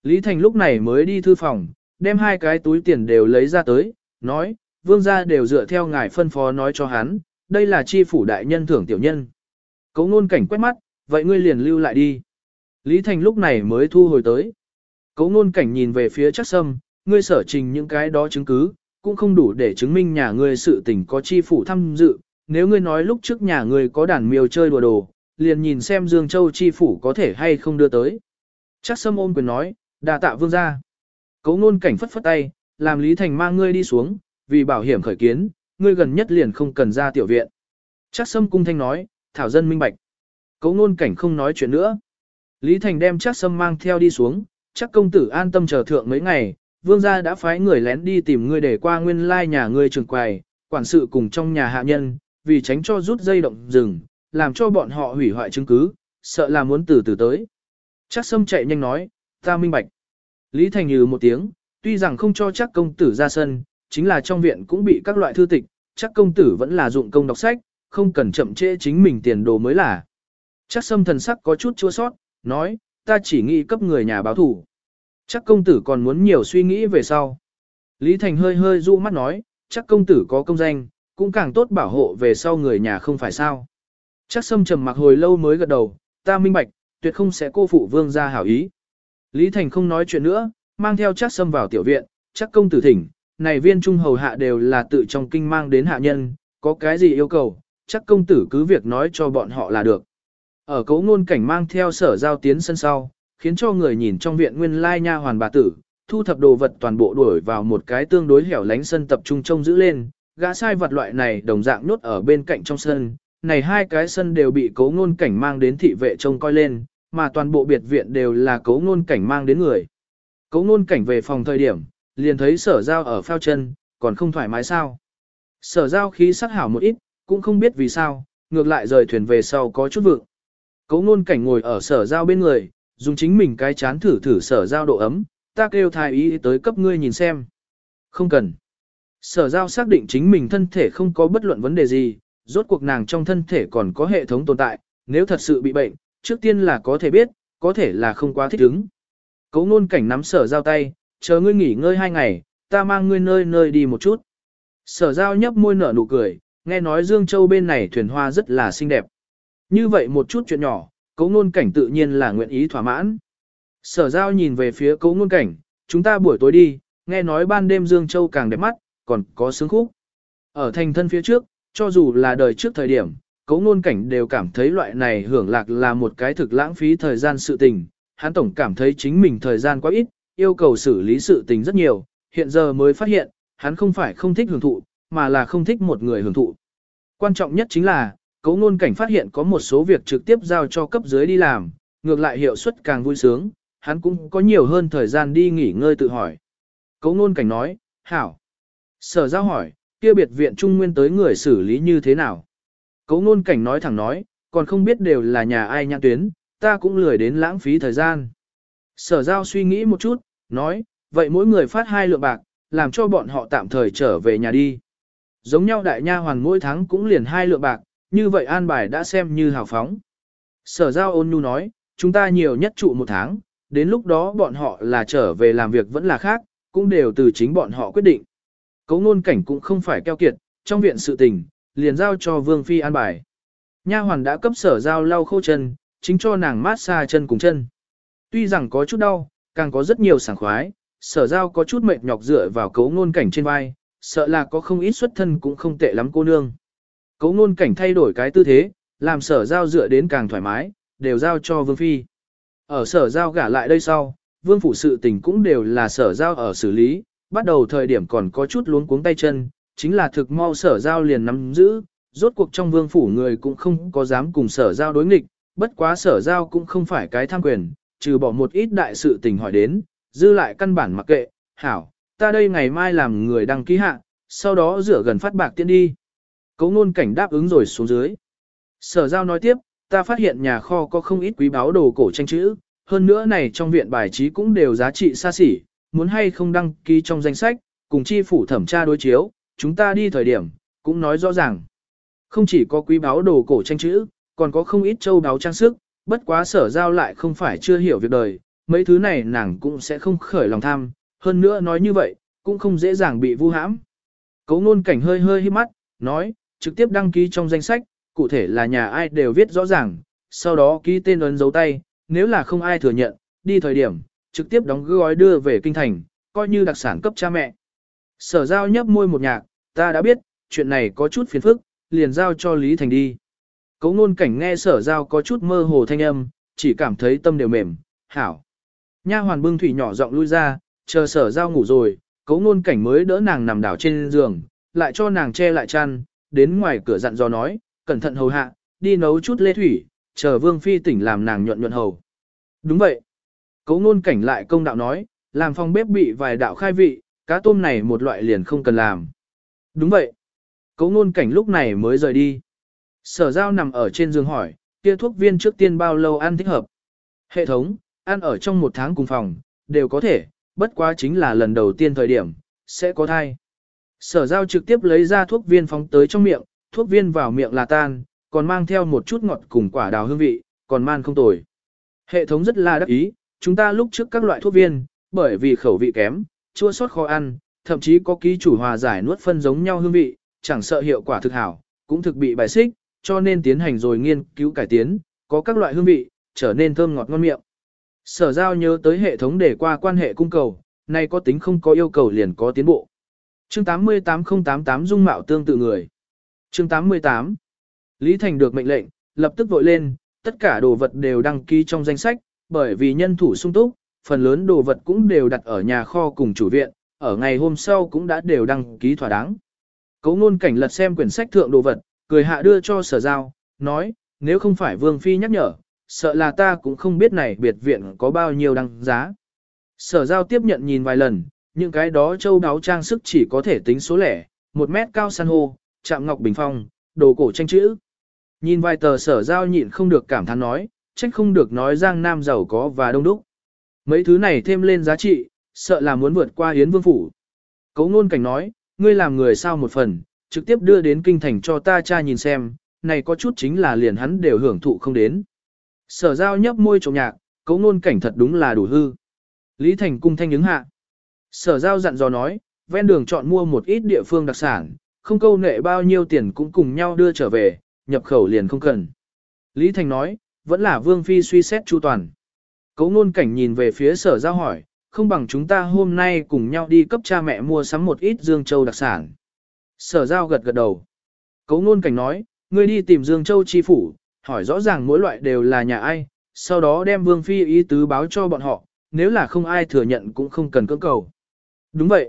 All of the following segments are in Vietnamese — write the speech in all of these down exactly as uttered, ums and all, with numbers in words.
Lý Thành lúc này mới đi thư phòng, đem hai cái túi tiền đều lấy ra tới, nói, vương gia đều dựa theo ngài phân phó nói cho hắn, đây là chi phủ đại nhân thưởng tiểu nhân. Cấu Nôn Cảnh quét mắt, vậy ngươi liền lưu lại đi. Lý Thành lúc này mới thu hồi tới. Cấu Nôn Cảnh nhìn về phía Trác Sâm, ngươi sở trình những cái đó chứng cứ, cũng không đủ để chứng minh nhà ngươi sự tình có chi phủ tham dự, nếu ngươi nói lúc trước nhà ngươi có đàn miêu chơi đùa đồ, liền nhìn xem Dương Châu chi phủ có thể hay không đưa tới. Trác Sâm ôm quyền nói, đà tạ vương gia. Cấu Nôn Cảnh phất phất tay, làm Lý Thành mang ngươi đi xuống, vì bảo hiểm khởi kiến, ngươi gần nhất liền không cần ra tiểu viện. Trác Sâm cung thanh nói, thảo dân minh bạch. Cấu Nôn Cảnh không nói chuyện nữa. Lý Thành đem Trác Sâm mang theo đi xuống, chắc công tử an tâm chờ thượng mấy ngày, vương gia đã phái người lén đi tìm ngươi để qua nguyên lai nhà ngươi trường quầy, quản sự cùng trong nhà hạ nhân, vì tránh cho rút dây động rừng, làm cho bọn họ hủy hoại chứng cứ, sợ là muốn từ từ tới. Trác Sâm chạy nhanh nói, ta minh bạch. Lý Thành nhừ một tiếng, tuy rằng không cho chắc công tử ra sân, chính là trong viện cũng bị các loại thư tịch, chắc công tử vẫn là dụng công đọc sách, không cần chậm trễ chính mình tiền đồ mới là. Trác Sâm thần sắc có chút chua sót, nói, ta chỉ nghĩ cấp người nhà báo thủ. Chắc công tử còn muốn nhiều suy nghĩ về sau. Lý Thành hơi hơi dụ mắt nói, chắc công tử có công danh, cũng càng tốt bảo hộ về sau người nhà không phải sao. Chắc Sâm trầm mặc hồi lâu mới gật đầu, ta minh bạch, tuyệt không sẽ cô phụ vương gia hảo ý. Lý Thành không nói chuyện nữa, mang theo chắc Sâm vào tiểu viện, chắc công tử thỉnh, này viên trung hầu hạ đều là tự trong kinh mang đến hạ nhân, có cái gì yêu cầu, chắc công tử cứ việc nói cho bọn họ là được. Ở Cấu Nôn Cảnh mang theo Sở Giao tiến sân sau, khiến cho người nhìn trong viện nguyên lai nha hoàn bà tử, thu thập đồ vật toàn bộ đuổi vào một cái tương đối hẻo lánh sân tập trung trông giữ lên, gã sai vật loại này đồng dạng nhốt ở bên cạnh trong sân, này hai cái sân đều bị Cấu Nôn Cảnh mang đến thị vệ trông coi lên, mà toàn bộ biệt viện đều là Cấu Nôn Cảnh mang đến người. Cấu Nôn Cảnh về phòng thời điểm, liền thấy Sở Giao ở phao chân, còn không thoải mái sao. Sở Giao khí sắc hảo một ít, cũng không biết vì sao, ngược lại rời thuyền về sau có chút vượng. Cấu Nôn Cảnh ngồi ở Sở Giao bên người, dùng chính mình cái chán thử thử Sở Giao độ ấm, ta kêu thái y tới cấp ngươi nhìn xem. Không cần. Sở Giao xác định chính mình thân thể không có bất luận vấn đề gì, rốt cuộc nàng trong thân thể còn có hệ thống tồn tại, nếu thật sự bị bệnh, trước tiên là có thể biết, có thể là không quá thích ứng. Cấu Nôn Cảnh nắm Sở Giao tay, chờ ngươi nghỉ ngơi hai ngày, ta mang ngươi nơi nơi đi một chút. Sở Giao nhấp môi nở nụ cười, nghe nói Dương Châu bên này thuyền hoa rất là xinh đẹp. Như vậy một chút chuyện nhỏ, Cấu Nôn Cảnh tự nhiên là nguyện ý thỏa mãn. Sở Giao nhìn về phía Cấu Nôn Cảnh, chúng ta buổi tối đi, nghe nói ban đêm Dương Châu càng đẹp mắt, còn có sướng khúc. Ở thành thân phía trước, cho dù là đời trước thời điểm, Cấu Nôn Cảnh đều cảm thấy loại này hưởng lạc là một cái thực lãng phí thời gian sự tình. Hắn tổng cảm thấy chính mình thời gian quá ít, yêu cầu xử lý sự tình rất nhiều, hiện giờ mới phát hiện, hắn không phải không thích hưởng thụ, mà là không thích một người hưởng thụ. Quan trọng nhất chính là, Cấu Nôn Cảnh phát hiện có một số việc trực tiếp giao cho cấp dưới đi làm, ngược lại hiệu suất càng vui sướng, hắn cũng có nhiều hơn thời gian đi nghỉ ngơi tự hỏi. Cấu Nôn Cảnh nói, hảo. Sở Giao hỏi, kia biệt viện trung nguyên tới người xử lý như thế nào? Cấu Nôn Cảnh nói thẳng nói, còn không biết đều là nhà ai nhãn tuyến, ta cũng lười đến lãng phí thời gian. Sở Giao suy nghĩ một chút, nói, vậy mỗi người phát hai lượng bạc, làm cho bọn họ tạm thời trở về nhà đi. Giống nhau đại nha hoàn mỗi tháng cũng liền hai lượng bạc, như vậy an bài đã xem như hào phóng. Sở Giao ôn nhu nói, chúng ta nhiều nhất trụ một tháng, đến lúc đó bọn họ là trở về làm việc vẫn là khác, cũng đều từ chính bọn họ quyết định. Cấu Nôn Cảnh cũng không phải keo kiệt, trong viện sự tình, liền giao cho Vương Phi an bài. Nha hoàn đã cấp Sở Giao lau khô chân, chính cho nàng mát xa chân cùng chân. Tuy rằng có chút đau, càng có rất nhiều sảng khoái, Sở Giao có chút mệt nhọc dựa vào Cấu Nôn Cảnh trên vai, sợ là có không ít xuất thân cũng không tệ lắm cô nương. Cấu Nôn Cảnh thay đổi cái tư thế, làm Sở Giao dựa đến càng thoải mái, đều giao cho Vương Phi. Ở Sở Giao gả lại đây sau, Vương phủ sự tình cũng đều là Sở Giao ở xử lý, bắt đầu thời điểm còn có chút luống cuống tay chân, chính là thực mau Sở Giao liền nắm giữ, rốt cuộc trong Vương phủ người cũng không có dám cùng Sở Giao đối nghịch, bất quá Sở Giao cũng không phải cái tham quyền, trừ bỏ một ít đại sự tình hỏi đến, dư lại căn bản mặc kệ, hảo, ta đây ngày mai làm người đăng ký hạ, sau đó rửa gần phát bạc tiễn đi. Cấu Nôn Cảnh đáp ứng rồi xuống dưới. Sở Giao nói tiếp, ta phát hiện nhà kho có không ít quý báu đồ cổ tranh chữ, hơn nữa này trong viện bài trí cũng đều giá trị xa xỉ, muốn hay không đăng ký trong danh sách, cùng chi phủ thẩm tra đối chiếu, chúng ta đi thời điểm, cũng nói rõ ràng. Không chỉ có quý báu đồ cổ tranh chữ, còn có không ít châu báu trang sức, bất quá Sở Giao lại không phải chưa hiểu việc đời, mấy thứ này nàng cũng sẽ không khởi lòng tham, hơn nữa nói như vậy, cũng không dễ dàng bị vu hãm. Cấu ngôn cảnh hơi hơi hít mắt, nói, trực tiếp đăng ký trong danh sách, cụ thể là nhà ai đều viết rõ ràng, sau đó ký tên ấn dấu tay, nếu là không ai thừa nhận, đi thời điểm, trực tiếp đóng gói đưa về kinh thành, coi như đặc sản cấp cha mẹ. Sở Giao nhấp môi một nhạc, ta đã biết, chuyện này có chút phiền phức, liền giao cho Lý Thành đi. Cấu ngôn cảnh nghe Sở Giao có chút mơ hồ thanh âm, chỉ cảm thấy tâm đều mềm, hảo. Nha hoàn bưng thủy nhỏ giọng lui ra, chờ Sở Giao ngủ rồi, Cấu ngôn cảnh mới đỡ nàng nằm đảo trên giường, lại cho nàng che lại chăn, đến ngoài cửa dặn dò nói, cẩn thận hầu hạ, đi nấu chút lê thủy, chờ Vương Phi tỉnh làm nàng nhuận nhuận hầu. Đúng vậy. Cấu ngôn cảnh lại công đạo nói, làm phòng bếp bị vài đạo khai vị, cá tôm này một loại liền không cần làm. Đúng vậy. Cấu ngôn cảnh lúc này mới rời đi. Sở Giao nằm ở trên giường hỏi, kia thuốc viên trước tiên bao lâu ăn thích hợp? Hệ thống, ăn ở trong một tháng cùng phòng, đều có thể, bất quá chính là lần đầu tiên thời điểm, sẽ có thai. Sở Giao trực tiếp lấy ra thuốc viên phóng tới trong miệng, thuốc viên vào miệng là tan, còn mang theo một chút ngọt cùng quả đào hương vị, còn man không tồi. Hệ thống rất là đắc ý, chúng ta lúc trước các loại thuốc viên, bởi vì khẩu vị kém, chua sót khó ăn, thậm chí có ký chủ hòa giải nuốt phân giống nhau hương vị, chẳng sợ hiệu quả thực hảo, cũng thực bị bài xích, cho nên tiến hành rồi nghiên cứu cải tiến, có các loại hương vị, trở nên thơm ngọt ngon miệng. Sở Giao nhớ tới hệ thống để qua quan hệ cung cầu, này có tính không có yêu cầu liền có tiến bộ. Chương tám mươi tám không tám tám dung mạo tương tự người. Chương tám mươi tám. Lý Thành được mệnh lệnh, lập tức vội lên, tất cả đồ vật đều đăng ký trong danh sách, bởi vì nhân thủ sung túc, phần lớn đồ vật cũng đều đặt ở nhà kho cùng chủ viện, ở ngày hôm sau cũng đã đều đăng ký thỏa đáng. Cấu ngôn cảnh lật xem quyển sách thượng đồ vật, cười hạ đưa cho Sở Giao, nói, nếu không phải Vương Phi nhắc nhở, sợ là ta cũng không biết này biệt viện có bao nhiêu đăng giá. Sở Giao tiếp nhận nhìn vài lần, những cái đó châu đáo trang sức chỉ có thể tính số lẻ, một mét cao san hô, chạm ngọc bình phong, đồ cổ tranh chữ. Nhìn vài tờ Sở Giao nhịn không được cảm thán nói, trách không được nói Giang Nam giàu có và đông đúc. Mấy thứ này thêm lên giá trị, sợ là muốn vượt qua Yến Vương Phủ. Cấu ngôn cảnh nói, ngươi làm người sao một phần, trực tiếp đưa đến kinh thành cho ta cha nhìn xem, này có chút chính là liền hắn đều hưởng thụ không đến. Sở Giao nhấp môi trộm nhạc, cấu ngôn cảnh thật đúng là đủ hư. Lý Thành cung thanh ứng hạ. Sở Giao dặn dò nói, ven đường chọn mua một ít địa phương đặc sản, không câu nệ bao nhiêu tiền cũng cùng nhau đưa trở về, nhập khẩu liền không cần. Lý Thành nói, vẫn là Vương Phi suy xét chu toàn. Cấu ngôn cảnh nhìn về phía Sở Giao hỏi, không bằng chúng ta hôm nay cùng nhau đi cấp cha mẹ mua sắm một ít Dương Châu đặc sản. Sở Giao gật gật đầu. Cấu ngôn cảnh nói, ngươi đi tìm Dương Châu chi phủ, hỏi rõ ràng mỗi loại đều là nhà ai, sau đó đem Vương Phi ý tứ báo cho bọn họ, nếu là không ai thừa nhận cũng không cần cưỡng cầu. Đúng vậy.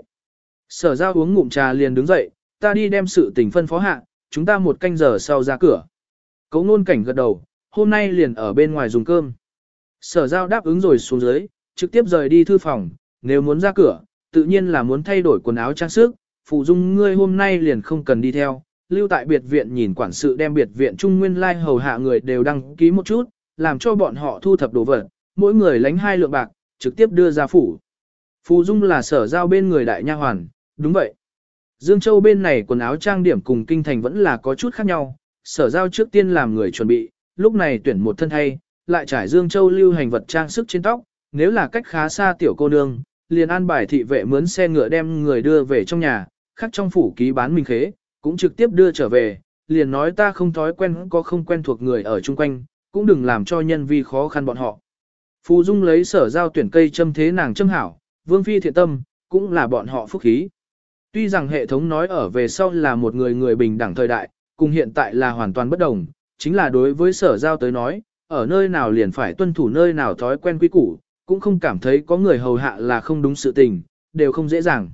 Sở Giao uống ngụm trà liền đứng dậy, ta đi đem sự tình phân phó hạ, chúng ta một canh giờ sau ra cửa. Cấu ngôn cảnh gật đầu, hôm nay liền ở bên ngoài dùng cơm. Sở Giao đáp ứng rồi xuống dưới, trực tiếp rời đi thư phòng, nếu muốn ra cửa, tự nhiên là muốn thay đổi quần áo trang sức, phụ dung ngươi hôm nay liền không cần đi theo, lưu tại biệt viện nhìn quản sự đem biệt viện trung nguyên lai hầu hạ người đều đăng ký một chút, làm cho bọn họ thu thập đồ vật, mỗi người lãnh hai lượng bạc, trực tiếp đưa ra phủ. Phụ dung là Sở Giao bên người đại nha hoàn, đúng vậy. Dương Châu bên này quần áo trang điểm cùng kinh thành vẫn là có chút khác nhau, Sở Giao trước tiên làm người chuẩn bị, lúc này tuyển một thân thay, lại trải Dương Châu lưu hành vật trang sức trên tóc, nếu là cách khá xa tiểu cô nương, liền an bài thị vệ mướn xe ngựa đem người đưa về trong nhà, khác trong phủ ký bán mình khế, cũng trực tiếp đưa trở về, liền nói ta không thói quen có không quen thuộc người ở chung quanh, cũng đừng làm cho nhân vi khó khăn bọn họ. Phù Dung lấy Sở Giao tuyển cây châm thế nàng châm hảo, Vương Phi thiện tâm, cũng là bọn họ phúc khí. Tuy rằng hệ thống nói ở về sau là một người người bình đẳng thời đại, cùng hiện tại là hoàn toàn bất đồng, chính là đối với Sở Giao tới nói, ở nơi nào liền phải tuân thủ nơi nào thói quen quy củ, cũng không cảm thấy có người hầu hạ là không đúng sự tình, đều không dễ dàng.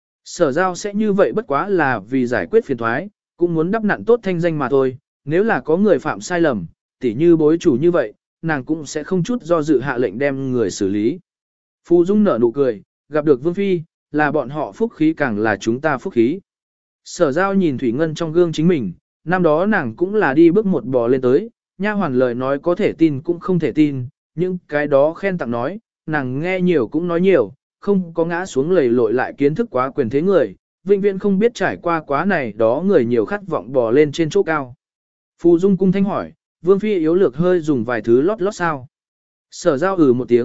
Sở Giao sẽ như vậy bất quá là vì giải quyết phiền thoái, cũng muốn đắp nặn tốt thanh danh mà thôi, nếu là có người phạm sai lầm, tỉ như bối chủ như vậy, nàng cũng sẽ không chút do dự hạ lệnh đem người xử lý. Phù Dung nở nụ cười, gặp được Vương Phi, là bọn họ phúc khí càng là chúng ta phúc khí. Sở Giao nhìn Thủy Ngân trong gương chính mình, năm đó nàng cũng là đi bước một bò lên tới, nha hoàn lời nói có thể tin cũng không thể tin, nhưng cái đó khen tặng nói, nàng nghe nhiều cũng nói nhiều, không có ngã xuống lầy lội lại kiến thức quá quyền thế người, vĩnh viễn không biết trải qua quá này đó người nhiều khát vọng bò lên trên chỗ cao. Phù Dung cung thanh hỏi, Vương Phi yếu lược hơi dùng vài thứ lót lót sao? Sở Giao ừ một tiếng,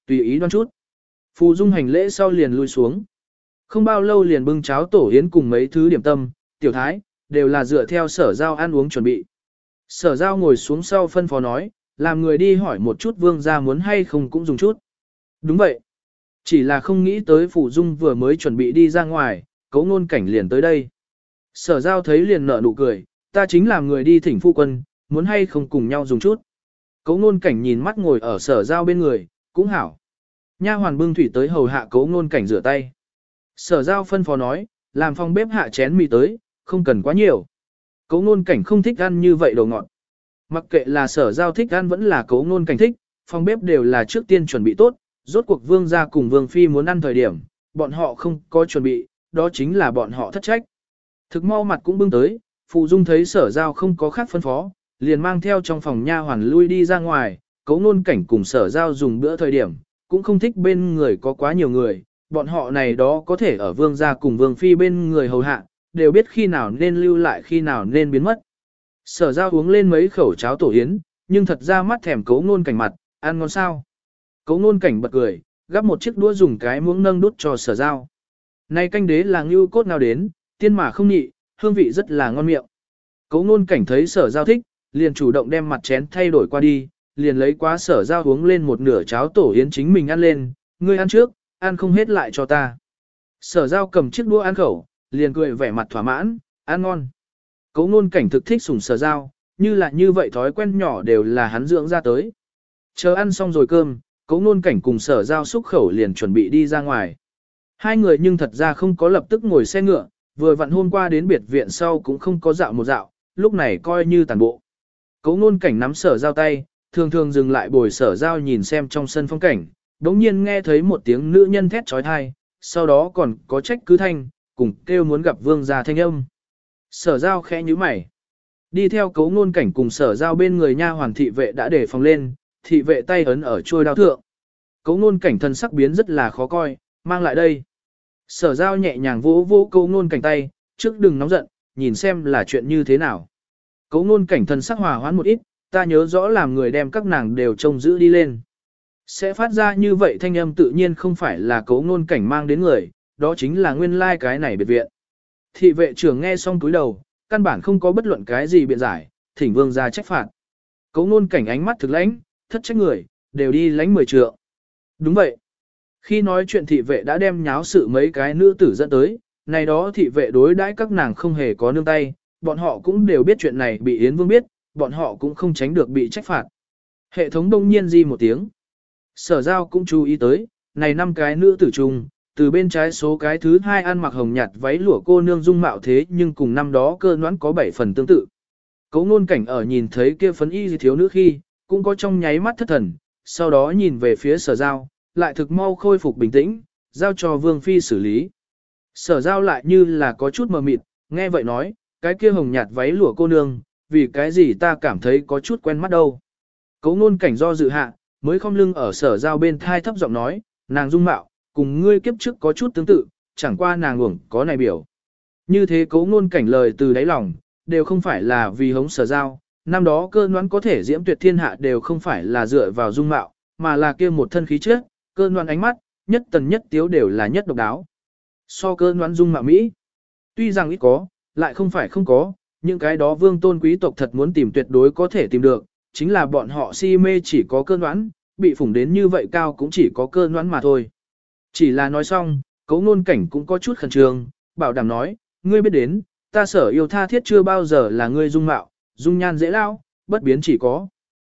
Tùy ý đoan chút. Phù Dung hành lễ sau liền lui xuống. Không bao lâu liền bưng cháo tổ yến cùng mấy thứ điểm tâm, tiểu thái, đều là dựa theo sở giao ăn uống chuẩn bị. Sở giao ngồi xuống sau phân phó nói, làm người đi hỏi một chút vương gia muốn hay không cũng dùng chút. Đúng vậy. Chỉ là không nghĩ tới Phù Dung vừa mới chuẩn bị đi ra ngoài, Cố Nôn Cảnh liền tới đây. Sở giao thấy liền nở nụ cười, ta chính làm người đi thỉnh phu quân, muốn hay không cùng nhau dùng chút. Cố Nôn Cảnh nhìn mắt ngồi ở sở giao bên người, cũng hảo. Nha hoàn bưng thủy tới hầu hạ Cố Nôn Cảnh rửa tay. Sở giao phân phó nói, làm phòng bếp hạ chén mì tới, không cần quá nhiều. Cố Nôn Cảnh không thích ăn như vậy đồ ngọt. Mặc kệ là sở giao thích ăn vẫn là Cố Nôn Cảnh thích, phòng bếp đều là trước tiên chuẩn bị tốt, rốt cuộc vương gia cùng vương phi muốn ăn thời điểm, bọn họ không có chuẩn bị, đó chính là bọn họ thất trách. Thực mau mặt cũng bưng tới, Phù Dung thấy sở giao không có khác phân phó, liền mang theo trong phòng nha hoàn lui đi ra ngoài, Cố Nôn Cảnh cùng sở giao dùng bữa thời điểm, cũng không thích bên người có quá nhiều người, bọn họ này đó có thể ở vương gia cùng vương phi bên người hầu hạ, đều biết khi nào nên lưu lại khi nào nên biến mất. Sở giao uống lên mấy khẩu cháo tổ yến, nhưng thật ra mắt thèm Cố Nôn Cảnh mặt, ăn ngon sao. Cố Nôn Cảnh bật cười, gắp một chiếc đũa dùng cái muỗng nâng đút cho sở giao. Này canh đế là ngưu cốt nào đến, tiên mà không nhị, hương vị rất là ngon miệng. Cố Nôn Cảnh thấy sở giao thích, liền chủ động đem mặt chén thay đổi qua đi, liền lấy quá sở giao uống lên một nửa cháo tổ yến chính mình ăn lên, ngươi ăn trước, ăn không hết lại cho ta. Sở giao cầm chiếc đũa ăn khẩu, liền cười vẻ mặt thỏa mãn, ăn ngon. Cố Nôn Cảnh thực thích sủng sở giao, như là như vậy thói quen nhỏ đều là hắn dưỡng ra tới. Chờ ăn xong rồi cơm, Cố Nôn Cảnh cùng sở giao xúc khẩu liền chuẩn bị đi ra ngoài. Hai người nhưng thật ra không có lập tức ngồi xe ngựa, vừa vặn hôm qua đến biệt viện sau cũng không có dạo một dạo, lúc này coi như tàn bộ. Cố Nôn Cảnh nắm sở giao tay, thường thường dừng lại bồi sở giao nhìn xem trong sân phong cảnh, đống nhiên nghe thấy một tiếng nữ nhân thét trói thai, sau đó còn có trách cứ thanh, cùng kêu muốn gặp vương gia thanh âm. Sở giao khẽ nhíu mày. Đi theo Cố Nôn Cảnh cùng sở giao bên người nha hoàn thị vệ đã để phòng lên, thị vệ tay ấn ở trôi đao thượng. Cố Nôn Cảnh thân sắc biến rất là khó coi, mang lại đây. Sở giao nhẹ nhàng vỗ vỗ Cố Nôn Cảnh tay, trước đừng nóng giận, nhìn xem là chuyện như thế nào. Cố Nôn Cảnh thân sắc hòa hoãn một ít, ta nhớ rõ làm người đem các nàng đều trông giữ đi lên. Sẽ phát ra như vậy thanh âm tự nhiên không phải là Cố Nôn Cảnh mang đến người, đó chính là nguyên lai cái này biệt viện. Thị vệ trưởng nghe xong cúi đầu, căn bản không có bất luận cái gì biện giải, thỉnh vương ra trách phạt. Cố Nôn Cảnh ánh mắt thực lãnh, thất trách người, đều đi lãnh mười trượng. Đúng vậy. Khi nói chuyện thị vệ đã đem nháo sự mấy cái nữ tử dẫn tới, này đó thị vệ đối đãi các nàng không hề có nương tay, bọn họ cũng đều biết chuyện này bị Yến Vương biết, bọn họ cũng không tránh được bị trách phạt. Hệ thống đông nhiên di một tiếng. Sở giao cũng chú ý tới, này năm cái nữ tử chung, từ bên trái số cái thứ hai ăn mặc hồng nhạt váy lụa cô nương dung mạo thế nhưng cùng năm đó cơ noãn có bảy phần tương tự. Cố Nôn Cảnh ở nhìn thấy kia phấn y thiếu nữ khi, cũng có trong nháy mắt thất thần, sau đó nhìn về phía sở giao, lại thực mau khôi phục bình tĩnh, giao cho Vương Phi xử lý. Sở giao lại như là có chút mờ mịt, nghe vậy nói, cái kia hồng nhạt váy lụa cô nương, vì cái gì ta cảm thấy có chút quen mắt đâu. Cố Nôn Cảnh do dự hạ, mới không lưng ở sở giao bên thai thấp giọng nói, nàng dung mạo, cùng ngươi kiếp trước có chút tương tự, chẳng qua nàng uổng có này biểu. Như thế Cố Nôn Cảnh lời từ đáy lòng, đều không phải là vì hống sở giao, năm đó cơ noãn có thể diễm tuyệt thiên hạ đều không phải là dựa vào dung mạo, mà là kia một thân khí chất, cơ noãn ánh mắt, nhất tần nhất tiếu đều là nhất độc đáo. So cơ noãn dung mạo Mỹ, tuy rằng ít có, lại không phải không có, những cái đó vương tôn quý tộc thật muốn tìm tuyệt đối có thể tìm được, chính là bọn họ si mê chỉ có cơ noãn, bị phủng đến như vậy cao cũng chỉ có cơ noãn mà thôi. Chỉ là nói xong, Cố Nôn Cảnh cũng có chút khẩn trương, bảo đảm nói, ngươi biết đến, ta sở yêu tha thiết chưa bao giờ là ngươi dung mạo, dung nhan dễ lao, bất biến chỉ có.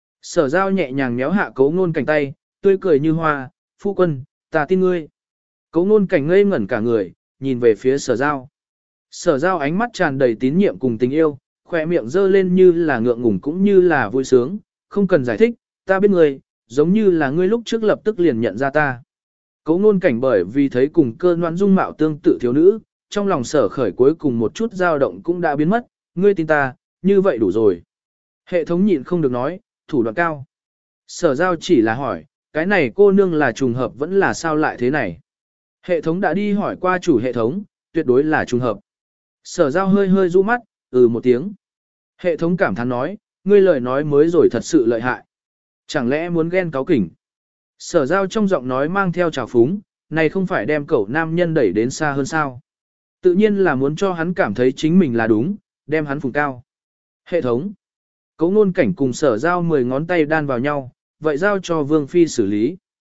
Sở giao nhẹ nhàng méo hạ Cố Nôn Cảnh tay, tươi cười như hoa, phu quân, ta tin ngươi. Cố Nôn Cảnh ngây ngẩn cả người, nhìn về phía sở giao. Sở giao ánh mắt tràn đầy tín nhiệm cùng tình yêu, khỏe miệng dơ lên như là ngượng ngùng cũng như là vui sướng, không cần giải thích, ta biết ngươi, giống như là ngươi lúc trước lập tức liền nhận ra ta. Cố Nôn Cảnh bởi vì thấy cùng cơ noãn dung mạo tương tự thiếu nữ, trong lòng sở khởi cuối cùng một chút dao động cũng đã biến mất, ngươi tin ta, như vậy đủ rồi. Hệ thống nhịn không được nói, thủ đoạn cao. Sở giao chỉ là hỏi, cái này cô nương là trùng hợp vẫn là sao lại thế này. Hệ thống đã đi hỏi qua chủ hệ thống, tuyệt đối là trùng hợp. Sở giao hơi hơi rũ mắt, ừ một tiếng. Hệ thống cảm thán nói, ngươi lời nói mới rồi thật sự lợi hại. Chẳng lẽ muốn ghen cáo kỉnh? Sở giao trong giọng nói mang theo trào phúng, này không phải đem cậu nam nhân đẩy đến xa hơn sao. Tự nhiên là muốn cho hắn cảm thấy chính mình là đúng, đem hắn phùng cao. Hệ thống. Cấu ngôn cảnh cùng sở giao mười ngón tay đan vào nhau, vậy giao cho Vương Phi xử lý.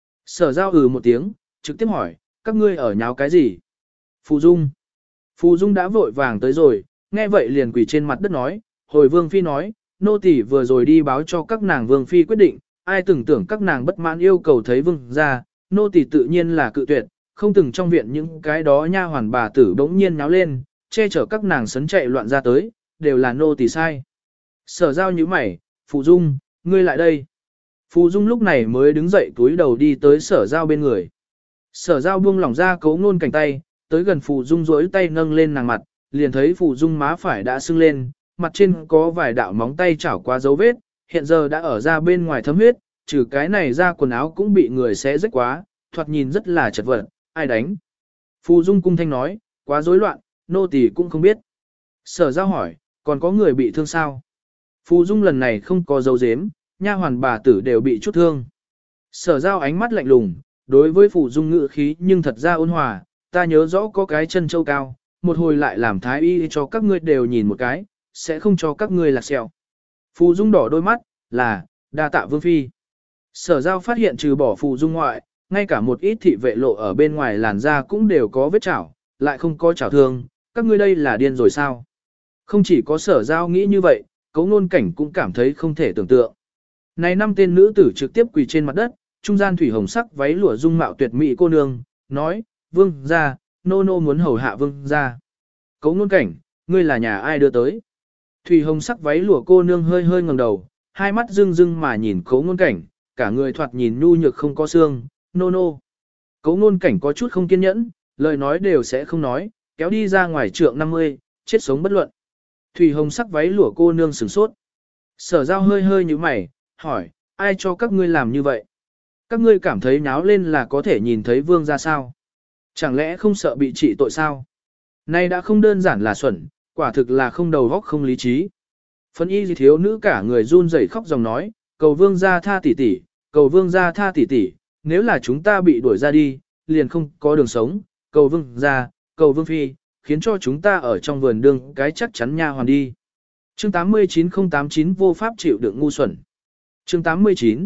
Sở giao ừ một tiếng, trực tiếp hỏi, các ngươi ở nháo cái gì? Phù Dung. Phù Dung đã vội vàng tới rồi, nghe vậy liền quỳ trên mặt đất nói, hồi Vương Phi nói, nô tỳ vừa rồi đi báo cho các nàng Vương Phi quyết định, ai từng tưởng các nàng bất mãn yêu cầu thấy Vương ra, nô tỳ tự nhiên là cự tuyệt, không từng trong viện những cái đó nha hoàn bà tử bỗng nhiên náo lên, che chở các nàng sấn chạy loạn ra tới, đều là nô tỳ sai. Sở giao như mày, Phù Dung, ngươi lại đây. Phù Dung lúc này mới đứng dậy túi đầu đi tới sở giao bên người. Sở giao buông lỏng ra cấu ngôn cảnh tay, tới gần Phù Dung rỗi tay nâng lên nàng mặt, liền thấy Phù Dung má phải đã sưng lên, mặt trên có vài đạo móng tay chảo qua dấu vết, hiện giờ đã ở ra bên ngoài thấm huyết, trừ cái này ra quần áo cũng bị người xé rách quá, thoạt nhìn rất là chật vật, ai đánh. Phù Dung cung thanh nói, quá rối loạn, nô tỳ cũng không biết. Sở giao hỏi, còn có người bị thương sao? Phù Dung lần này không có dấu dếm, nha hoàn bà tử đều bị chút thương. Sở giao ánh mắt lạnh lùng, đối với Phù Dung ngữ khí nhưng thật ra ôn hòa, ta nhớ rõ có cái chân châu cao, một hồi lại làm thái y cho các ngươi đều nhìn một cái, sẽ không cho các ngươi lạc sẹo. Phù Dung đỏ đôi mắt, là, đa tạ Vương Phi. Sở giao phát hiện trừ bỏ Phù Dung ngoại, ngay cả một ít thị vệ lộ ở bên ngoài làn da cũng đều có vết chảo, lại không có chảo thương, các ngươi đây là điên rồi sao? Không chỉ có sở giao nghĩ như vậy, cấu ngôn cảnh cũng cảm thấy không thể tưởng tượng. Này năm tên nữ tử trực tiếp quỳ trên mặt đất, trung gian thủy hồng sắc váy lụa dung mạo tuyệt mỹ cô nương, nói, vương ra, nô nô muốn hầu hạ vương ra. Cấu ngôn cảnh, ngươi là nhà ai đưa tới? Thủy hồng sắc váy lụa cô nương hơi hơi ngẩng đầu, hai mắt rưng rưng mà nhìn cấu ngôn cảnh, cả người thoạt nhìn nhu nhược không có xương, nô nô. Cấu ngôn cảnh có chút không kiên nhẫn, lời nói đều sẽ không nói, kéo đi ra ngoài trượng năm mươi, chết sống bất luận. Thủy hồng sắc váy lụa cô nương sửng sốt. Sở giao hơi hơi như mày, hỏi, ai cho các ngươi làm như vậy? Các ngươi cảm thấy náo lên là có thể nhìn thấy vương ra sao? Chẳng lẽ không sợ bị trị tội sao? Nay đã không đơn giản là xuẩn, quả thực là không đầu óc không lý trí. Phân y gì thiếu nữ cả người run rẩy khóc dòng nói, cầu vương ra tha tỷ tỷ, cầu vương ra tha tỷ tỷ, nếu là chúng ta bị đuổi ra đi, liền không có đường sống, cầu vương ra, cầu vương phi, khiến cho chúng ta ở trong vườn đương cái chắc chắn nha hoàn đi. Chương tám mươi chín không tám chín vô pháp chịu đựng ngu xuẩn. Chương tám mươi chín.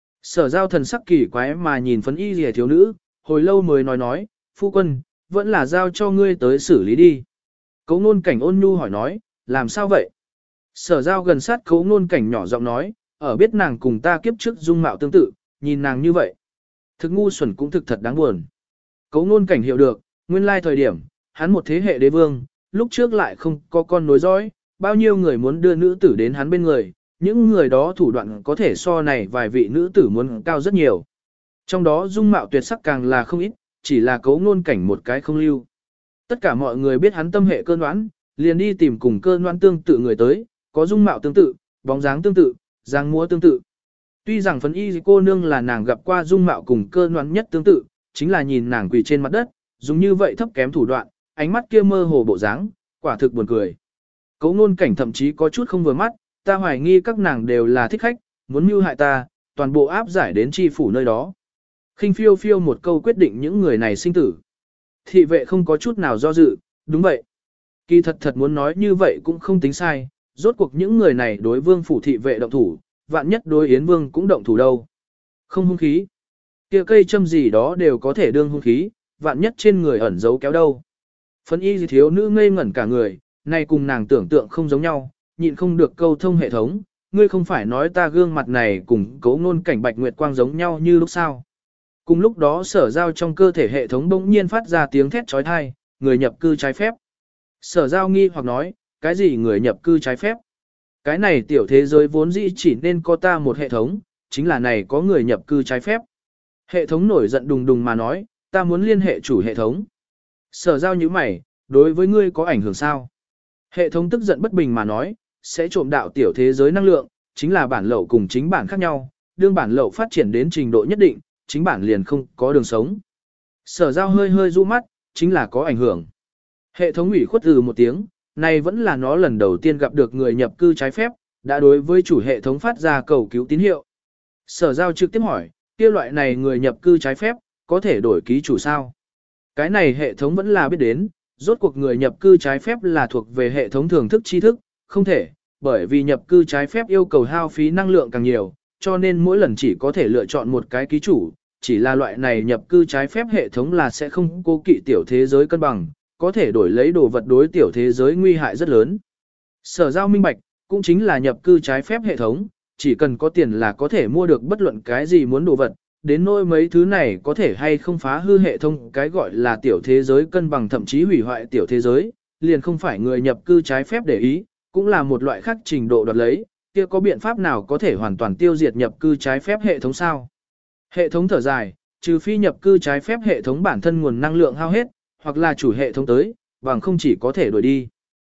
Sở giao thần sắc kỳ quái mà nhìn phấn y rìa thiếu nữ, hồi lâu mới nói nói, phu quân, vẫn là giao cho ngươi tới xử lý đi. Cấu ngôn cảnh ôn nhu hỏi nói, làm sao vậy? Sở giao gần sát cấu ngôn cảnh nhỏ giọng nói, ở biết nàng cùng ta kiếp trước dung mạo tương tự, nhìn nàng như vậy. Thực ngu xuẩn cũng thực thật đáng buồn. Cấu ngôn cảnh hiểu được, nguyên lai thời điểm, hắn một thế hệ đế vương, lúc trước lại không có con nối dõi, bao nhiêu người muốn đưa nữ tử đến hắn bên người, những người đó thủ đoạn có thể so này vài vị nữ tử muốn cao rất nhiều. Trong đó dung mạo tuyệt sắc càng là không ít, chỉ là cấu ngôn cảnh một cái không lưu. Tất cả mọi người biết hắn tâm hệ cơn đoán, liền đi tìm cùng cơn đoán tương tự người tới, có dung mạo tương tự, bóng dáng tương tự, dáng múa tương tự. Tuy rằng phấn y cô nương là nàng gặp qua dung mạo cùng cơn đoán nhất tương tự, chính là nhìn nàng quỳ trên mặt đất, dùng như vậy thấp kém thủ đoạn, ánh mắt kia mơ hồ bộ dáng, quả thực buồn cười. Cấu ngôn cảnh thậm chí có chút không vừa mắt, ta hoài nghi các nàng đều là thích khách, muốn mưu hại ta, toàn bộ áp giải đến chi phủ nơi đó. Khinh phiêu phiêu một câu quyết định những người này sinh tử. Thị vệ không có chút nào do dự, đúng vậy. Kỳ thật thật muốn nói như vậy cũng không tính sai, rốt cuộc những người này đối vương phủ thị vệ động thủ, vạn nhất đối Yến Vương cũng động thủ đâu. Không hung khí. Kia cây châm gì đó đều có thể đương hung khí, vạn nhất trên người ẩn giấu kéo đâu. Phân y gì thiếu nữ ngây ngẩn cả người, này cùng nàng tưởng tượng không giống nhau, nhịn không được câu thông hệ thống, ngươi không phải nói ta gương mặt này cùng cấu ngôn cảnh bạch nguyệt quang giống nhau như lúc sao. Cùng lúc đó sở giao trong cơ thể hệ thống bỗng nhiên phát ra tiếng thét trói thai, người nhập cư trái phép. Sở giao nghi hoặc nói, cái gì người nhập cư trái phép? Cái này tiểu thế giới vốn dĩ chỉ nên có ta một hệ thống, chính là này có người nhập cư trái phép. Hệ thống nổi giận đùng đùng mà nói, ta muốn liên hệ chủ hệ thống. Sở giao như mày, đối với ngươi có ảnh hưởng sao? Hệ thống tức giận bất bình mà nói, sẽ trộm đạo tiểu thế giới năng lượng, chính là bản lậu cùng chính bản khác nhau, đương bản lậu phát triển đến trình độ nhất định, chính bản liền không có đường sống. Sở giao hơi hơi du mắt, chính là có ảnh hưởng. Hệ thống ủy khuất từ một tiếng, này vẫn là nó lần đầu tiên gặp được người nhập cư trái phép, đã đối với chủ hệ thống phát ra cầu cứu tín hiệu. Sở giao trực tiếp hỏi, kia loại này người nhập cư trái phép, có thể đổi ký chủ sao? Cái này hệ thống vẫn là biết đến, rốt cuộc người nhập cư trái phép là thuộc về hệ thống thưởng thức tri thức, không thể, bởi vì nhập cư trái phép yêu cầu hao phí năng lượng càng nhiều, cho nên mỗi lần chỉ có thể lựa chọn một cái ký chủ, chỉ là loại này nhập cư trái phép hệ thống là sẽ không cố kỵ tiểu thế giới cân bằng, có thể đổi lấy đồ vật đối tiểu thế giới nguy hại rất lớn. Sở giao minh bạch, cũng chính là nhập cư trái phép hệ thống, chỉ cần có tiền là có thể mua được bất luận cái gì muốn đồ vật, đến nỗi mấy thứ này có thể hay không phá hư hệ thống cái gọi là tiểu thế giới cân bằng thậm chí hủy hoại tiểu thế giới, liền không phải người nhập cư trái phép để ý, cũng là một loại khác trình độ đoạt lấy, kia có biện pháp nào có thể hoàn toàn tiêu diệt nhập cư trái phép hệ thống sao? Hệ thống thở dài, trừ phi nhập cư trái phép hệ thống bản thân nguồn năng lượng hao hết, hoặc là chủ hệ thống tới, bằng không chỉ có thể đuổi đi.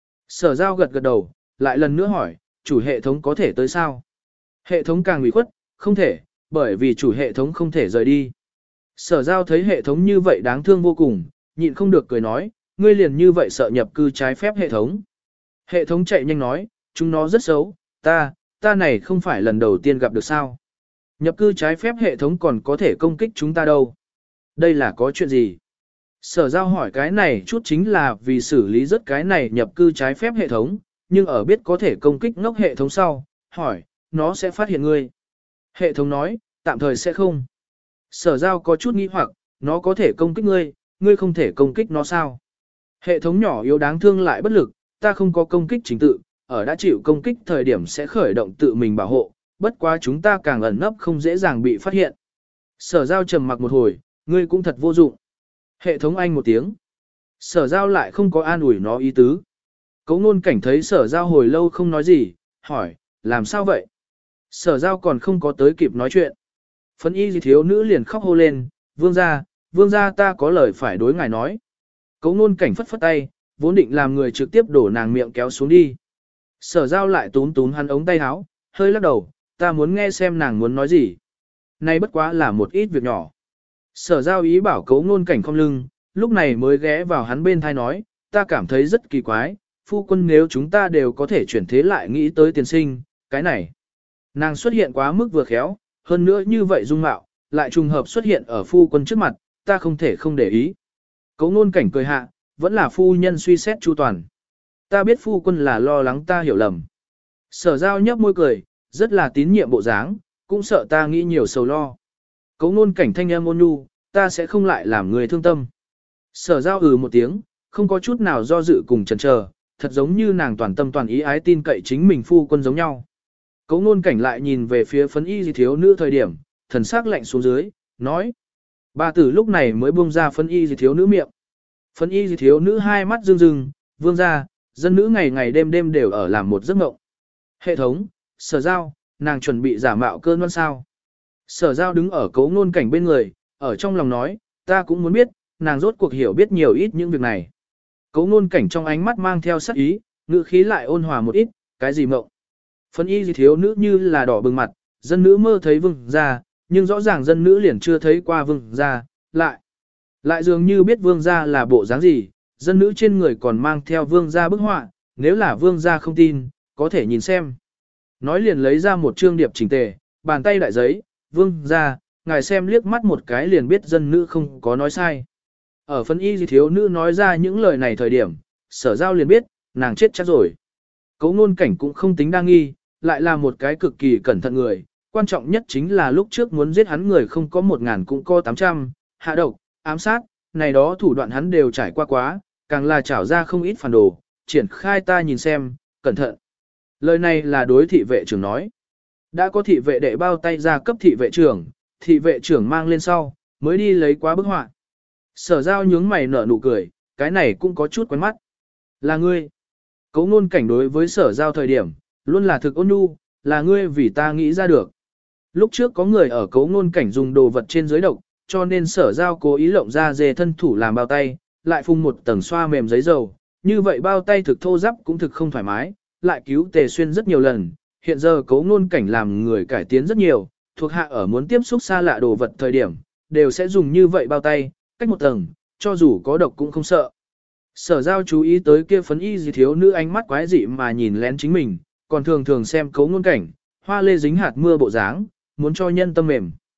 Sở giao gật gật đầu, lại lần nữa hỏi, chủ hệ thống có thể tới sao? Hệ thống càng ủy khuất, không thể, bởi vì chủ hệ thống không thể rời đi. Sở giao thấy hệ thống như vậy đáng thương vô cùng, nhịn không được cười nói, ngươi liền như vậy sợ nhập cư trái phép hệ thống. Hệ thống chạy nhanh nói, chúng nó rất xấu, ta, ta này không phải lần đầu tiên gặp được sao. Nhập cư trái phép hệ thống còn có thể công kích chúng ta đâu. Đây là có chuyện gì? Sở giao hỏi cái này chút chính là vì xử lý rất cái này nhập cư trái phép hệ thống, nhưng ở biết có thể công kích ngốc hệ thống sau, hỏi, nó sẽ phát hiện ngươi. Hệ thống nói, tạm thời sẽ không. Sở giao có chút nghi hoặc, nó có thể công kích ngươi, ngươi không thể công kích nó sao? Hệ thống nhỏ yếu đáng thương lại bất lực, ta không có công kích chính tự, ở đã chịu công kích thời điểm sẽ khởi động tự mình bảo hộ, bất quá chúng ta càng ẩn nấp không dễ dàng bị phát hiện. Sở giao trầm mặc một hồi, ngươi cũng thật vô dụng. Hệ thống anh một tiếng. Sở giao lại không có an ủi nó ý tứ. Cấu ngôn cảnh thấy sở giao hồi lâu không nói gì, hỏi, làm sao vậy? Sở giao còn không có tới kịp nói chuyện. Phấn y gì thiếu nữ liền khóc hô lên, vương gia, vương gia ta có lời phải đối ngài nói. Cấu ngôn cảnh phất phất tay, vốn định làm người trực tiếp đổ nàng miệng kéo xuống đi. Sở giao lại túm túm hắn ống tay áo, hơi lắc đầu, ta muốn nghe xem nàng muốn nói gì. Nay bất quá là một ít việc nhỏ. Sở giao ý bảo cấu ngôn cảnh không lưng, lúc này mới ghé vào hắn bên thai nói, ta cảm thấy rất kỳ quái, phu quân nếu chúng ta đều có thể chuyển thế lại nghĩ tới tiền sinh, cái này. Nàng xuất hiện quá mức vừa khéo, hơn nữa như vậy dung mạo, lại trùng hợp xuất hiện ở phu quân trước mặt, ta không thể không để ý. Cấu ngôn cảnh cười hạ, vẫn là phu nhân suy xét chu toàn. Ta biết phu quân là lo lắng ta hiểu lầm. Sở giao nhấp môi cười, rất là tín nhiệm bộ dáng, cũng sợ ta nghĩ nhiều sầu lo. Cấu ngôn cảnh thanh âm ôn nhu, ta sẽ không lại làm người thương tâm. Sở giao ừ một tiếng, không có chút nào do dự cùng chần chờ, thật giống như nàng toàn tâm toàn ý ái tin cậy chính mình phu quân giống nhau. Cấu ngôn cảnh lại nhìn về phía phấn y gì thiếu nữ thời điểm, thần sắc lạnh xuống dưới, nói. Bà tử lúc này mới buông ra phấn y gì thiếu nữ miệng. Phấn y gì thiếu nữ hai mắt rưng rưng, vương ra, dân nữ ngày ngày đêm đêm đều ở làm một giấc mộng. Hệ thống, sở giao, nàng chuẩn bị giả mạo cơn đoan sao. Sở giao đứng ở cấu ngôn cảnh bên người, ở trong lòng nói, ta cũng muốn biết, nàng rốt cuộc hiểu biết nhiều ít những việc này. Cấu ngôn cảnh trong ánh mắt mang theo sắc ý, ngữ khí lại ôn hòa một ít, cái gì mộng. Phấn y gì thiếu nữ như là đỏ bừng mặt, dân nữ mơ thấy vương gia, nhưng rõ ràng dân nữ liền chưa thấy qua vương gia, lại. Lại dường như biết vương gia là bộ dáng gì, dân nữ trên người còn mang theo vương gia bức họa, nếu là vương gia không tin, có thể nhìn xem. Nói liền lấy ra một trương điệp chỉnh tề, bàn tay đại giấy, vương gia, ngài xem liếc mắt một cái liền biết dân nữ không có nói sai. Ở phân y gì thiếu nữ nói ra những lời này thời điểm, sở giao liền biết, nàng chết chắc rồi. Cấu ngôn cảnh cũng không tính đa nghi, lại là một cái cực kỳ cẩn thận người, quan trọng nhất chính là lúc trước muốn giết hắn người không có một ngàn cũng có tám trăm, hạ độc, ám sát, này đó thủ đoạn hắn đều trải qua quá, càng là trảo ra không ít phản đồ, triển khai ta nhìn xem, cẩn thận. Lời này là đối thị vệ trưởng nói. Đã có thị vệ đệ bao tay ra cấp thị vệ trưởng, thị vệ trưởng mang lên sau, mới đi lấy quá bức họa. Sở giao nhướng mày nở nụ cười, cái này cũng có chút quen mắt. Là ngươi. Cấu ngôn cảnh đối với sở giao thời điểm, luôn là thực ôn nhu, là ngươi vì ta nghĩ ra được. Lúc trước có người ở cấu ngôn cảnh dùng đồ vật trên dưới độc, cho nên sở giao cố ý lộng ra dề thân thủ làm bao tay, lại phun một tầng xoa mềm giấy dầu. Như vậy bao tay thực thô ráp cũng thực không thoải mái, lại cứu tề xuyên rất nhiều lần. Hiện giờ cấu ngôn cảnh làm người cải tiến rất nhiều, thuộc hạ ở muốn tiếp xúc xa lạ đồ vật thời điểm, đều sẽ dùng như vậy bao tay, cách một tầng, cho dù có độc cũng không sợ. Sở giao chú ý tới kia phấn y gì thiếu nữ ánh mắt quái dị mà nhìn lén chính mình, còn thường thường xem cấu ngôn cảnh, hoa lê dính hạt mưa bộ dáng, muốn cho nhân tâm mềm.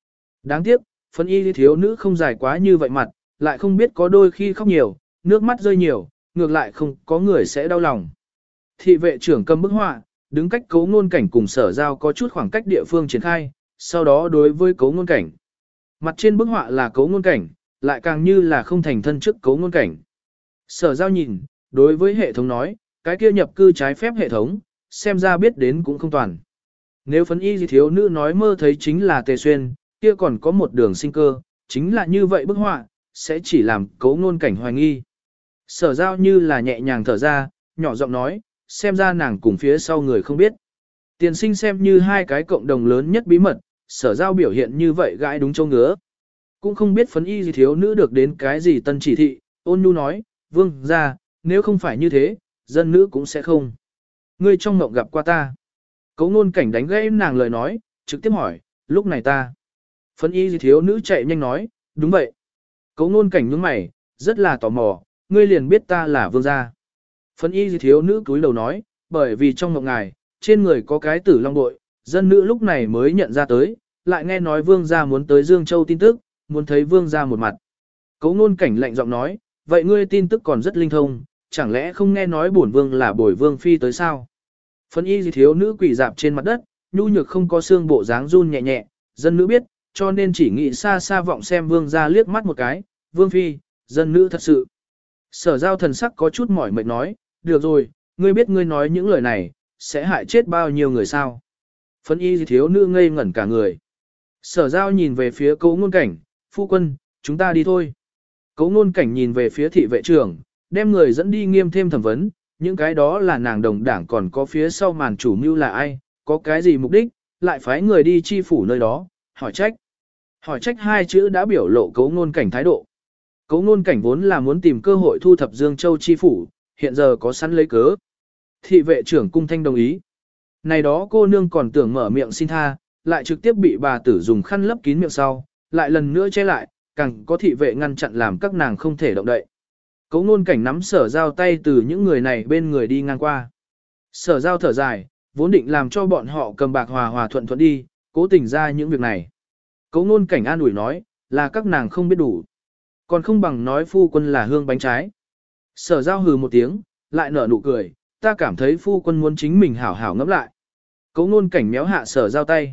Đáng tiếc, phấn y thiếu nữ không dài quá như vậy mặt, lại không biết có đôi khi khóc nhiều, nước mắt rơi nhiều, ngược lại không có người sẽ đau lòng. Thị vệ trưởng cầm bức họa, đứng cách Cố Ngôn Cảnh cùng Sở Giao có chút khoảng cách địa phương triển khai, sau đó đối với Cố Ngôn Cảnh. Mặt trên bức họa là Cố Ngôn Cảnh, lại càng như là không thành thân trước Cố Ngôn Cảnh. Sở Giao nhìn, đối với hệ thống nói, cái kia nhập cư trái phép hệ thống, xem ra biết đến cũng không toàn. Nếu phấn y thiếu nữ nói mơ thấy chính là Tề Xuyên, kia còn có một đường sinh cơ, chính là như vậy bức họa, sẽ chỉ làm Cố Ngôn Cảnh hoài nghi. Sở Giao như là nhẹ nhàng thở ra, nhỏ giọng nói, xem ra nàng cùng phía sau người không biết. Tiền sinh xem như hai cái cộng đồng lớn nhất bí mật, Sở Giao biểu hiện như vậy gãi đúng châu ngứa. Cũng không biết phấn y gì thiếu nữ được đến cái gì tân chỉ thị, ôn nhu nói, vương ra, nếu không phải như thế, dân nữ cũng sẽ không. Ngươi trong mộng gặp qua ta. Cố Ngôn Cảnh đánh gãy nàng lời nói, trực tiếp hỏi, lúc này ta. Phấn y gì thiếu nữ chạy nhanh nói, đúng vậy. Cố Ngôn Cảnh nhướng mày, rất là tò mò, ngươi liền biết ta là vương gia. Phấn y gì thiếu nữ cúi đầu nói, bởi vì trong mộng ngài, trên người có cái tử long bội, dân nữ lúc này mới nhận ra tới, lại nghe nói vương gia muốn tới Dương Châu tin tức, muốn thấy vương gia một mặt. Cố Ngôn Cảnh lạnh giọng nói, vậy ngươi tin tức còn rất linh thông, chẳng lẽ không nghe nói bổn vương là bồi vương phi tới sao? Phấn y gì thiếu nữ quỳ dạp trên mặt đất, nhu nhược không có xương bộ dáng run nhẹ nhẹ, dân nữ biết, cho nên chỉ nghĩ xa xa vọng xem vương gia liếc mắt một cái, vương phi, dân nữ thật sự. Sở Giao thần sắc có chút mỏi mệt nói, được rồi, ngươi biết ngươi nói những lời này, sẽ hại chết bao nhiêu người sao? Phấn y gì thiếu nữ ngây ngẩn cả người. Sở Giao nhìn về phía Cố Ngôn Cảnh, phu quân, chúng ta đi thôi. Cố Ngôn Cảnh nhìn về phía thị vệ trưởng, đem người dẫn đi nghiêm thêm thẩm vấn, những cái đó là nàng đồng đảng còn có phía sau màn chủ mưu là ai, có cái gì mục đích, lại phái người đi chi phủ nơi đó, hỏi trách. Hỏi trách hai chữ đã biểu lộ Cố Ngôn Cảnh thái độ. Cố Ngôn Cảnh vốn là muốn tìm cơ hội thu thập Dương Châu chi phủ, hiện giờ có sẵn lấy cớ. Thị vệ trưởng cung thanh đồng ý. Này đó cô nương còn tưởng mở miệng xin tha, lại trực tiếp bị bà tử dùng khăn lấp kín miệng sau, lại lần nữa che lại, càng có thị vệ ngăn chặn làm các nàng không thể động đậy. Cố Ngôn Cảnh nắm Sở Giao tay từ những người này bên người đi ngang qua. Sở Giao thở dài, vốn định làm cho bọn họ cầm bạc hòa hòa thuận thuận đi, cố tình ra những việc này. Cố Ngôn Cảnh an ủi nói, là các nàng không biết đủ. Còn không bằng nói phu quân là hương bánh trái. Sở Giao hừ một tiếng, lại nở nụ cười, ta cảm thấy phu quân muốn chính mình hảo hảo ngẫm lại. Cố Ngôn Cảnh méo hạ Sở Giao tay.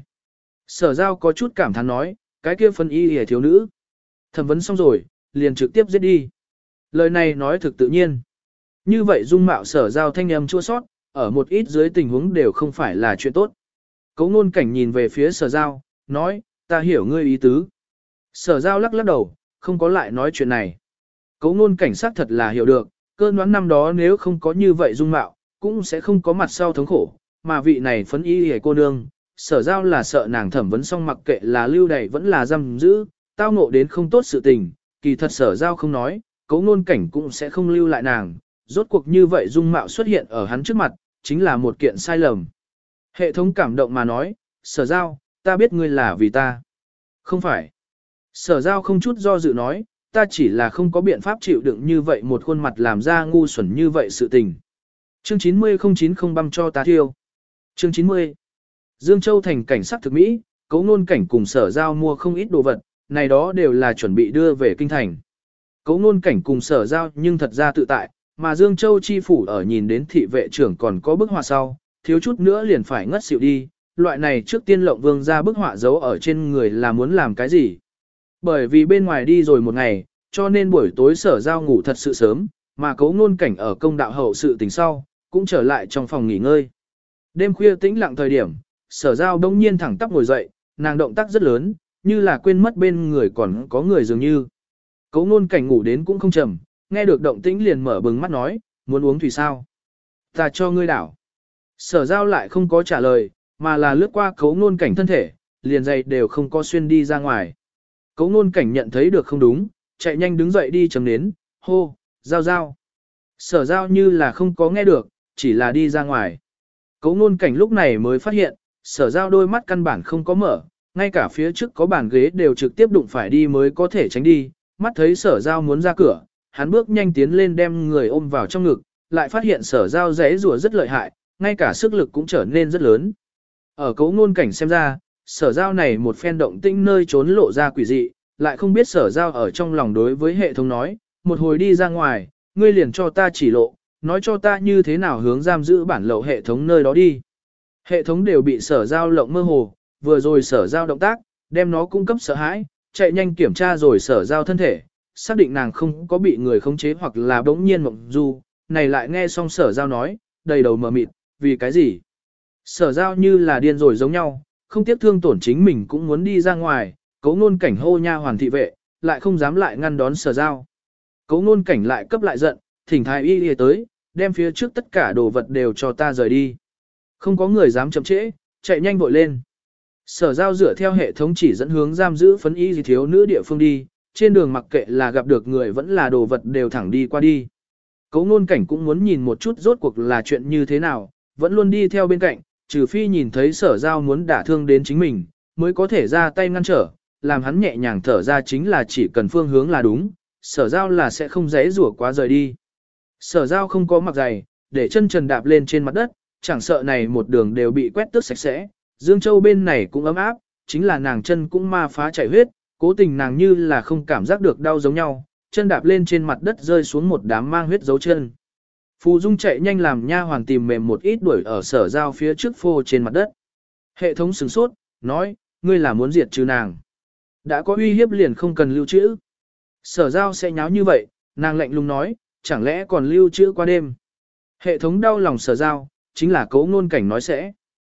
Sở Giao có chút cảm thán nói, cái kia phân y hề thiếu nữ. Thẩm vấn xong rồi, liền trực tiếp giết đi. Lời này nói thực tự nhiên. Như vậy dung mạo Sở Giao thanh âm chua sót, ở một ít dưới tình huống đều không phải là chuyện tốt. Cố Ngôn Cảnh nhìn về phía Sở Giao, nói, ta hiểu ngươi ý tứ. Sở Giao lắc lắc đầu, không có lại nói chuyện này. Cố Ngôn Cảnh xác thật là hiểu được, cơn đoán năm đó nếu không có như vậy dung mạo, cũng sẽ không có mặt sau thống khổ, mà vị này phấn y hề cô nương, Sở Giao là sợ nàng thẩm vấn xong mặc kệ là lưu đày vẫn là giam giữ, tao ngộ đến không tốt sự tình, kỳ thật Sở Giao không nói, Cố Ngôn Cảnh cũng sẽ không lưu lại nàng, rốt cuộc như vậy dung mạo xuất hiện ở hắn trước mặt, chính là một kiện sai lầm. Hệ thống cảm động mà nói, Sở Giao, ta biết ngươi là vì ta. Không phải. Sở Giao không chút do dự nói, ta chỉ là không có biện pháp chịu đựng như vậy một khuôn mặt làm ra ngu xuẩn như vậy sự tình. Chương chín mươi không chín không băm cho ta thiêu. Chương chín mươi. Dương Châu thành cảnh sắc thực mỹ, Cố Ngôn Cảnh cùng Sở Giao mua không ít đồ vật, này đó đều là chuẩn bị đưa về kinh thành. Cố Ngôn Cảnh cùng Sở Giao nhưng thật ra tự tại, mà Dương Châu chi phủ ở nhìn đến thị vệ trưởng còn có bức họa sau, thiếu chút nữa liền phải ngất xỉu đi, loại này trước tiên lộng vương ra bức họa giấu ở trên người là muốn làm cái gì. Bởi vì bên ngoài đi rồi một ngày, cho nên buổi tối Sở Giao ngủ thật sự sớm, mà Cố Ngôn Cảnh ở công đạo hậu sự tình sau, cũng trở lại trong phòng nghỉ ngơi. Đêm khuya tĩnh lặng thời điểm, Sở Giao đông nhiên thẳng tắp ngồi dậy, nàng động tác rất lớn, như là quên mất bên người còn có người dường như. Cố Ngôn Cảnh ngủ đến cũng không trầm, nghe được động tĩnh liền mở bừng mắt nói, muốn uống thủy sao? Ta cho ngươi đảo. Sở Giao lại không có trả lời, mà là lướt qua Cố Ngôn Cảnh thân thể, liền giày đều không có xuyên đi ra ngoài. Cố Ngôn Cảnh nhận thấy được không đúng, chạy nhanh đứng dậy đi chấm nến, hô, Giao Giao. Sở Giao như là không có nghe được, chỉ là đi ra ngoài. Cố Ngôn Cảnh lúc này mới phát hiện, Sở Giao đôi mắt căn bản không có mở, ngay cả phía trước có bàn ghế đều trực tiếp đụng phải đi mới có thể tránh đi, mắt thấy Sở Giao muốn ra cửa, hắn bước nhanh tiến lên đem người ôm vào trong ngực, lại phát hiện Sở Giao giãy giụa rất lợi hại, ngay cả sức lực cũng trở nên rất lớn. Ở Cố Ngôn Cảnh xem ra, sở giao này một phen động tĩnh nơi trốn lộ ra quỷ dị, lại không biết sở giao ở trong lòng đối với hệ thống nói, một hồi đi ra ngoài, ngươi liền cho ta chỉ lộ, nói cho ta như thế nào hướng giam giữ bản lậu hệ thống nơi đó đi. Hệ thống đều bị sở giao lộng mơ hồ, vừa rồi sở giao động tác, đem nó cung cấp sợ hãi, chạy nhanh kiểm tra rồi sở giao thân thể, xác định nàng không có bị người khống chế hoặc là bỗng nhiên mộng du, này lại nghe xong sở giao nói, đầy đầu mờ mịt, vì cái gì? Sở giao như là điên rồi giống nhau, không tiếc thương tổn chính mình cũng muốn đi ra ngoài, cấu ngôn cảnh hô nha hoàn thị vệ, lại không dám lại ngăn đón sở giao. Cấu ngôn cảnh lại cấp lại giận, thỉnh thái y y tới, đem phía trước tất cả đồ vật đều cho ta rời đi. Không có người dám chậm trễ, chạy nhanh vội lên. Sở giao dựa theo hệ thống chỉ dẫn hướng giam giữ phấn y gì thiếu nữ địa phương đi, trên đường mặc kệ là gặp được người vẫn là đồ vật đều thẳng đi qua đi. Cấu ngôn cảnh cũng muốn nhìn một chút rốt cuộc là chuyện như thế nào, vẫn luôn đi theo bên cạnh, trừ phi nhìn thấy sở giao muốn đả thương đến chính mình, mới có thể ra tay ngăn trở, làm hắn nhẹ nhàng thở ra chính là chỉ cần phương hướng là đúng, sở giao là sẽ không dễ rủa quá rời đi. Sở giao không có mặc giày, để chân trần đạp lên trên mặt đất, chẳng sợ này một đường đều bị quét tước sạch sẽ, Dương Châu bên này cũng ấm áp, chính là nàng chân cũng ma phá chảy huyết, cố tình nàng như là không cảm giác được đau giống nhau, chân đạp lên trên mặt đất rơi xuống một đám mang huyết dấu chân. Phù Dung chạy nhanh làm nha hoàn tìm mềm một ít đuổi ở sở giao phía trước phô trên mặt đất. Hệ thống sửng sốt, nói, ngươi là muốn diệt trừ nàng. Đã có uy hiếp liền không cần lưu trữ. Sở giao sẽ nháo như vậy, nàng lạnh lùng nói, chẳng lẽ còn lưu trữ qua đêm. Hệ thống đau lòng sở giao, chính là cấu ngôn cảnh nói sẽ.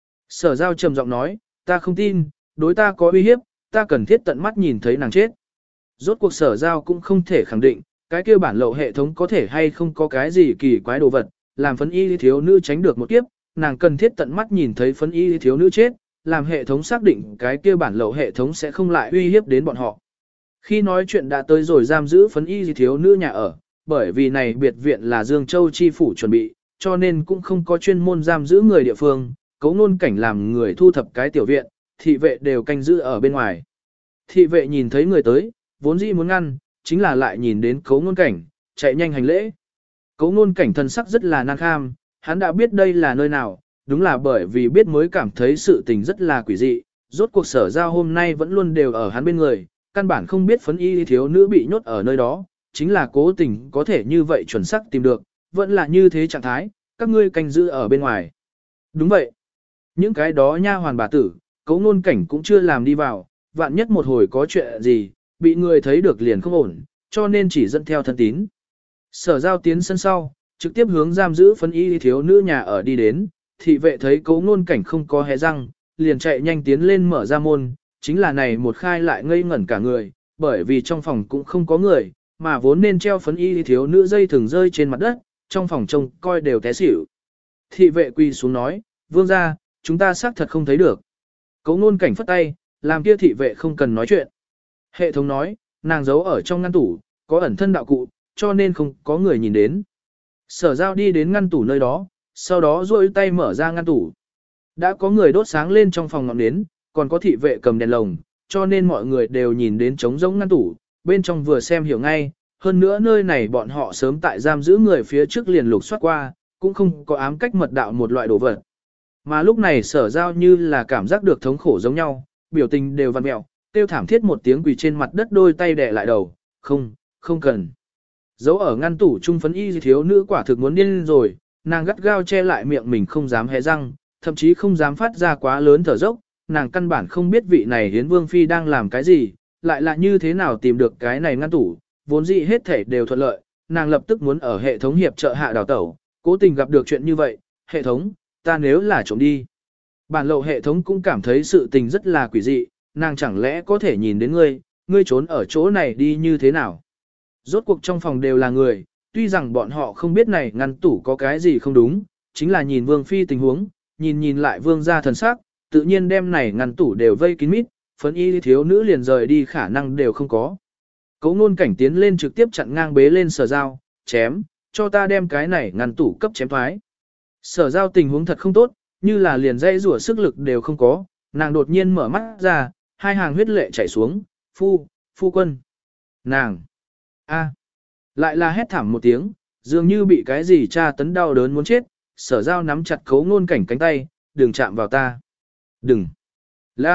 Sở giao trầm giọng nói, ta không tin, đối ta có uy hiếp, ta cần thiết tận mắt nhìn thấy nàng chết. Rốt cuộc sở giao cũng không thể khẳng định, cái kia bản lậu hệ thống có thể hay không có cái gì kỳ quái đồ vật, làm phấn y thiếu nữ tránh được một kiếp, nàng cần thiết tận mắt nhìn thấy phấn y thiếu nữ chết, làm hệ thống xác định cái kia bản lậu hệ thống sẽ không lại uy hiếp đến bọn họ. Khi nói chuyện đã tới rồi giam giữ phấn y thiếu nữ nhà ở, bởi vì này biệt viện là Dương Châu chi phủ chuẩn bị, cho nên cũng không có chuyên môn giam giữ người địa phương, cấu ngôn cảnh làm người thu thập cái tiểu viện, thị vệ đều canh giữ ở bên ngoài. Thị vệ nhìn thấy người tới, vốn dĩ muốn ngăn, chính là lại nhìn đến cấu ngôn cảnh, chạy nhanh hành lễ. Cấu ngôn cảnh thân sắc rất là nan kham, hắn đã biết đây là nơi nào, đúng là bởi vì biết mới cảm thấy sự tình rất là quỷ dị, rốt cuộc sở giao hôm nay vẫn luôn đều ở hắn bên người, căn bản không biết phấn y thiếu nữ bị nhốt ở nơi đó, chính là cố tình có thể như vậy chuẩn xác tìm được, vẫn là như thế trạng thái, các ngươi canh giữ ở bên ngoài. Đúng vậy. Những cái đó nha hoàn bà tử, cấu ngôn cảnh cũng chưa làm đi vào, vạn nhất một hồi có chuyện gì, bị người thấy được liền không ổn, cho nên chỉ dẫn theo thân tín. Sở giao tiến sân sau, trực tiếp hướng giam giữ phấn y thiếu nữ nhà ở đi đến, thị vệ thấy cấu ngôn cảnh không có hé răng, liền chạy nhanh tiến lên mở ra môn, chính là này một khai lại ngây ngẩn cả người, bởi vì trong phòng cũng không có người, mà vốn nên treo phấn y thiếu nữ dây thường rơi trên mặt đất, trong phòng trông coi đều té xỉu. Thị vệ quỳ xuống nói, vương gia, chúng ta xác thật không thấy được. Cấu ngôn cảnh phất tay, làm kia thị vệ không cần nói chuyện. Hệ thống nói, nàng giấu ở trong ngăn tủ, có ẩn thân đạo cụ, cho nên không có người nhìn đến. Sở giao đi đến ngăn tủ nơi đó, sau đó duỗi tay mở ra ngăn tủ. Đã có người đốt sáng lên trong phòng ngọn nến, còn có thị vệ cầm đèn lồng, cho nên mọi người đều nhìn đến trống rỗng ngăn tủ, bên trong vừa xem hiểu ngay, hơn nữa nơi này bọn họ sớm tại giam giữ người phía trước liền lục soát qua, cũng không có ám cách mật đạo một loại đồ vật. Mà lúc này sở giao như là cảm giác được thống khổ giống nhau, biểu tình đều vặn mẹo, tiêu thảm thiết một tiếng quỳ trên mặt đất đôi tay đè lại đầu, không, không cần. Giấu ở ngăn tủ trung phấn y thiếu nữ quả thực muốn điên rồi, nàng gắt gao che lại miệng mình không dám hé răng, thậm chí không dám phát ra quá lớn thở dốc, nàng căn bản không biết vị này hiến vương phi đang làm cái gì, lại là như thế nào tìm được cái này ngăn tủ, vốn dĩ hết thể đều thuận lợi, nàng lập tức muốn ở hệ thống hiệp trợ hạ đào tẩu, cố tình gặp được chuyện như vậy, hệ thống, ta nếu là trộm đi. Bản lậu hệ thống cũng cảm thấy sự tình rất là quỷ dị, nàng chẳng lẽ có thể nhìn đến ngươi, ngươi trốn ở chỗ này đi như thế nào. Rốt cuộc trong phòng đều là người, tuy rằng bọn họ không biết này ngăn tủ có cái gì không đúng, chính là nhìn vương phi tình huống, nhìn nhìn lại vương gia thần sắc, tự nhiên đem này ngăn tủ đều vây kín mít, phấn y thiếu nữ liền rời đi khả năng đều không có. Cấu ngôn cảnh tiến lên trực tiếp chặn ngang bế lên sở giao, chém, cho ta đem cái này ngăn tủ cấp chém thoái. Sở giao tình huống thật không tốt, như là liền dây rủa sức lực đều không có, nàng đột nhiên mở mắt ra, hai hàng huyết lệ chảy xuống, phu, phu quân, nàng, a, lại là hét thảm một tiếng, dường như bị cái gì tra tấn đau đớn muốn chết, sở giao nắm chặt cấu ngôn cảnh cánh tay, đừng chạm vào ta, đừng, Lan,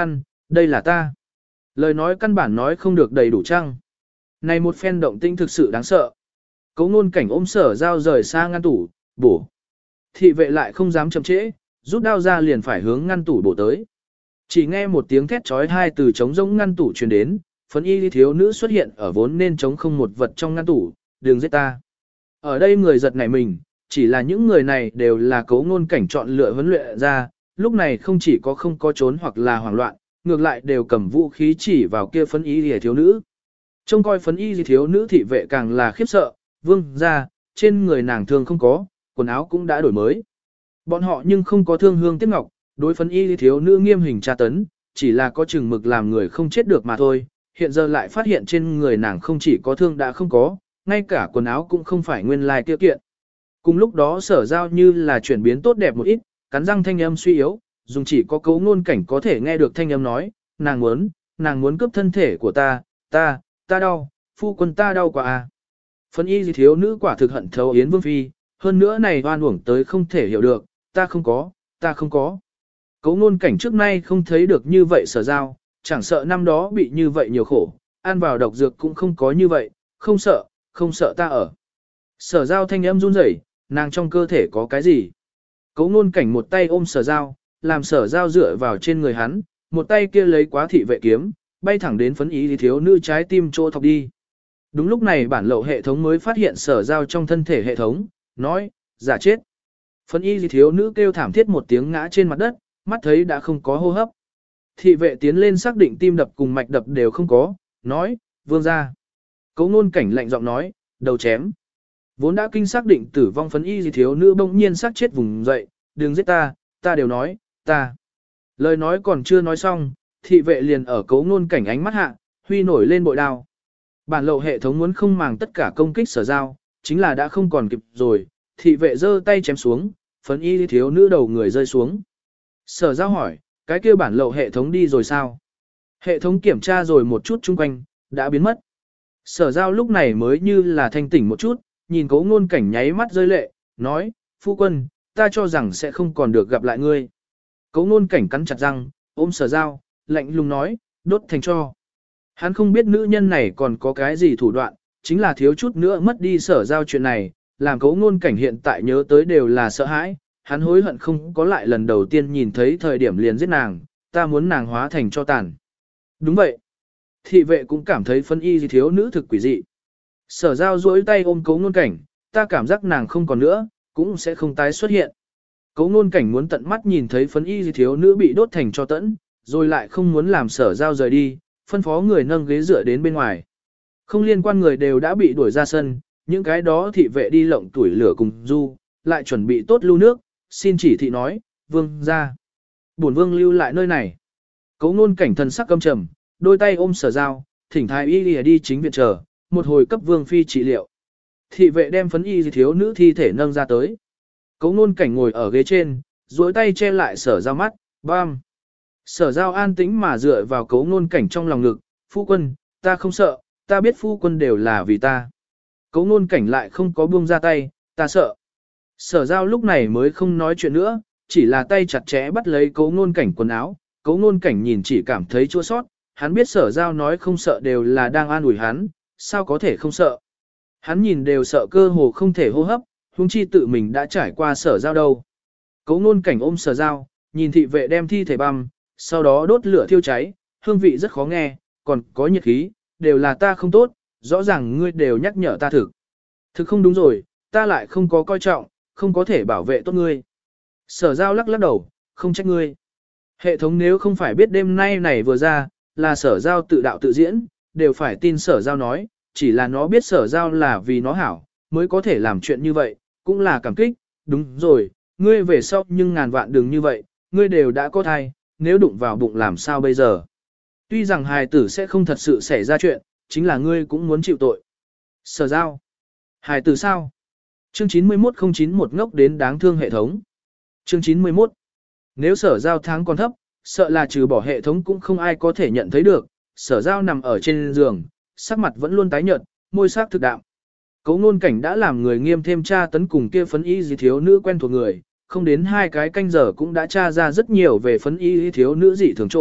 Đây là ta. Lời nói căn bản nói không được đầy đủ chăng. Này một phen động tinh thực sự đáng sợ. Cấu ngôn cảnh ôm sở dao rời xa ngăn tủ, bổ. Thị vệ lại không dám chậm trễ, rút đao ra liền phải hướng ngăn tủ bổ tới. Chỉ nghe một tiếng thét trói hai từ trống rỗng ngăn tủ truyền đến, phấn y thiếu nữ xuất hiện ở vốn nên trống không một vật trong ngăn tủ, đừng giết ta. Ở đây người giật nảy mình, chỉ là những người này đều là cấu ngôn cảnh chọn lựa huấn luyện ra, lúc này không chỉ có không có trốn hoặc là hoảng loạn, ngược lại đều cầm vũ khí chỉ vào kia phấn y thiếu nữ. Trông coi phấn y thiếu nữ thị vệ càng là khiếp sợ, vương ra, trên người nàng thương không có, quần áo cũng đã đổi mới. Bọn họ nhưng không có thương hương tiếc ngọc, đối phấn y thiếu nữ nghiêm hình tra tấn, chỉ là có chừng mực làm người không chết được mà thôi, hiện giờ lại phát hiện trên người nàng không chỉ có thương đã không có, ngay cả quần áo cũng không phải nguyên lai tiêu kiện. Cùng lúc đó sở giao như là chuyển biến tốt đẹp một ít, cắn răng thanh âm suy yếu, dùng chỉ có cấu ngôn cảnh có thể nghe được thanh âm nói, nàng muốn, nàng muốn cướp thân thể của ta, ta, ta đau, phu quân ta đau quá à. Phấn y gì thiếu nữ quả thực hận thấu Yến Vương Phi, hơn nữa này oan uổng tới không thể hiểu được, ta không có, ta không có. Cấu ngôn cảnh trước nay không thấy được như vậy sở giao, chẳng sợ năm đó bị như vậy nhiều khổ, ăn vào độc dược cũng không có như vậy, không sợ, không sợ ta ở. Sở giao thanh âm run rẩy, nàng trong cơ thể có cái gì? Cấu ngôn cảnh một tay ôm sở giao, làm sở giao dựa vào trên người hắn, một tay kia lấy quá thị vệ kiếm, bay thẳng đến phấn ý thì thiếu nữ trái tim chỗ thọc đi. Đúng lúc này bản lậu hệ thống mới phát hiện sở giao trong thân thể hệ thống, nói, giả chết. Phấn y thiếu nữ kêu thảm thiết một tiếng ngã trên mặt đất, mắt thấy đã không có hô hấp. Thị vệ tiến lên xác định tim đập cùng mạch đập đều không có, nói, vương ra. Cấu ngôn cảnh lạnh giọng nói, đầu chém. Vốn đã kinh xác định tử vong phấn y thiếu nữ bỗng nhiên xác chết vùng dậy, đừng giết ta, ta đều nói, ta. Lời nói còn chưa nói xong, thị vệ liền ở cấu ngôn cảnh ánh mắt hạ, huy nổi lên bội đao. Bản lậu hệ thống muốn không màng tất cả công kích sở giao, chính là đã không còn kịp rồi, thị vệ giơ tay chém xuống, phấn y thiếu nữ đầu người rơi xuống. Sở giao hỏi, cái kia bản lậu hệ thống đi rồi sao? Hệ thống kiểm tra rồi một chút chung quanh, đã biến mất. Sở giao lúc này mới như là thanh tỉnh một chút, nhìn cấu ngôn cảnh nháy mắt rơi lệ, nói, phu quân, ta cho rằng sẽ không còn được gặp lại ngươi. Cấu ngôn cảnh cắn chặt răng, ôm sở giao, lạnh lùng nói, đốt thành cho. Hắn không biết nữ nhân này còn có cái gì thủ đoạn, chính là thiếu chút nữa mất đi sở giao chuyện này, làm cấu ngôn cảnh hiện tại nhớ tới đều là sợ hãi, hắn hối hận không có lại lần đầu tiên nhìn thấy thời điểm liền giết nàng, ta muốn nàng hóa thành cho tàn. Đúng vậy. Thị vệ cũng cảm thấy phân y gì thiếu nữ thực quỷ dị. Sở giao duỗi tay ôm cấu ngôn cảnh, ta cảm giác nàng không còn nữa, cũng sẽ không tái xuất hiện. Cấu ngôn cảnh muốn tận mắt nhìn thấy phấn y gì thiếu nữ bị đốt thành cho tẫn, rồi lại không muốn làm sở giao rời đi, phân phó người nâng ghế dựa đến bên ngoài. Không liên quan người đều đã bị đuổi ra sân, những cái đó thị vệ đi lộng tuổi lửa cùng du, lại chuẩn bị tốt lưu nước, xin chỉ thị nói, vương ra. Bổn vương lưu lại nơi này. Cấu ngôn cảnh thần sắc căm trầm, đôi tay ôm sở giao, thỉnh thái y đi, đi chính viện chờ, một hồi cấp vương phi trị liệu. Thị vệ đem phấn y thiếu nữ thi thể nâng ra tới. Cấu ngôn cảnh ngồi ở ghế trên, duỗi tay che lại sở giao mắt, bam. Sở giao an tĩnh mà dựa vào cấu ngôn cảnh trong lòng ngực, phu quân, ta không sợ, ta biết phu quân đều là vì ta. Cấu ngôn cảnh lại không có buông ra tay, ta sợ. Sở giao lúc này mới không nói chuyện nữa, chỉ là tay chặt chẽ bắt lấy cấu ngôn cảnh quần áo, cấu ngôn cảnh nhìn chỉ cảm thấy chua sót, hắn biết sở giao nói không sợ đều là đang an ủi hắn, sao có thể không sợ. Hắn nhìn đều sợ cơ hồ không thể hô hấp, huống chi tự mình đã trải qua sở giao đâu. Cấu ngôn cảnh ôm sở giao, nhìn thị vệ đem thi thể băm, sau đó đốt lửa thiêu cháy, hương vị rất khó nghe, còn có nhiệt khí, đều là ta không tốt, rõ ràng ngươi đều nhắc nhở ta thực. Thực không đúng rồi, ta lại không có coi trọng, không có thể bảo vệ tốt ngươi. Sở giao lắc lắc đầu, không trách ngươi. Hệ thống nếu không phải biết đêm nay này vừa ra, là sở giao tự đạo tự diễn, đều phải tin sở giao nói, chỉ là nó biết sở giao là vì nó hảo, mới có thể làm chuyện như vậy, cũng là cảm kích, đúng rồi, ngươi về sau nhưng ngàn vạn đừng như vậy, ngươi đều đã có thai, nếu đụng vào bụng làm sao bây giờ. Tuy rằng hài tử sẽ không thật sự xảy ra chuyện, chính là ngươi cũng muốn chịu tội. Sở giao. Hài tử sao? Chương chín mươi mốt không chín một ngốc đến đáng thương hệ thống. Chương chín mươi mốt. Nếu sở giao tháng còn thấp, sợ là trừ bỏ hệ thống cũng không ai có thể nhận thấy được, sở giao nằm ở trên giường, sắc mặt vẫn luôn tái nhợt, môi sắc thực đạm. Cấu ngôn cảnh đã làm người nghiêm thêm tra tấn cùng kia phấn y gì thiếu nữ quen thuộc người, không đến hai cái canh giờ cũng đã tra ra rất nhiều về phấn y thiếu nữ dị thường chỗ,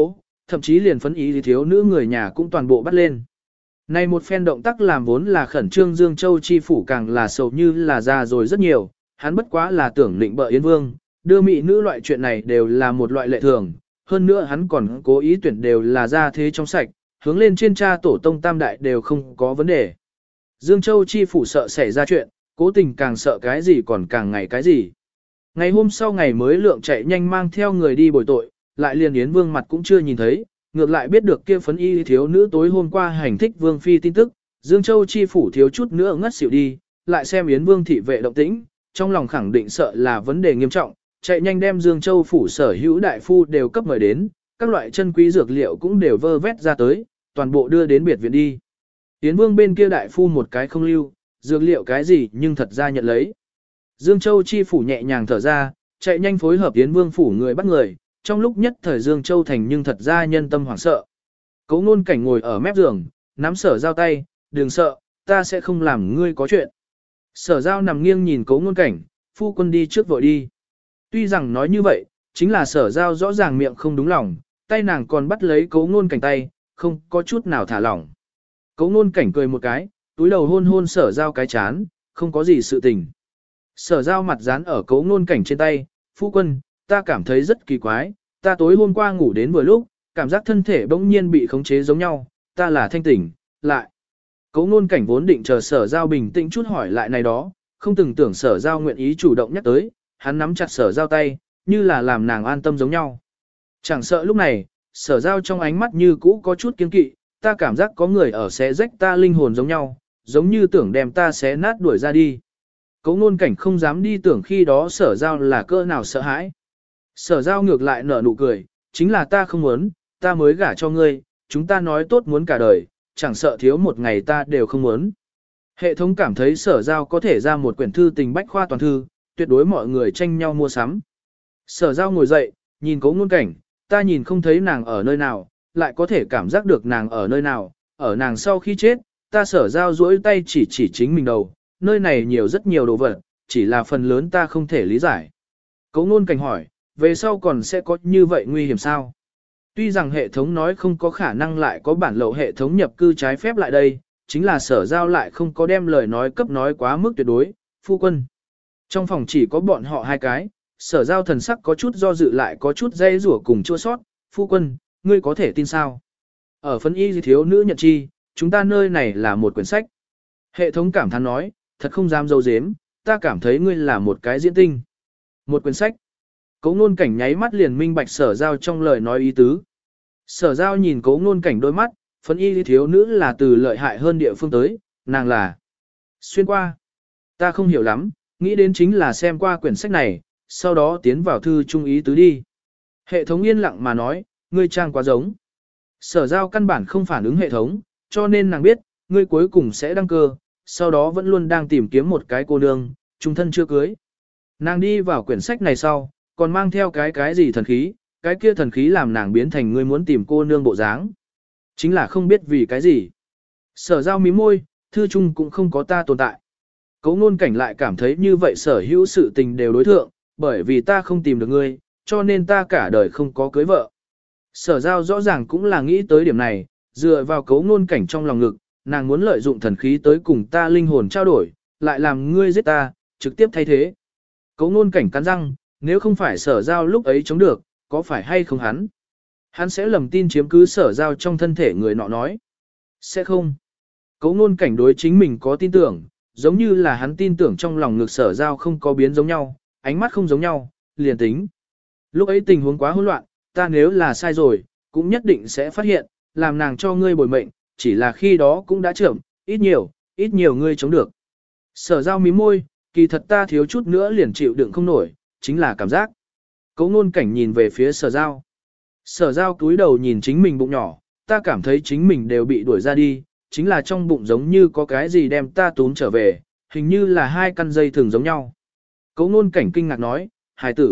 thậm chí liền phấn ý thì thiếu nữ người nhà cũng toàn bộ bắt lên. Này một phen động tác làm vốn là khẩn trương Dương Châu chi phủ càng là sầu như là già rồi rất nhiều, hắn bất quá là tưởng định bợ Yến Vương, đưa mỹ nữ loại chuyện này đều là một loại lệ thường, hơn nữa hắn còn cố ý tuyển đều là gia thế trong sạch, hướng lên trên cha tổ tông tam đại đều không có vấn đề. Dương Châu chi phủ sợ xảy ra chuyện, cố tình càng sợ cái gì còn càng ngày cái gì. Ngày hôm sau ngày mới lượng chạy nhanh mang theo người đi bồi tội, lại liền Yến Vương mặt cũng chưa nhìn thấy, ngược lại biết được kia phấn y thiếu nữ tối hôm qua hành thích Vương Phi tin tức, Dương Châu chi phủ thiếu chút nữa ngất xỉu đi, lại xem Yến Vương thị vệ động tĩnh, trong lòng khẳng định sợ là vấn đề nghiêm trọng, chạy nhanh đem Dương Châu phủ sở hữu đại phu đều cấp mời đến, các loại chân quý dược liệu cũng đều vơ vét ra tới, toàn bộ đưa đến biệt viện đi. Yến Vương bên kia đại phu một cái không lưu, dược liệu cái gì nhưng thật ra nhận lấy. Dương Châu chi phủ nhẹ nhàng thở ra, chạy nhanh phối hợp Yến Vương phủ người bắt người, trong lúc nhất thời Dương Châu thành nhưng thật ra nhân tâm hoảng sợ. Cố Nôn Cảnh ngồi ở mép giường, nắm Sở Giao tay, đừng sợ, ta sẽ không làm ngươi có chuyện. Sở Giao nằm nghiêng nhìn Cố Nôn Cảnh, phu quân đi trước vội đi. Tuy rằng nói như vậy, chính là Sở Giao rõ ràng miệng không đúng lòng, tay nàng còn bắt lấy Cố Nôn Cảnh tay, không có chút nào thả lỏng. Cố Nôn Cảnh cười một cái, túi đầu hôn hôn Sở Giao cái chán, không có gì sự tình. Sở Giao mặt dán ở Cố Nôn Cảnh trên tay, phu quân, ta cảm thấy rất kỳ quái, ta tối hôm qua ngủ đến vừa lúc, cảm giác thân thể bỗng nhiên bị khống chế giống nhau, ta là thanh tỉnh, lại. Cố Nôn Cảnh vốn định chờ Sở Giao bình tĩnh chút hỏi lại này đó, không từng tưởng Sở Giao nguyện ý chủ động nhắc tới, hắn nắm chặt Sở Giao tay, như là làm nàng an tâm giống nhau. Chẳng sợ lúc này, Sở Giao trong ánh mắt như cũ có chút kiên kỵ, ta cảm giác có người ở xé rách ta linh hồn giống nhau, giống như tưởng đem ta xé nát đuổi ra đi. Cố Nôn Cảnh không dám đi tưởng khi đó Sở Giao là cỡ nào sợ hãi. Sở Giao ngược lại nở nụ cười, chính là ta không muốn, ta mới gả cho ngươi, chúng ta nói tốt muốn cả đời, chẳng sợ thiếu một ngày ta đều không muốn. Hệ thống cảm thấy Sở Giao có thể ra một quyển thư tình bách khoa toàn thư, tuyệt đối mọi người tranh nhau mua sắm. Sở Giao ngồi dậy, nhìn Cố Nôn Cảnh, ta nhìn không thấy nàng ở nơi nào, lại có thể cảm giác được nàng ở nơi nào, ở nàng sau khi chết, ta Sở Giao duỗi tay chỉ chỉ chính mình đầu, nơi này nhiều rất nhiều đồ vật, chỉ là phần lớn ta không thể lý giải. Cố Nôn Cảnh hỏi, về sau còn sẽ có như vậy nguy hiểm sao? Tuy rằng hệ thống nói không có khả năng lại có bản lậu hệ thống nhập cư trái phép lại đây, chính là Sở Giao lại không có đem lời nói cấp nói quá mức tuyệt đối, phu quân. Trong phòng chỉ có bọn họ hai cái, Sở Giao thần sắc có chút do dự lại có chút dây rủa cùng chua sót, phu quân, ngươi có thể tin sao? Ở phân y thiếu nữ nhận chi, chúng ta nơi này là một quyển sách. Hệ thống cảm thán nói, thật không dám dâu dếm, ta cảm thấy ngươi là một cái diễn tinh. Một quyển sách. Cố Nôn Cảnh nháy mắt liền minh bạch Sở Giao trong lời nói ý tứ. Sở Giao nhìn Cố Nôn Cảnh đôi mắt, phấn y thiếu nữ là từ lợi hại hơn địa phương tới, nàng là xuyên qua. Ta không hiểu lắm, nghĩ đến chính là xem qua quyển sách này, sau đó tiến vào thư trung ý tứ đi. Hệ thống yên lặng mà nói, ngươi trang quá giống. Sở Giao căn bản không phản ứng hệ thống, cho nên nàng biết, ngươi cuối cùng sẽ đăng cơ, sau đó vẫn luôn đang tìm kiếm một cái cô nương, chung thân chưa cưới. Nàng đi vào quyển sách này sau, còn mang theo cái cái gì thần khí, cái kia thần khí làm nàng biến thành ngươi muốn tìm cô nương bộ dáng. Chính là không biết vì cái gì. Sở Giao mí môi, thư chung cũng không có ta tồn tại. Cố Nôn Cảnh lại cảm thấy như vậy sở hữu sự tình đều đối thượng, bởi vì ta không tìm được ngươi, cho nên ta cả đời không có cưới vợ. Sở Giao rõ ràng cũng là nghĩ tới điểm này, dựa vào Cố Nôn Cảnh trong lòng ngực, nàng muốn lợi dụng thần khí tới cùng ta linh hồn trao đổi, lại làm ngươi giết ta, trực tiếp thay thế. Cố Nôn Cảnh cắn răng, nếu không phải Sở Giao lúc ấy chống được, có phải hay không hắn? Hắn sẽ lầm tin chiếm cứ Sở Giao trong thân thể người nọ nói. Sẽ không. Cố Nôn Cảnh đối chính mình có tin tưởng, giống như là hắn tin tưởng trong lòng ngực Sở Giao không có biến giống nhau, ánh mắt không giống nhau, liền tính. Lúc ấy tình huống quá hỗn loạn, ta nếu là sai rồi, cũng nhất định sẽ phát hiện, làm nàng cho ngươi bồi mệnh, chỉ là khi đó cũng đã trưởng, ít nhiều, ít nhiều ngươi chống được. Sở Giao mím môi, kỳ thật ta thiếu chút nữa liền chịu đựng không nổi, chính là cảm giác. Cố Nôn Cảnh nhìn về phía Sở Giao. Sở Giao cúi đầu nhìn chính mình bụng nhỏ, ta cảm thấy chính mình đều bị đuổi ra đi, chính là trong bụng giống như có cái gì đem ta túm trở về, hình như là hai căn dây thường giống nhau. Cố Nôn Cảnh kinh ngạc nói, hài tử.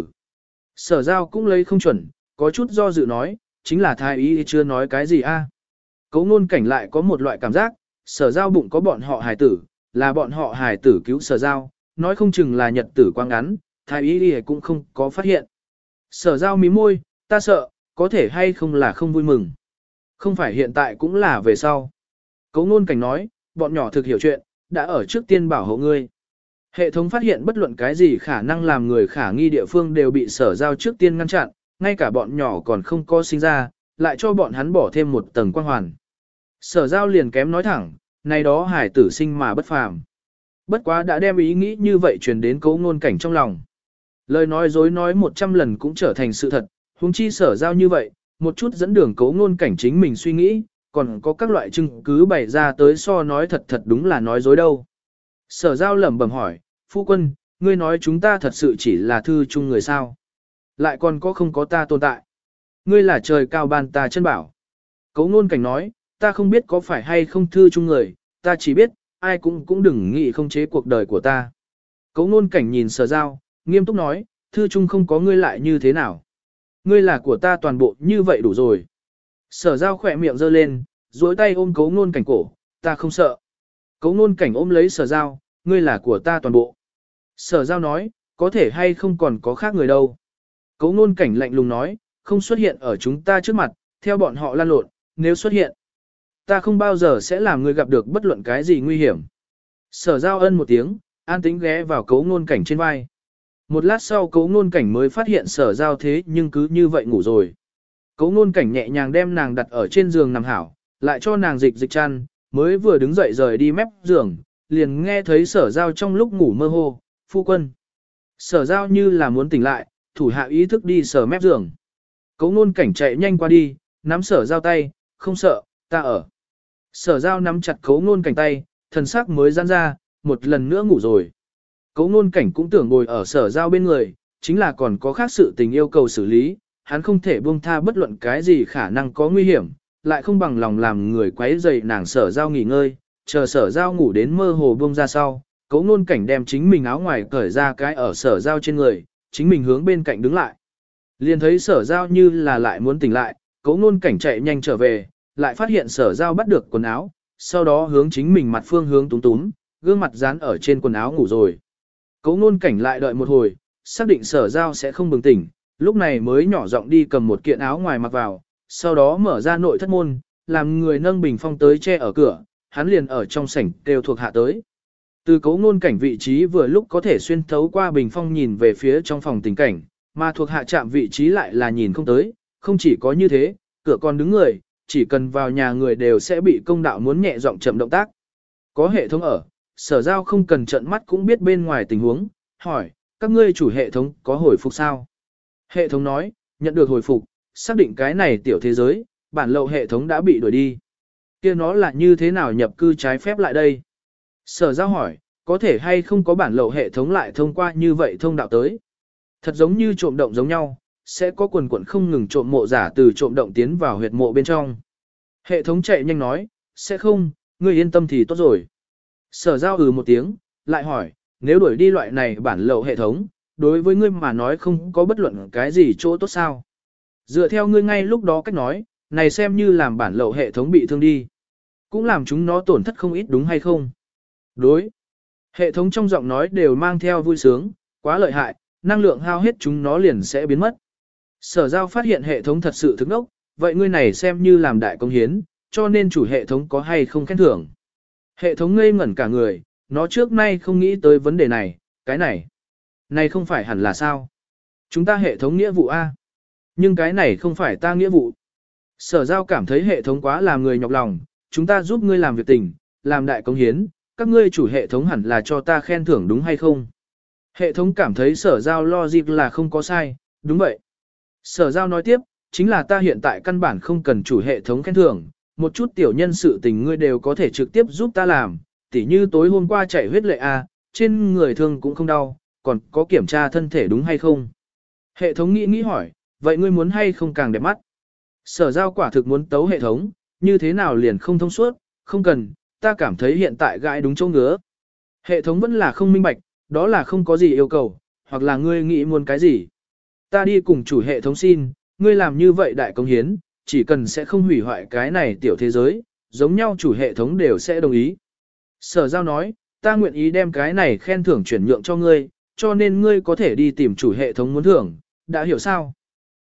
Sở Giao cũng lấy không chuẩn, có chút do dự nói, chính là thái y chưa nói cái gì a. Cố Nôn Cảnh lại có một loại cảm giác, Sở Giao bụng có bọn họ hài tử, là bọn họ hài tử cứu Sở Giao, nói không chừng là nhật tử quá ngắn, thái y cũng không có phát hiện. Sở Giao mí môi, ta sợ, có thể hay không là không vui mừng. Không phải hiện tại cũng là về sau. Cấu ngôn cảnh nói, bọn nhỏ thực hiểu chuyện, đã ở trước tiên bảo hộ ngươi. Hệ thống phát hiện bất luận cái gì khả năng làm người khả nghi địa phương đều bị sở giao trước tiên ngăn chặn, ngay cả bọn nhỏ còn không có sinh ra, lại cho bọn hắn bỏ thêm một tầng quan hoàn. Sở giao liền kém nói thẳng, này đó hải tử sinh mà bất phàm. Bất quá đã đem ý nghĩ như vậy truyền đến cấu ngôn cảnh trong lòng. Lời nói dối nói một trăm lần cũng trở thành sự thật, huống chi sở giao như vậy, một chút dẫn đường cấu ngôn cảnh chính mình suy nghĩ, còn có các loại chứng cứ bày ra tới so nói thật thật đúng là nói dối đâu. Sở giao lẩm bẩm hỏi, phu quân, ngươi nói chúng ta thật sự chỉ là thư chung người sao? Lại còn có không có ta tồn tại? Ngươi là trời cao ban ta chân bảo. Cấu ngôn cảnh nói, ta không biết có phải hay không thư chung người, ta chỉ biết, ai cũng cũng đừng nghĩ không chế cuộc đời của ta. Cấu ngôn cảnh nhìn sở giao, nghiêm túc nói, thư chung không có ngươi lại như thế nào. Ngươi là của ta toàn bộ như vậy đủ rồi. Sở giao khỏe miệng giơ lên, duỗi tay ôm cấu ngôn cảnh cổ, ta không sợ. Cấu ngôn cảnh ôm lấy sở giao, ngươi là của ta toàn bộ. Sở giao nói, có thể hay không còn có khác người đâu. Cấu ngôn cảnh lạnh lùng nói, không xuất hiện ở chúng ta trước mặt, theo bọn họ lan lộn, nếu xuất hiện. Ta không bao giờ sẽ làm ngươi gặp được bất luận cái gì nguy hiểm. Sở giao ân một tiếng, an tĩnh ghé vào cấu ngôn cảnh trên vai. Một lát sau cấu ngôn cảnh mới phát hiện sở giao thế nhưng cứ như vậy ngủ rồi. Cấu ngôn cảnh nhẹ nhàng đem nàng đặt ở trên giường nằm hảo, lại cho nàng dịch dịch chăn, mới vừa đứng dậy rời đi mép giường, liền nghe thấy sở giao trong lúc ngủ mơ hồ, phu quân. Sở giao như là muốn tỉnh lại, thủ hạ ý thức đi sở mép giường. Cấu ngôn cảnh chạy nhanh qua đi, nắm sở giao tay, không sợ, ta ở. Sở giao nắm chặt cấu ngôn cảnh tay, thần sắc mới giãn ra, một lần nữa ngủ rồi. Cấu ngôn cảnh cũng tưởng ngồi ở sở giao bên người, chính là còn có khác sự tình yêu cầu xử lý, hắn không thể buông tha bất luận cái gì khả năng có nguy hiểm, lại không bằng lòng làm người quấy rầy nàng sở giao nghỉ ngơi, chờ sở giao ngủ đến mơ hồ buông ra sau, cấu ngôn cảnh đem chính mình áo ngoài cởi ra cái ở sở giao trên người, chính mình hướng bên cạnh đứng lại. Liền thấy sở giao như là lại muốn tỉnh lại, cấu ngôn cảnh chạy nhanh trở về, lại phát hiện sở giao bắt được quần áo, sau đó hướng chính mình mặt phương hướng túm túm, gương mặt dán ở trên quần áo ngủ rồi. Cấu ngôn cảnh lại đợi một hồi, xác định sở giao sẽ không bừng tỉnh, lúc này mới nhỏ giọng đi cầm một kiện áo ngoài mặc vào, sau đó mở ra nội thất môn, làm người nâng bình phong tới che ở cửa, hắn liền ở trong sảnh kêu thuộc hạ tới. Từ cấu ngôn cảnh vị trí vừa lúc có thể xuyên thấu qua bình phong nhìn về phía trong phòng tình cảnh, mà thuộc hạ chạm vị trí lại là nhìn không tới, không chỉ có như thế, cửa còn đứng người, chỉ cần vào nhà người đều sẽ bị công đạo muốn nhẹ giọng chậm động tác. Có hệ thống ở, sở giao không cần trợn mắt cũng biết bên ngoài tình huống, hỏi, các ngươi chủ hệ thống có hồi phục sao? Hệ thống nói, nhận được hồi phục, xác định cái này tiểu thế giới, bản lậu hệ thống đã bị đuổi đi. Kia nó là như thế nào nhập cư trái phép lại đây? Sở giao hỏi, có thể hay không có bản lậu hệ thống lại thông qua như vậy thông đạo tới? Thật giống như trộm động giống nhau, sẽ có quần quần không ngừng trộm mộ giả từ trộm động tiến vào huyệt mộ bên trong. Hệ thống chạy nhanh nói, sẽ không, ngươi yên tâm thì tốt rồi. Sở giao ừ một tiếng, lại hỏi, nếu đuổi đi loại này bản lậu hệ thống, đối với ngươi mà nói không có bất luận cái gì chỗ tốt sao? Dựa theo ngươi ngay lúc đó cách nói, này xem như làm bản lậu hệ thống bị thương đi. Cũng làm chúng nó tổn thất không ít đúng hay không? Đối. Hệ thống trong giọng nói đều mang theo vui sướng, quá lợi hại, năng lượng hao hết chúng nó liền sẽ biến mất. Sở giao phát hiện hệ thống thật sự thức nốc, vậy ngươi này xem như làm đại công hiến, cho nên chủ hệ thống có hay không khen thưởng. Hệ thống ngây ngẩn cả người, nó trước nay không nghĩ tới vấn đề này, cái này. Này không phải hẳn là sao? Chúng ta hệ thống nghĩa vụ A. Nhưng cái này không phải ta nghĩa vụ. Sở giao cảm thấy hệ thống quá làm người nhọc lòng, chúng ta giúp ngươi làm việc tình, làm đại công hiến, các ngươi chủ hệ thống hẳn là cho ta khen thưởng đúng hay không? Hệ thống cảm thấy sở giao logic là không có sai, đúng vậy. Sở giao nói tiếp, chính là ta hiện tại căn bản không cần chủ hệ thống khen thưởng, một chút tiểu nhân sự tình ngươi đều có thể trực tiếp giúp ta làm, tỉ như tối hôm qua chạy huyết lệ A, trên người thương cũng không đau, còn có kiểm tra thân thể đúng hay không? Hệ thống nghĩ nghĩ hỏi, vậy ngươi muốn hay không càng đẹp mắt? Sở giao quả thực muốn tấu hệ thống, như thế nào liền không thông suốt, không cần, ta cảm thấy hiện tại gãi đúng chỗ ngứa. Hệ thống vẫn là không minh bạch, đó là không có gì yêu cầu, hoặc là ngươi nghĩ muốn cái gì. Ta đi cùng chủ hệ thống xin, ngươi làm như vậy đại công hiến, chỉ cần sẽ không hủy hoại cái này tiểu thế giới, giống nhau chủ hệ thống đều sẽ đồng ý. Sở giao nói, ta nguyện ý đem cái này khen thưởng chuyển nhượng cho ngươi, cho nên ngươi có thể đi tìm chủ hệ thống muốn thưởng, đã hiểu sao?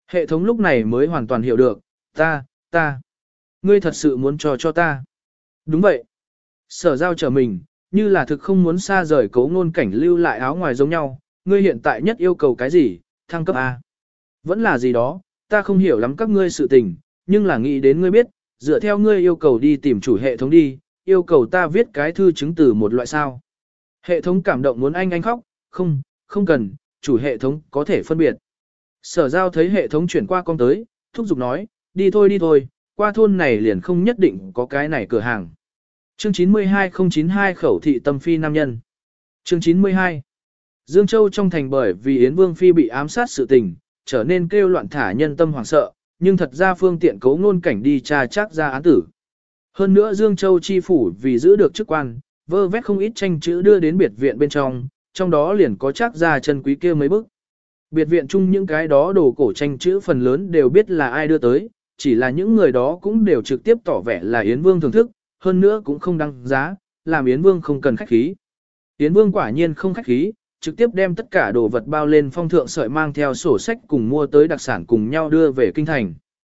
Hệ thống lúc này mới hoàn toàn hiểu được, ta, ta, ngươi thật sự muốn cho cho ta. Đúng vậy. Sở giao trở mình, như là thực không muốn xa rời Cố Ngôn Cảnh lưu lại áo ngoài giống nhau, ngươi hiện tại nhất yêu cầu cái gì, thăng cấp A. Vẫn là gì đó, ta không hiểu lắm các ngươi sự tình, nhưng là nghĩ đến ngươi biết, dựa theo ngươi yêu cầu đi tìm chủ hệ thống đi, yêu cầu ta viết cái thư chứng từ một loại sao. Hệ thống cảm động muốn anh anh khóc, không, không cần, chủ hệ thống có thể phân biệt. Sở giao thấy hệ thống chuyển qua con tới, thúc giục nói, đi thôi đi thôi, qua thôn này liền không nhất định có cái này cửa hàng. Chương chín mươi hai không chín hai khẩu thị tâm phi nam nhân. Chương chín mươi hai. Dương Châu trong thành bởi vì Yến Vương Phi bị ám sát sự tình, trở nên kêu loạn thả nhân tâm hoảng sợ, nhưng thật ra phương tiện Cố Ngôn Cảnh đi tra chắc ra án tử. Hơn nữa Dương Châu chi phủ vì giữ được chức quan, vơ vét không ít tranh chữ đưa đến biệt viện bên trong, trong đó liền có chắc ra chân quý kia mấy bức. Biệt viện chung những cái đó đồ cổ tranh chữ phần lớn đều biết là ai đưa tới, chỉ là những người đó cũng đều trực tiếp tỏ vẻ là Yến Vương thưởng thức, hơn nữa cũng không đăng giá, làm Yến Vương không cần khách khí. Yến Vương quả nhiên không khách khí, trực tiếp đem tất cả đồ vật bao lên phong thượng sợi mang theo sổ sách cùng mua tới đặc sản cùng nhau đưa về kinh thành.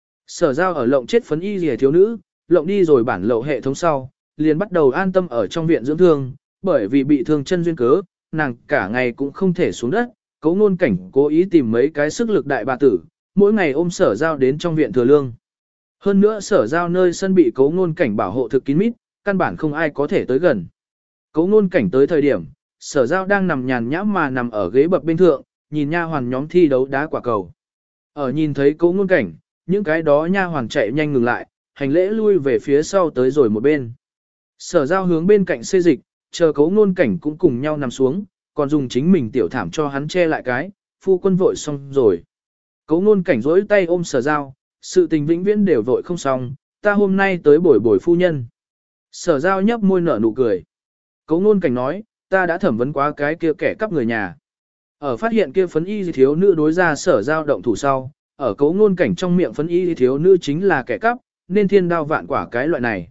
Sở giao ở lộng chết phấn y rìa thiếu nữ, lộng đi rồi bản lậu hệ thống sau, liền bắt đầu an tâm ở trong viện dưỡng thương, bởi vì bị thương chân duyên cớ, nàng cả ngày cũng không thể xuống đất, Cố Ngôn Cảnh cố ý tìm mấy cái sức lực đại bà tử, mỗi ngày ôm sở giao đến trong viện thừa lương. Hơn nữa sở giao nơi sân bị Cố Ngôn Cảnh bảo hộ thực kín mít, căn bản không ai có thể tới gần. Cố Ngôn Cảnh tới thời điểm, sở giao đang nằm nhàn nhãm mà nằm ở ghế bập bên thượng, nhìn nha hoàn nhóm thi đấu đá quả cầu. Ở nhìn thấy Cố Ngôn Cảnh, những cái đó nha hoàn chạy nhanh ngừng lại, hành lễ lui về phía sau tới rồi một bên. Sở giao hướng bên cạnh xê dịch, chờ Cố Ngôn Cảnh cũng cùng nhau nằm xuống, còn dùng chính mình tiểu thảm cho hắn che lại cái, phu quân vội xong rồi. Cố Ngôn Cảnh rỗi tay ôm sở giao, sự tình vĩnh viễn đều vội không xong, ta hôm nay tới bồi bồi phu nhân. Sở giao nhấp môi nở nụ cười. Cố Ngôn Cảnh nói, ta đã thẩm vấn quá cái kia kẻ cắp người nhà. Ở phát hiện kia phấn y thiếu nữ đối ra sở giao động thủ sau, ở Cố Ngôn Cảnh trong miệng phấn y thiếu nữ chính là kẻ cắp, nên thiên đao vạn quả cái loại này.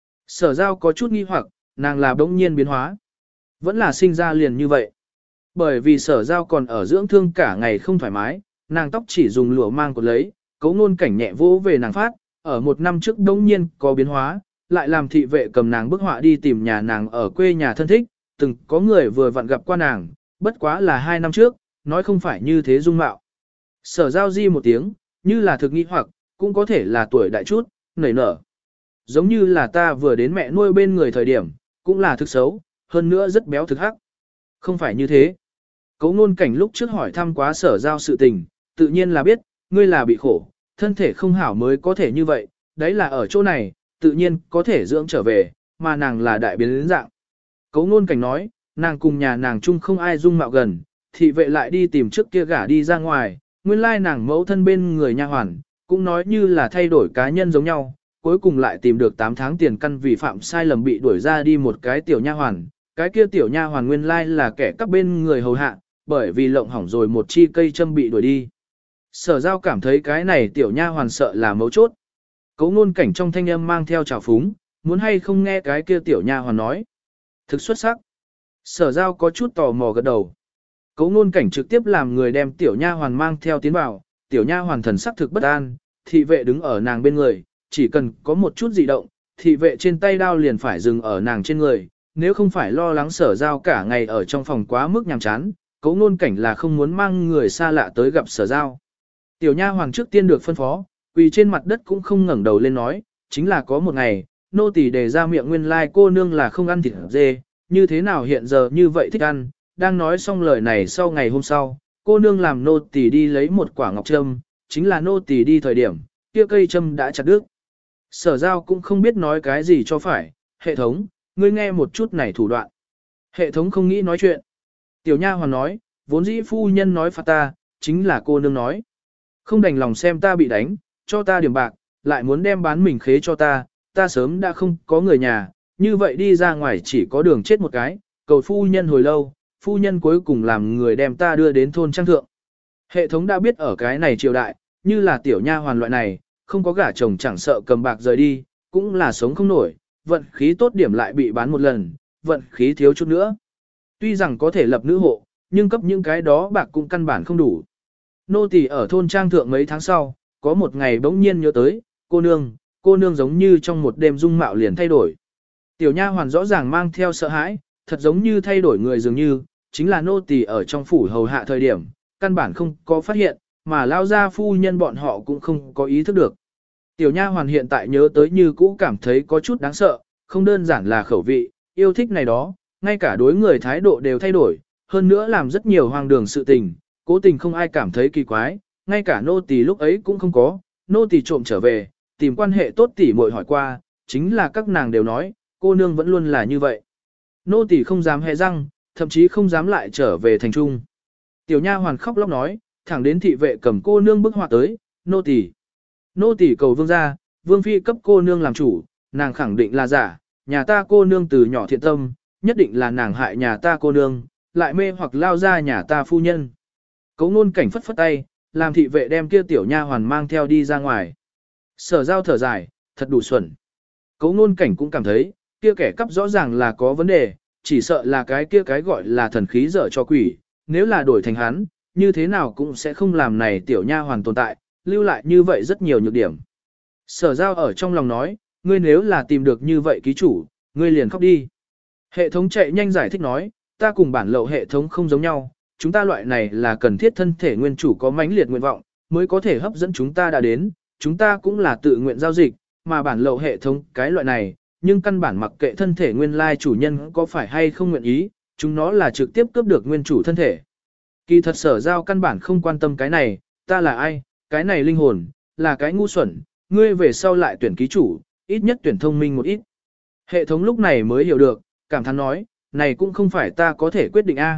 Sở giao có chút nghi hoặc, nàng là bỗng nhiên biến hóa. Vẫn là sinh ra liền như vậy. Bởi vì sở giao còn ở dưỡng thương cả ngày không thoải mái, nàng tóc chỉ dùng lụa mang cột lấy, Cố Ngôn Cảnh nhẹ vỗ về nàng phát, ở một năm trước bỗng nhiên có biến hóa, lại làm thị vệ cầm nàng bức họa đi tìm nhà nàng ở quê nhà thân thích, từng có người vừa vặn gặp qua nàng, bất quá là hai năm trước, nói không phải như thế dung mạo. Sở giao di một tiếng, như là thực nghi hoặc, cũng có thể là tuổi đại chút, nảy nở. Giống như là ta vừa đến mẹ nuôi bên người thời điểm, cũng là thực xấu, hơn nữa rất béo thực hắc. Không phải như thế. Cố Ngôn Cảnh lúc trước hỏi thăm quá sở giao sự tình, tự nhiên là biết, ngươi là bị khổ, thân thể không hảo mới có thể như vậy, đấy là ở chỗ này, tự nhiên có thể dưỡng trở về, mà nàng là đại biến đến dạng. Cố Ngôn Cảnh nói, nàng cùng nhà nàng chung không ai dung mạo gần, thị vệ lại đi tìm trước kia gả đi ra ngoài, nguyên lai nàng mẫu thân bên người nha hoàn, cũng nói như là thay đổi cá nhân giống nhau, cuối cùng lại tìm được tám tháng tiền căn vì phạm sai lầm bị đuổi ra đi một cái tiểu nha hoàn, cái kia tiểu nha hoàn nguyên lai là kẻ cắp bên người hầu hạ, bởi vì lộng hỏng rồi một chi cây châm bị đuổi đi. Sở giao cảm thấy cái này tiểu nha hoàn sợ là mấu chốt. Cố Ngôn Cảnh trong thanh âm mang theo trào phúng, muốn hay không nghe cái kia tiểu nha hoàn nói. Thực xuất sắc. Sở giao có chút tò mò gật đầu. Cố Ngôn Cảnh trực tiếp làm người đem tiểu nha hoàn mang theo tiến vào, tiểu nha hoàn thần sắc thực bất an, thị vệ đứng ở nàng bên người, chỉ cần có một chút dị động, thị vệ trên tay đao liền phải dừng ở nàng trên người, nếu không phải lo lắng sở giao cả ngày ở trong phòng quá mức nhàm chán, Cố Ngôn Cảnh là không muốn mang người xa lạ tới gặp sở giao. Tiểu nha hoàng trước tiên được phân phó, quỳ trên mặt đất cũng không ngẩng đầu lên nói, chính là có một ngày, nô tỳ đề ra miệng nguyên lai like cô nương là không ăn thịt dê, như thế nào hiện giờ như vậy thích ăn, đang nói xong lời này sau ngày hôm sau, cô nương làm nô tỳ đi lấy một quả ngọc trâm, chính là nô tỳ đi thời điểm, kia cây trâm đã chặt đứt. Sở giao cũng không biết nói cái gì cho phải, hệ thống, ngươi nghe một chút này thủ đoạn. Hệ thống không nghĩ nói chuyện. Tiểu nha hoàn nói, vốn dĩ phu nhân nói phạt ta, chính là cô nương nói. Không đành lòng xem ta bị đánh, cho ta điểm bạc, lại muốn đem bán mình khế cho ta, ta sớm đã không có người nhà, như vậy đi ra ngoài chỉ có đường chết một cái, cầu phu nhân hồi lâu, phu nhân cuối cùng làm người đem ta đưa đến thôn trang thượng. Hệ thống đã biết ở cái này triều đại, như là tiểu nha hoàn loại này, không có gả chồng chẳng sợ cầm bạc rời đi, cũng là sống không nổi, vận khí tốt điểm lại bị bán một lần, vận khí thiếu chút nữa. Tuy rằng có thể lập nữ hộ, nhưng cấp những cái đó bạc cũng căn bản không đủ. Nô tỳ ở thôn trang thượng mấy tháng sau, có một ngày bỗng nhiên nhớ tới, cô nương, cô nương giống như trong một đêm dung mạo liền thay đổi. Tiểu nha hoàn rõ ràng mang theo sợ hãi, thật giống như thay đổi người dường như, chính là nô tỳ ở trong phủ hầu hạ thời điểm, căn bản không có phát hiện, mà lao ra phu nhân bọn họ cũng không có ý thức được. Tiểu nha hoàn hiện tại nhớ tới như cũ cảm thấy có chút đáng sợ, không đơn giản là khẩu vị, yêu thích này đó, ngay cả đối người thái độ đều thay đổi, hơn nữa làm rất nhiều hoang đường sự tình, cố tình không ai cảm thấy kỳ quái, ngay cả nô tỳ lúc ấy cũng không có, nô tỳ trộm trở về, tìm quan hệ tốt tỉ muội hỏi qua, chính là các nàng đều nói, cô nương vẫn luôn là như vậy. Nô tỳ không dám hé răng, thậm chí không dám lại trở về thành trung. Tiểu nha hoàn khóc lóc nói, thẳng đến thị vệ cầm cô nương bức họa tới, nô tỳ, nô tỳ cầu vương gia, vương phi cấp cô nương làm chủ, nàng khẳng định là giả, nhà ta cô nương từ nhỏ thiện tâm, nhất định là nàng hại nhà ta cô nương, lại mê hoặc lao ra nhà ta phu nhân. Cấu Nôn Cảnh phất phất tay, làm thị vệ đem kia tiểu nha hoàn mang theo đi ra ngoài. Sở Giao thở dài, thật đủ xuẩn. Cấu Nôn Cảnh cũng cảm thấy, kia kẻ cắp rõ ràng là có vấn đề, chỉ sợ là cái kia cái gọi là thần khí dở cho quỷ, nếu là đổi thành hắn, như thế nào cũng sẽ không làm này tiểu nha hoàn tồn tại, lưu lại như vậy rất nhiều nhược điểm. Sở Giao ở trong lòng nói, ngươi nếu là tìm được như vậy ký chủ, ngươi liền khóc đi. Hệ thống chạy nhanh giải thích nói, ta cùng bản lậu hệ thống không giống nhau, chúng ta loại này là cần thiết thân thể nguyên chủ có mãnh liệt nguyện vọng, mới có thể hấp dẫn chúng ta đã đến, chúng ta cũng là tự nguyện giao dịch, mà bản lậu hệ thống cái loại này, nhưng căn bản mặc kệ thân thể nguyên lai chủ nhân có phải hay không nguyện ý, chúng nó là trực tiếp cướp được nguyên chủ thân thể. Kỳ thật Sở Giao căn bản không quan tâm cái này, ta là ai, cái này linh hồn, là cái ngu xuẩn, ngươi về sau lại tuyển ký chủ, ít nhất tuyển thông minh một ít. Hệ thống lúc này mới hiểu được, cảm thán nói, này cũng không phải ta có thể quyết định a.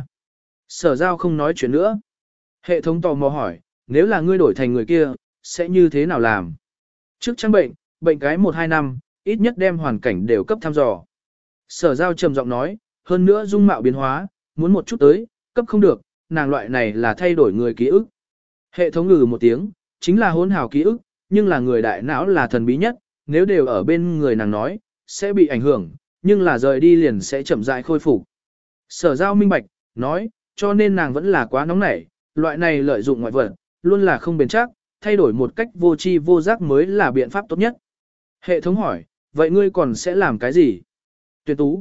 Sở Giao không nói chuyện nữa. Hệ thống tò mò hỏi, nếu là ngươi đổi thành người kia, sẽ như thế nào làm? Trước trang bệnh, bệnh cái một hai năm, ít nhất đem hoàn cảnh đều cấp thăm dò. Sở Giao trầm giọng nói, hơn nữa dung mạo biến hóa, muốn một chút tới, cấp không được, nàng loại này là thay đổi người ký ức. Hệ thống ngừ một tiếng, chính là hỗn hào ký ức, nhưng là người đại não là thần bí nhất, nếu đều ở bên người nàng nói, sẽ bị ảnh hưởng, nhưng là rời đi liền sẽ chậm rãi khôi phục. Sở Giao minh bạch, nói, cho nên nàng vẫn là quá nóng nảy, loại này lợi dụng ngoại vật, luôn là không bền chắc, thay đổi một cách vô tri vô giác mới là biện pháp tốt nhất. Hệ thống hỏi, vậy ngươi còn sẽ làm cái gì? Tuyển tú.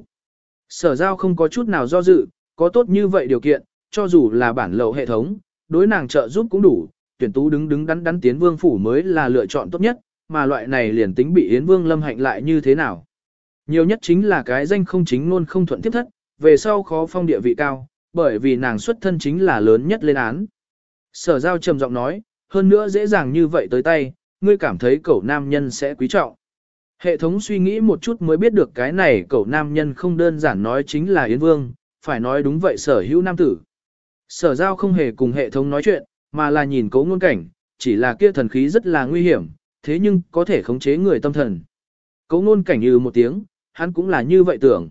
Sở Giao không có chút nào do dự, có tốt như vậy điều kiện, cho dù là bản lậu hệ thống, đối nàng trợ giúp cũng đủ, tuyển tú đứng đứng đắn đắn tiến vương phủ mới là lựa chọn tốt nhất, mà loại này liền tính bị Yến Vương Lâm hạnh lại như thế nào. Nhiều nhất chính là cái danh không chính luôn không thuận tiếp thất, về sau khó phong địa vị cao, bởi vì nàng xuất thân chính là lớn nhất lên án. Sở Giao trầm giọng nói, hơn nữa dễ dàng như vậy tới tay, ngươi cảm thấy cậu nam nhân sẽ quý trọng. Hệ thống suy nghĩ một chút mới biết được cái này cậu nam nhân không đơn giản nói chính là Yến Vương, phải nói đúng vậy sở hữu nam tử. Sở Giao không hề cùng hệ thống nói chuyện, mà là nhìn Cấu Nôn Cảnh, chỉ là kia thần khí rất là nguy hiểm, thế nhưng có thể khống chế người tâm thần. Cấu Nôn Cảnh như một tiếng, hắn cũng là như vậy tưởng.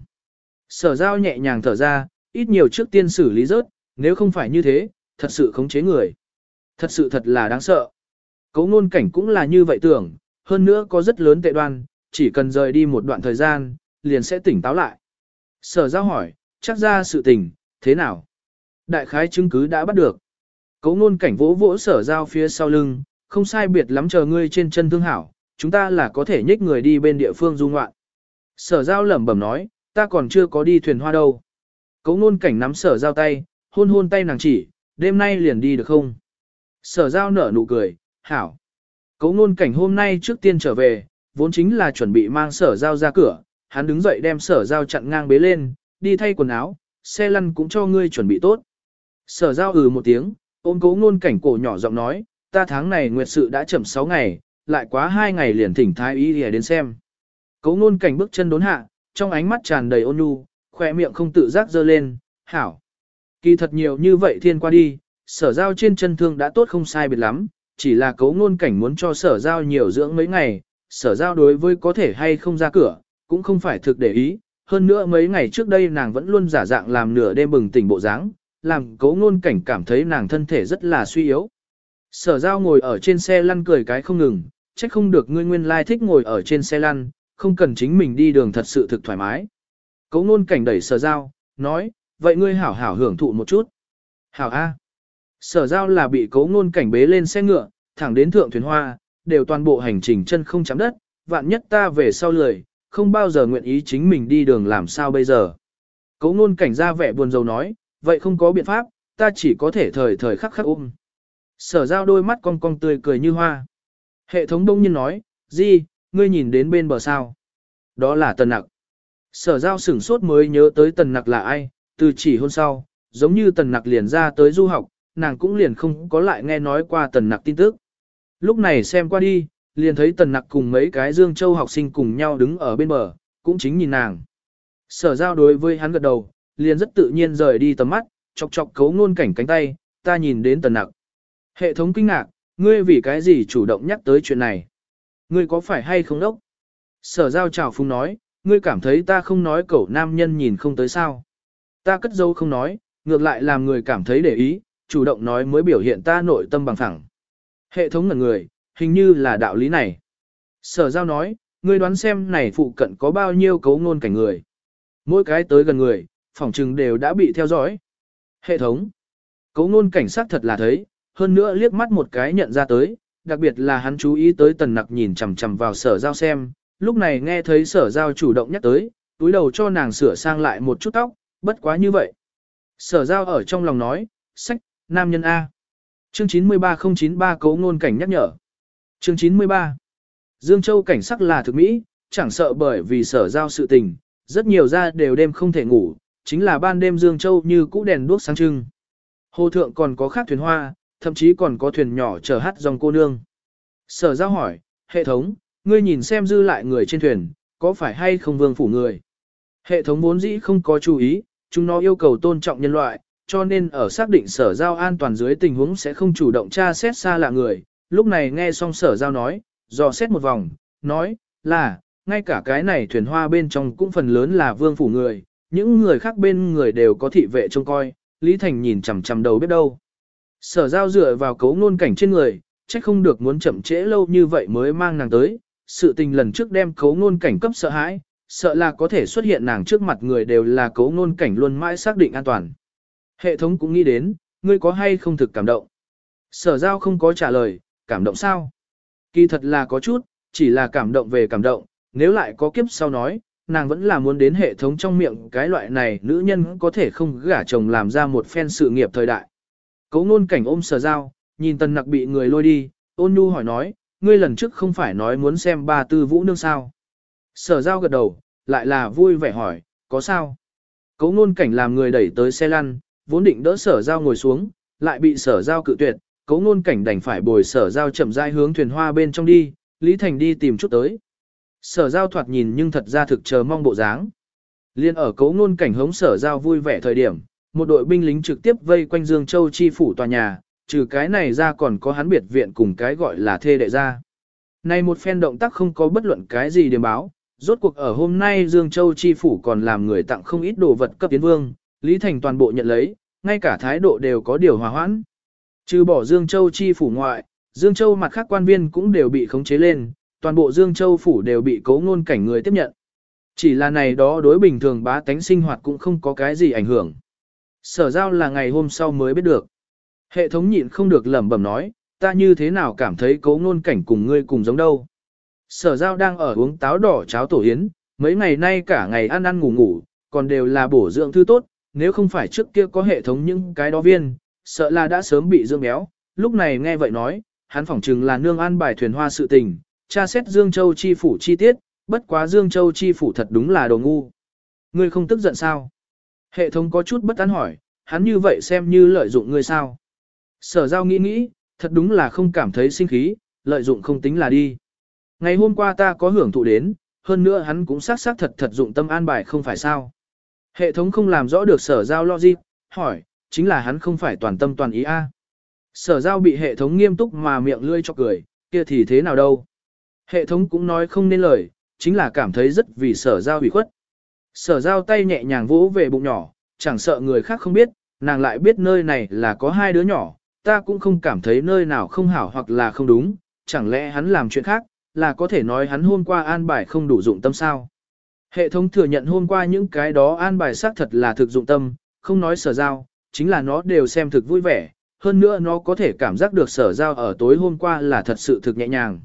Sở Giao nhẹ nhàng thở ra, ít nhiều trước tiên xử lý rớt, nếu không phải như thế, thật sự khống chế người. Thật sự thật là đáng sợ. Cấu Nôn Cảnh cũng là như vậy tưởng, hơn nữa có rất lớn tệ đoan, chỉ cần rời đi một đoạn thời gian, liền sẽ tỉnh táo lại. Sở Giao hỏi, chắc ra sự tình, thế nào? Đại khái chứng cứ đã bắt được. Cấu Nôn Cảnh vỗ vỗ Sở Giao phía sau lưng, không sai biệt lắm chờ ngươi trên chân thương hảo, chúng ta là có thể nhích người đi bên địa phương du ngoạn. Sở Giao lẩm bẩm nói, ta còn chưa có đi thuyền hoa đâu. Cấu Nôn Cảnh nắm Sở Giao tay, hôn hôn tay nàng chỉ, đêm nay liền đi được không? Sở Giao nở nụ cười, hảo. Cấu Nôn Cảnh hôm nay trước tiên trở về, vốn chính là chuẩn bị mang Sở Giao ra cửa, hắn đứng dậy đem Sở Giao chặn ngang bế lên, đi thay quần áo, xe lăn cũng cho ngươi chuẩn bị tốt. Sở Giao ừ một tiếng, ôm Cấu Nôn Cảnh cổ nhỏ giọng nói, ta tháng này nguyệt sự đã chậm sáu ngày, lại quá hai ngày liền thỉnh thái y để đến xem. Cấu Nôn Cảnh bước chân đốn hạ, trong ánh mắt tràn đầy ôn nhu, khỏe miệng không tự giác dơ lên, hảo. Kỳ thật nhiều như vậy thiên qua đi, Sở Giao trên chân thương đã tốt không sai biệt lắm, chỉ là Cấu Nôn Cảnh muốn cho Sở Giao nhiều dưỡng mấy ngày, Sở Giao đối với có thể hay không ra cửa, cũng không phải thực để ý, hơn nữa mấy ngày trước đây nàng vẫn luôn giả dạng làm nửa đêm bừng tỉnh bộ dáng, làm Cấu Nôn Cảnh cảm thấy nàng thân thể rất là suy yếu. Sở Giao ngồi ở trên xe lăn cười cái không ngừng, trách không được ngươi nguyên lai thích ngồi ở trên xe lăn, không cần chính mình đi đường thật sự thực thoải mái. Cấu Nôn Cảnh đẩy Sở Giao, nói, vậy ngươi hảo hảo hưởng thụ một chút. Hảo A. Sở giao là bị Cố Ngôn Cảnh bế lên xe ngựa, thẳng đến thượng thuyền hoa, đều toàn bộ hành trình chân không chạm đất, vạn nhất ta về sau lười, không bao giờ nguyện ý chính mình đi đường làm sao bây giờ. Cố Ngôn Cảnh ra vẻ buồn rầu nói, vậy không có biện pháp, ta chỉ có thể thời thời khắc khắc ôm. Sở giao đôi mắt cong cong tươi cười như hoa. Hệ thống đông nhiên nói, Di, ngươi nhìn đến bên bờ sao. Đó là Tần Nặc. Sở giao sửng sốt mới nhớ tới Tần Nặc là ai, từ chỉ hôn sau, giống như Tần Nặc liền ra tới du học, nàng cũng liền không có lại nghe nói qua Tần Nặc tin tức. Lúc này xem qua đi, liền thấy Tần Nặc cùng mấy cái Dương Châu học sinh cùng nhau đứng ở bên bờ, cũng chính nhìn nàng. Sở giao đối với hắn gật đầu, liền rất tự nhiên rời đi tầm mắt, chọc chọc Cố Ngôn Cảnh cánh tay, ta nhìn đến Tần Nặc. Hệ thống kinh ngạc, ngươi vì cái gì chủ động nhắc tới chuyện này? Ngươi có phải hay không đốc? Sở giao chào phung nói, ngươi cảm thấy ta không nói cẩu nam nhân nhìn không tới sao? Ta cất dấu không nói, ngược lại làm người cảm thấy để ý, chủ động nói mới biểu hiện ta nội tâm bằng phẳng. Hệ thống ngẩn người, hình như là đạo lý này. Sở giao nói, ngươi đoán xem này phụ cận có bao nhiêu Cố Ngôn Cảnh người. Mỗi cái tới gần người, phỏng chừng đều đã bị theo dõi. Hệ thống. Cố Ngôn Cảnh sát thật là thấy, hơn nữa liếc mắt một cái nhận ra tới, đặc biệt là hắn chú ý tới Tần Nặc nhìn chằm chằm vào sở giao xem, lúc này nghe thấy sở giao chủ động nhắc tới, túi đầu cho nàng sửa sang lại một chút tóc, bất quá như vậy. Sở giao ở trong lòng nói, sách, nam nhân A. Chương chín mươi ba không chín ba Cố Ngôn Cảnh nhắc nhở. Chương chín mươi ba. Dương Châu cảnh sắc là thực mỹ, chẳng sợ bởi vì sở giao sự tình, rất nhiều gia đều đêm không thể ngủ, chính là ban đêm Dương Châu như cũ đèn đuốc sáng trưng. Hồ thượng còn có khác thuyền hoa, thậm chí còn có thuyền nhỏ chở hát dòng cô nương. Sở giao hỏi, hệ thống, ngươi nhìn xem dư lại người trên thuyền, có phải hay không vương phủ người? Hệ thống vốn dĩ không có chú ý, chúng nó yêu cầu tôn trọng nhân loại, cho nên ở xác định sở giao an toàn dưới tình huống sẽ không chủ động tra xét xa lạ người. Lúc này nghe xong sở giao nói, dò xét một vòng, nói, là, ngay cả cái này thuyền hoa bên trong cũng phần lớn là vương phủ người, những người khác bên người đều có thị vệ trông coi, Lý Thành nhìn chằm chằm đầu biết đâu. Sở giao dựa vào Cố Ngôn Cảnh trên người, chắc không được muốn chậm trễ lâu như vậy mới mang nàng tới, sự tình lần trước đem Cố Ngôn Cảnh cấp sợ hãi, sợ là có thể xuất hiện nàng trước mặt người đều là Cố Ngôn Cảnh luôn mãi xác định an toàn. Hệ thống cũng nghĩ đến, ngươi có hay không thực cảm động? Sở giao không có trả lời, cảm động sao? Kỳ thật là có chút, chỉ là cảm động về cảm động, nếu lại có kiếp sau nói, nàng vẫn là muốn đến hệ thống trong miệng cái loại này nữ nhân có thể không gả chồng làm ra một phen sự nghiệp thời đại. Cố Ngôn Cảnh ôm sở giao, nhìn Tần Nặc bị người lôi đi, ôn nhu hỏi nói, ngươi lần trước không phải nói muốn xem ba tư vũ nương sao? Sở giao gật đầu, lại là vui vẻ hỏi, có sao? Cố Ngôn Cảnh làm người đẩy tới xe lăn, vốn định đỡ sở giao ngồi xuống, lại bị sở giao cự tuyệt, Cố Ngôn Cảnh đành phải bồi sở giao chậm rãi hướng thuyền hoa bên trong đi, Lý Thành đi tìm chút tới. Sở giao thoạt nhìn nhưng thật ra thực chờ mong bộ dáng. Liên ở Cố Ngôn Cảnh hống sở giao vui vẻ thời điểm, một đội binh lính trực tiếp vây quanh Dương Châu chi phủ tòa nhà, trừ cái này ra còn có hắn biệt viện cùng cái gọi là thê đệ gia. Này một phen động tác không có bất luận cái gì điểm báo, rốt cuộc ở hôm nay Dương Châu chi phủ còn làm người tặng không ít đồ vật cấp tiến vương, Lý Thành toàn bộ nhận lấy, ngay cả thái độ đều có điều hòa hoãn. Trừ bỏ Dương Châu chi phủ ngoại, Dương Châu mặt khác quan viên cũng đều bị khống chế lên, toàn bộ Dương Châu phủ đều bị Cố Ngôn Cảnh người tiếp nhận. Chỉ là này đó đối bình thường bá tánh sinh hoạt cũng không có cái gì ảnh hưởng. Sở giao là ngày hôm sau mới biết được. Hệ thống nhịn không được lẩm bẩm nói, ta như thế nào cảm thấy Cố Ngôn Cảnh cùng ngươi cùng giống đâu. Sở giao đang ở uống táo đỏ cháo tổ yến, mấy ngày nay cả ngày ăn ăn ngủ ngủ, còn đều là bổ dưỡng thư tốt, nếu không phải trước kia có hệ thống những cái đó viên, sợ là đã sớm bị dưỡng béo. Lúc này nghe vậy nói, hắn phỏng chừng là nương ăn bài thuyền hoa sự tình, tra xét Dương Châu chi phủ chi tiết, bất quá Dương Châu chi phủ thật đúng là đồ ngu. Ngươi không tức giận sao? Hệ thống có chút bất an hỏi, hắn như vậy xem như lợi dụng ngươi sao? Sở giao nghĩ nghĩ, thật đúng là không cảm thấy sinh khí, lợi dụng không tính là đi. Ngày hôm qua ta có hưởng thụ đến, hơn nữa hắn cũng xác xác thật thật dụng tâm an bài không phải sao. Hệ thống không làm rõ được sở giao logic, hỏi, chính là hắn không phải toàn tâm toàn ý a. Sở giao bị hệ thống nghiêm túc mà miệng lươi cho cười, kia thì thế nào đâu. Hệ thống cũng nói không nên lời, chính là cảm thấy rất vì sở giao bị khuất. Sở giao tay nhẹ nhàng vỗ về bụng nhỏ, chẳng sợ người khác không biết, nàng lại biết nơi này là có hai đứa nhỏ, ta cũng không cảm thấy nơi nào không hảo hoặc là không đúng, chẳng lẽ hắn làm chuyện khác, là có thể nói hắn hôm qua an bài không đủ dụng tâm sao. Hệ thống thừa nhận hôm qua những cái đó an bài xác thật là thực dụng tâm, không nói sở giao, chính là nó đều xem thực vui vẻ, hơn nữa nó có thể cảm giác được sở giao ở tối hôm qua là thật sự thực nhẹ nhàng.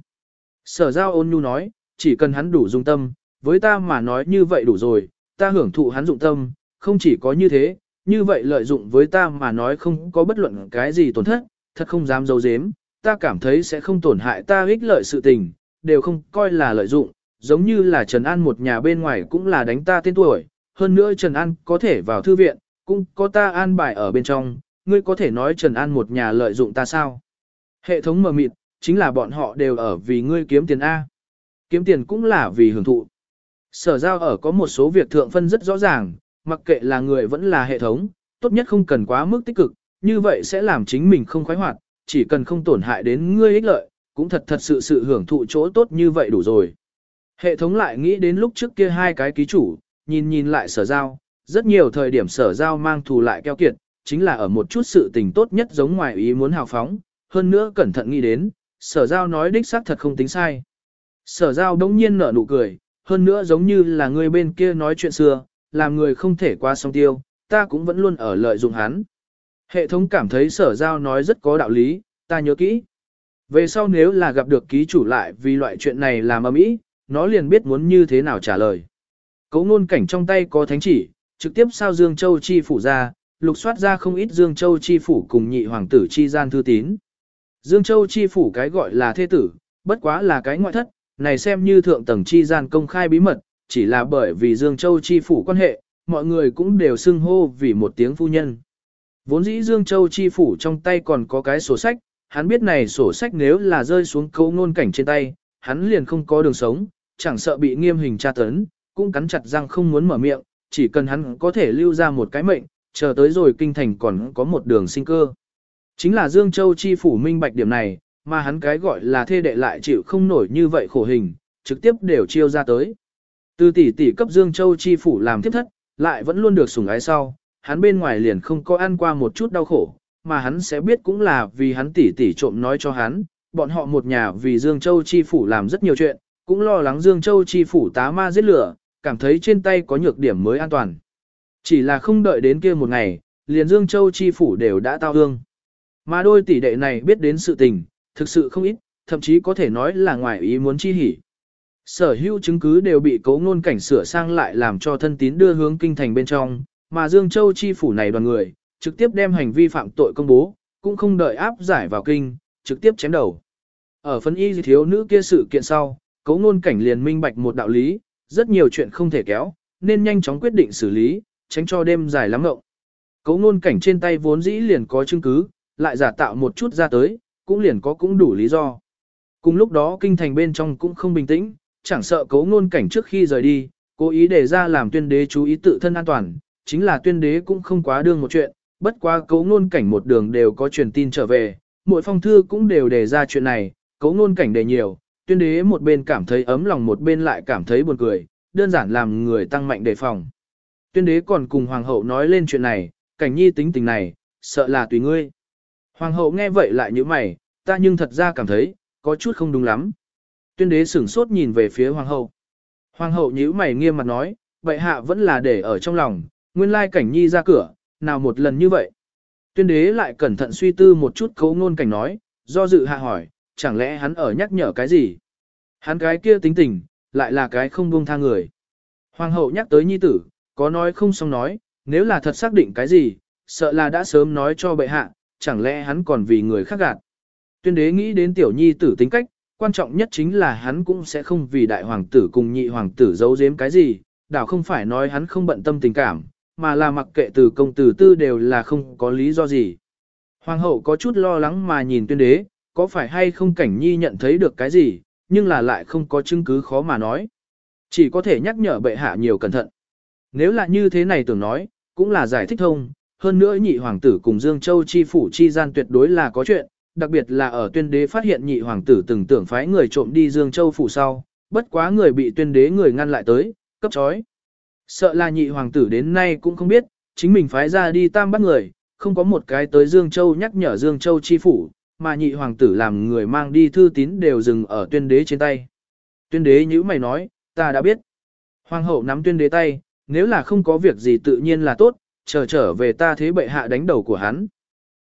Sở giao ôn nhu nói, chỉ cần hắn đủ dung tâm, với ta mà nói như vậy đủ rồi, ta hưởng thụ hắn dụng tâm, không chỉ có như thế, như vậy lợi dụng với ta mà nói không có bất luận cái gì tổn thất, thật không dám giấu giếm, ta cảm thấy sẽ không tổn hại ta ích lợi sự tình, đều không coi là lợi dụng, giống như là Trần An một nhà bên ngoài cũng là đánh ta tên tuổi, hơn nữa Trần An có thể vào thư viện, cũng có ta an bài ở bên trong, ngươi có thể nói Trần An một nhà lợi dụng ta sao? Hệ thống mờ mịt, chính là bọn họ đều ở vì ngươi kiếm tiền A. Kiếm tiền cũng là vì hưởng thụ. Sở giao ở có một số việc thượng phân rất rõ ràng, mặc kệ là người vẫn là hệ thống, tốt nhất không cần quá mức tích cực, như vậy sẽ làm chính mình không khoái hoạt, chỉ cần không tổn hại đến ngươi ích lợi, cũng thật thật sự sự hưởng thụ chỗ tốt như vậy đủ rồi. Hệ thống lại nghĩ đến lúc trước kia hai cái ký chủ, nhìn nhìn lại sở giao, rất nhiều thời điểm sở giao mang thù lại keo kiệt, chính là ở một chút sự tình tốt nhất giống ngoài ý muốn hào phóng, hơn nữa cẩn thận nghĩ đến, sở giao nói đích xác thật không tính sai. Sở giao đống nhiên nở nụ cười, hơn nữa giống như là người bên kia nói chuyện xưa, làm người không thể qua song tiêu, ta cũng vẫn luôn ở lợi dụng hắn. Hệ thống cảm thấy sở giao nói rất có đạo lý, ta nhớ kỹ. Về sau nếu là gặp được ký chủ lại vì loại chuyện này làm ầm ĩ, nó liền biết muốn như thế nào trả lời. Cấu ngôn cảnh trong tay có thánh chỉ, trực tiếp sao Dương Châu chi phủ ra, lục soát ra không ít Dương Châu chi phủ cùng nhị hoàng tử chi gian thư tín. Dương Châu chi phủ cái gọi là thế tử, bất quá là cái ngoại thất, này xem như thượng tầng chi gian công khai bí mật, chỉ là bởi vì Dương Châu chi phủ quan hệ, mọi người cũng đều xưng hô vì một tiếng phu nhân. Vốn dĩ Dương Châu chi phủ trong tay còn có cái sổ sách, hắn biết này sổ sách nếu là rơi xuống cấu ngôn cảnh trên tay, hắn liền không có đường sống, chẳng sợ bị nghiêm hình tra tấn, cũng cắn chặt răng không muốn mở miệng, chỉ cần hắn có thể lưu ra một cái mệnh, chờ tới rồi kinh thành còn có một đường sinh cơ. Chính là Dương Châu chi phủ minh bạch điểm này, mà hắn cái gọi là thê đệ lại chịu không nổi như vậy khổ hình, trực tiếp đều chiêu ra tới. Từ tỷ tỷ cấp Dương Châu chi phủ làm tiếp thất, lại vẫn luôn được sủng ái sau, hắn bên ngoài liền không có ăn qua một chút đau khổ, mà hắn sẽ biết cũng là vì hắn tỷ tỷ trộm nói cho hắn, bọn họ một nhà vì Dương Châu chi phủ làm rất nhiều chuyện, cũng lo lắng Dương Châu chi phủ tá ma giết lửa, cảm thấy trên tay có nhược điểm mới an toàn. Chỉ là không đợi đến kia một ngày, liền Dương Châu chi phủ đều đã tao hương. Mà đôi tỷ đệ này biết đến sự tình, thực sự không ít, thậm chí có thể nói là ngoài ý muốn chi hỉ. Sở hữu chứng cứ đều bị cấu ngôn cảnh sửa sang lại làm cho thân tín đưa hướng kinh thành bên trong, mà Dương Châu chi phủ này đoàn người, trực tiếp đem hành vi phạm tội công bố, cũng không đợi áp giải vào kinh, trực tiếp chém đầu. Ở phân y thiếu nữ kia sự kiện sau, cấu ngôn cảnh liền minh bạch một đạo lý, rất nhiều chuyện không thể kéo, nên nhanh chóng quyết định xử lý, tránh cho đêm dài lắm ngộng. Cấu ngôn cảnh trên tay vốn dĩ liền có chứng cứ, lại giả tạo một chút ra tới, cũng liền có cũng đủ lý do. Cùng lúc đó kinh thành bên trong cũng không bình tĩnh, chẳng sợ cấu ngôn cảnh trước khi rời đi, cố ý để ra làm tuyên đế chú ý tự thân an toàn, chính là tuyên đế cũng không quá đương một chuyện, bất quá cấu ngôn cảnh một đường đều có truyền tin trở về, mỗi phong thư cũng đều đề ra chuyện này, cấu ngôn cảnh đề nhiều, tuyên đế một bên cảm thấy ấm lòng một bên lại cảm thấy buồn cười, đơn giản làm người tăng mạnh đề phòng. Tuyên đế còn cùng hoàng hậu nói lên chuyện này, cảnh nhi tính tình này, sợ là tùy ngươi. Hoàng hậu nghe vậy lại như mày, ta nhưng thật ra cảm thấy, có chút không đúng lắm. Tuyên đế sửng sốt nhìn về phía hoàng hậu. Hoàng hậu nhíu mày nghiêm mặt nói, vậy hạ vẫn là để ở trong lòng, nguyên lai cảnh nhi ra cửa, nào một lần như vậy. Tuyên đế lại cẩn thận suy tư một chút cấu ngôn cảnh nói, do dự hạ hỏi, chẳng lẽ hắn ở nhắc nhở cái gì? Hắn cái kia tính tình, lại là cái không buông tha người. Hoàng hậu nhắc tới nhi tử, có nói không xong nói, nếu là thật xác định cái gì, sợ là đã sớm nói cho bệ hạ, chẳng lẽ hắn còn vì người khác gạt. Tuyên đế nghĩ đến tiểu nhi tử tính cách, quan trọng nhất chính là hắn cũng sẽ không vì đại hoàng tử cùng nhị hoàng tử giấu giếm cái gì, đảo không phải nói hắn không bận tâm tình cảm, mà là mặc kệ từ công tử tư đều là không có lý do gì. Hoàng hậu có chút lo lắng mà nhìn tuyên đế, có phải hay không cảnh nhi nhận thấy được cái gì, nhưng là lại không có chứng cứ khó mà nói. Chỉ có thể nhắc nhở bệ hạ nhiều cẩn thận. Nếu là như thế này tưởng nói, cũng là giải thích thông, hơn nữa nhị hoàng tử cùng Dương Châu chi phủ chi gian tuyệt đối là có chuyện, đặc biệt là ở tuyên đế phát hiện nhị hoàng tử từng tưởng phái người trộm đi Dương Châu phủ sau, bất quá người bị tuyên đế người ngăn lại tới, cấp chói. Sợ là nhị hoàng tử đến nay cũng không biết, chính mình phái ra đi tam bắt người, không có một cái tới Dương Châu nhắc nhở Dương Châu chi phủ, mà nhị hoàng tử làm người mang đi thư tín đều dừng ở tuyên đế trên tay. Tuyên đế nhíu mày nói, ta đã biết. Hoàng hậu nắm tuyên đế tay, nếu là không có việc gì tự nhiên là tốt, chờ trở về ta thế bệ hạ đánh đầu của hắn.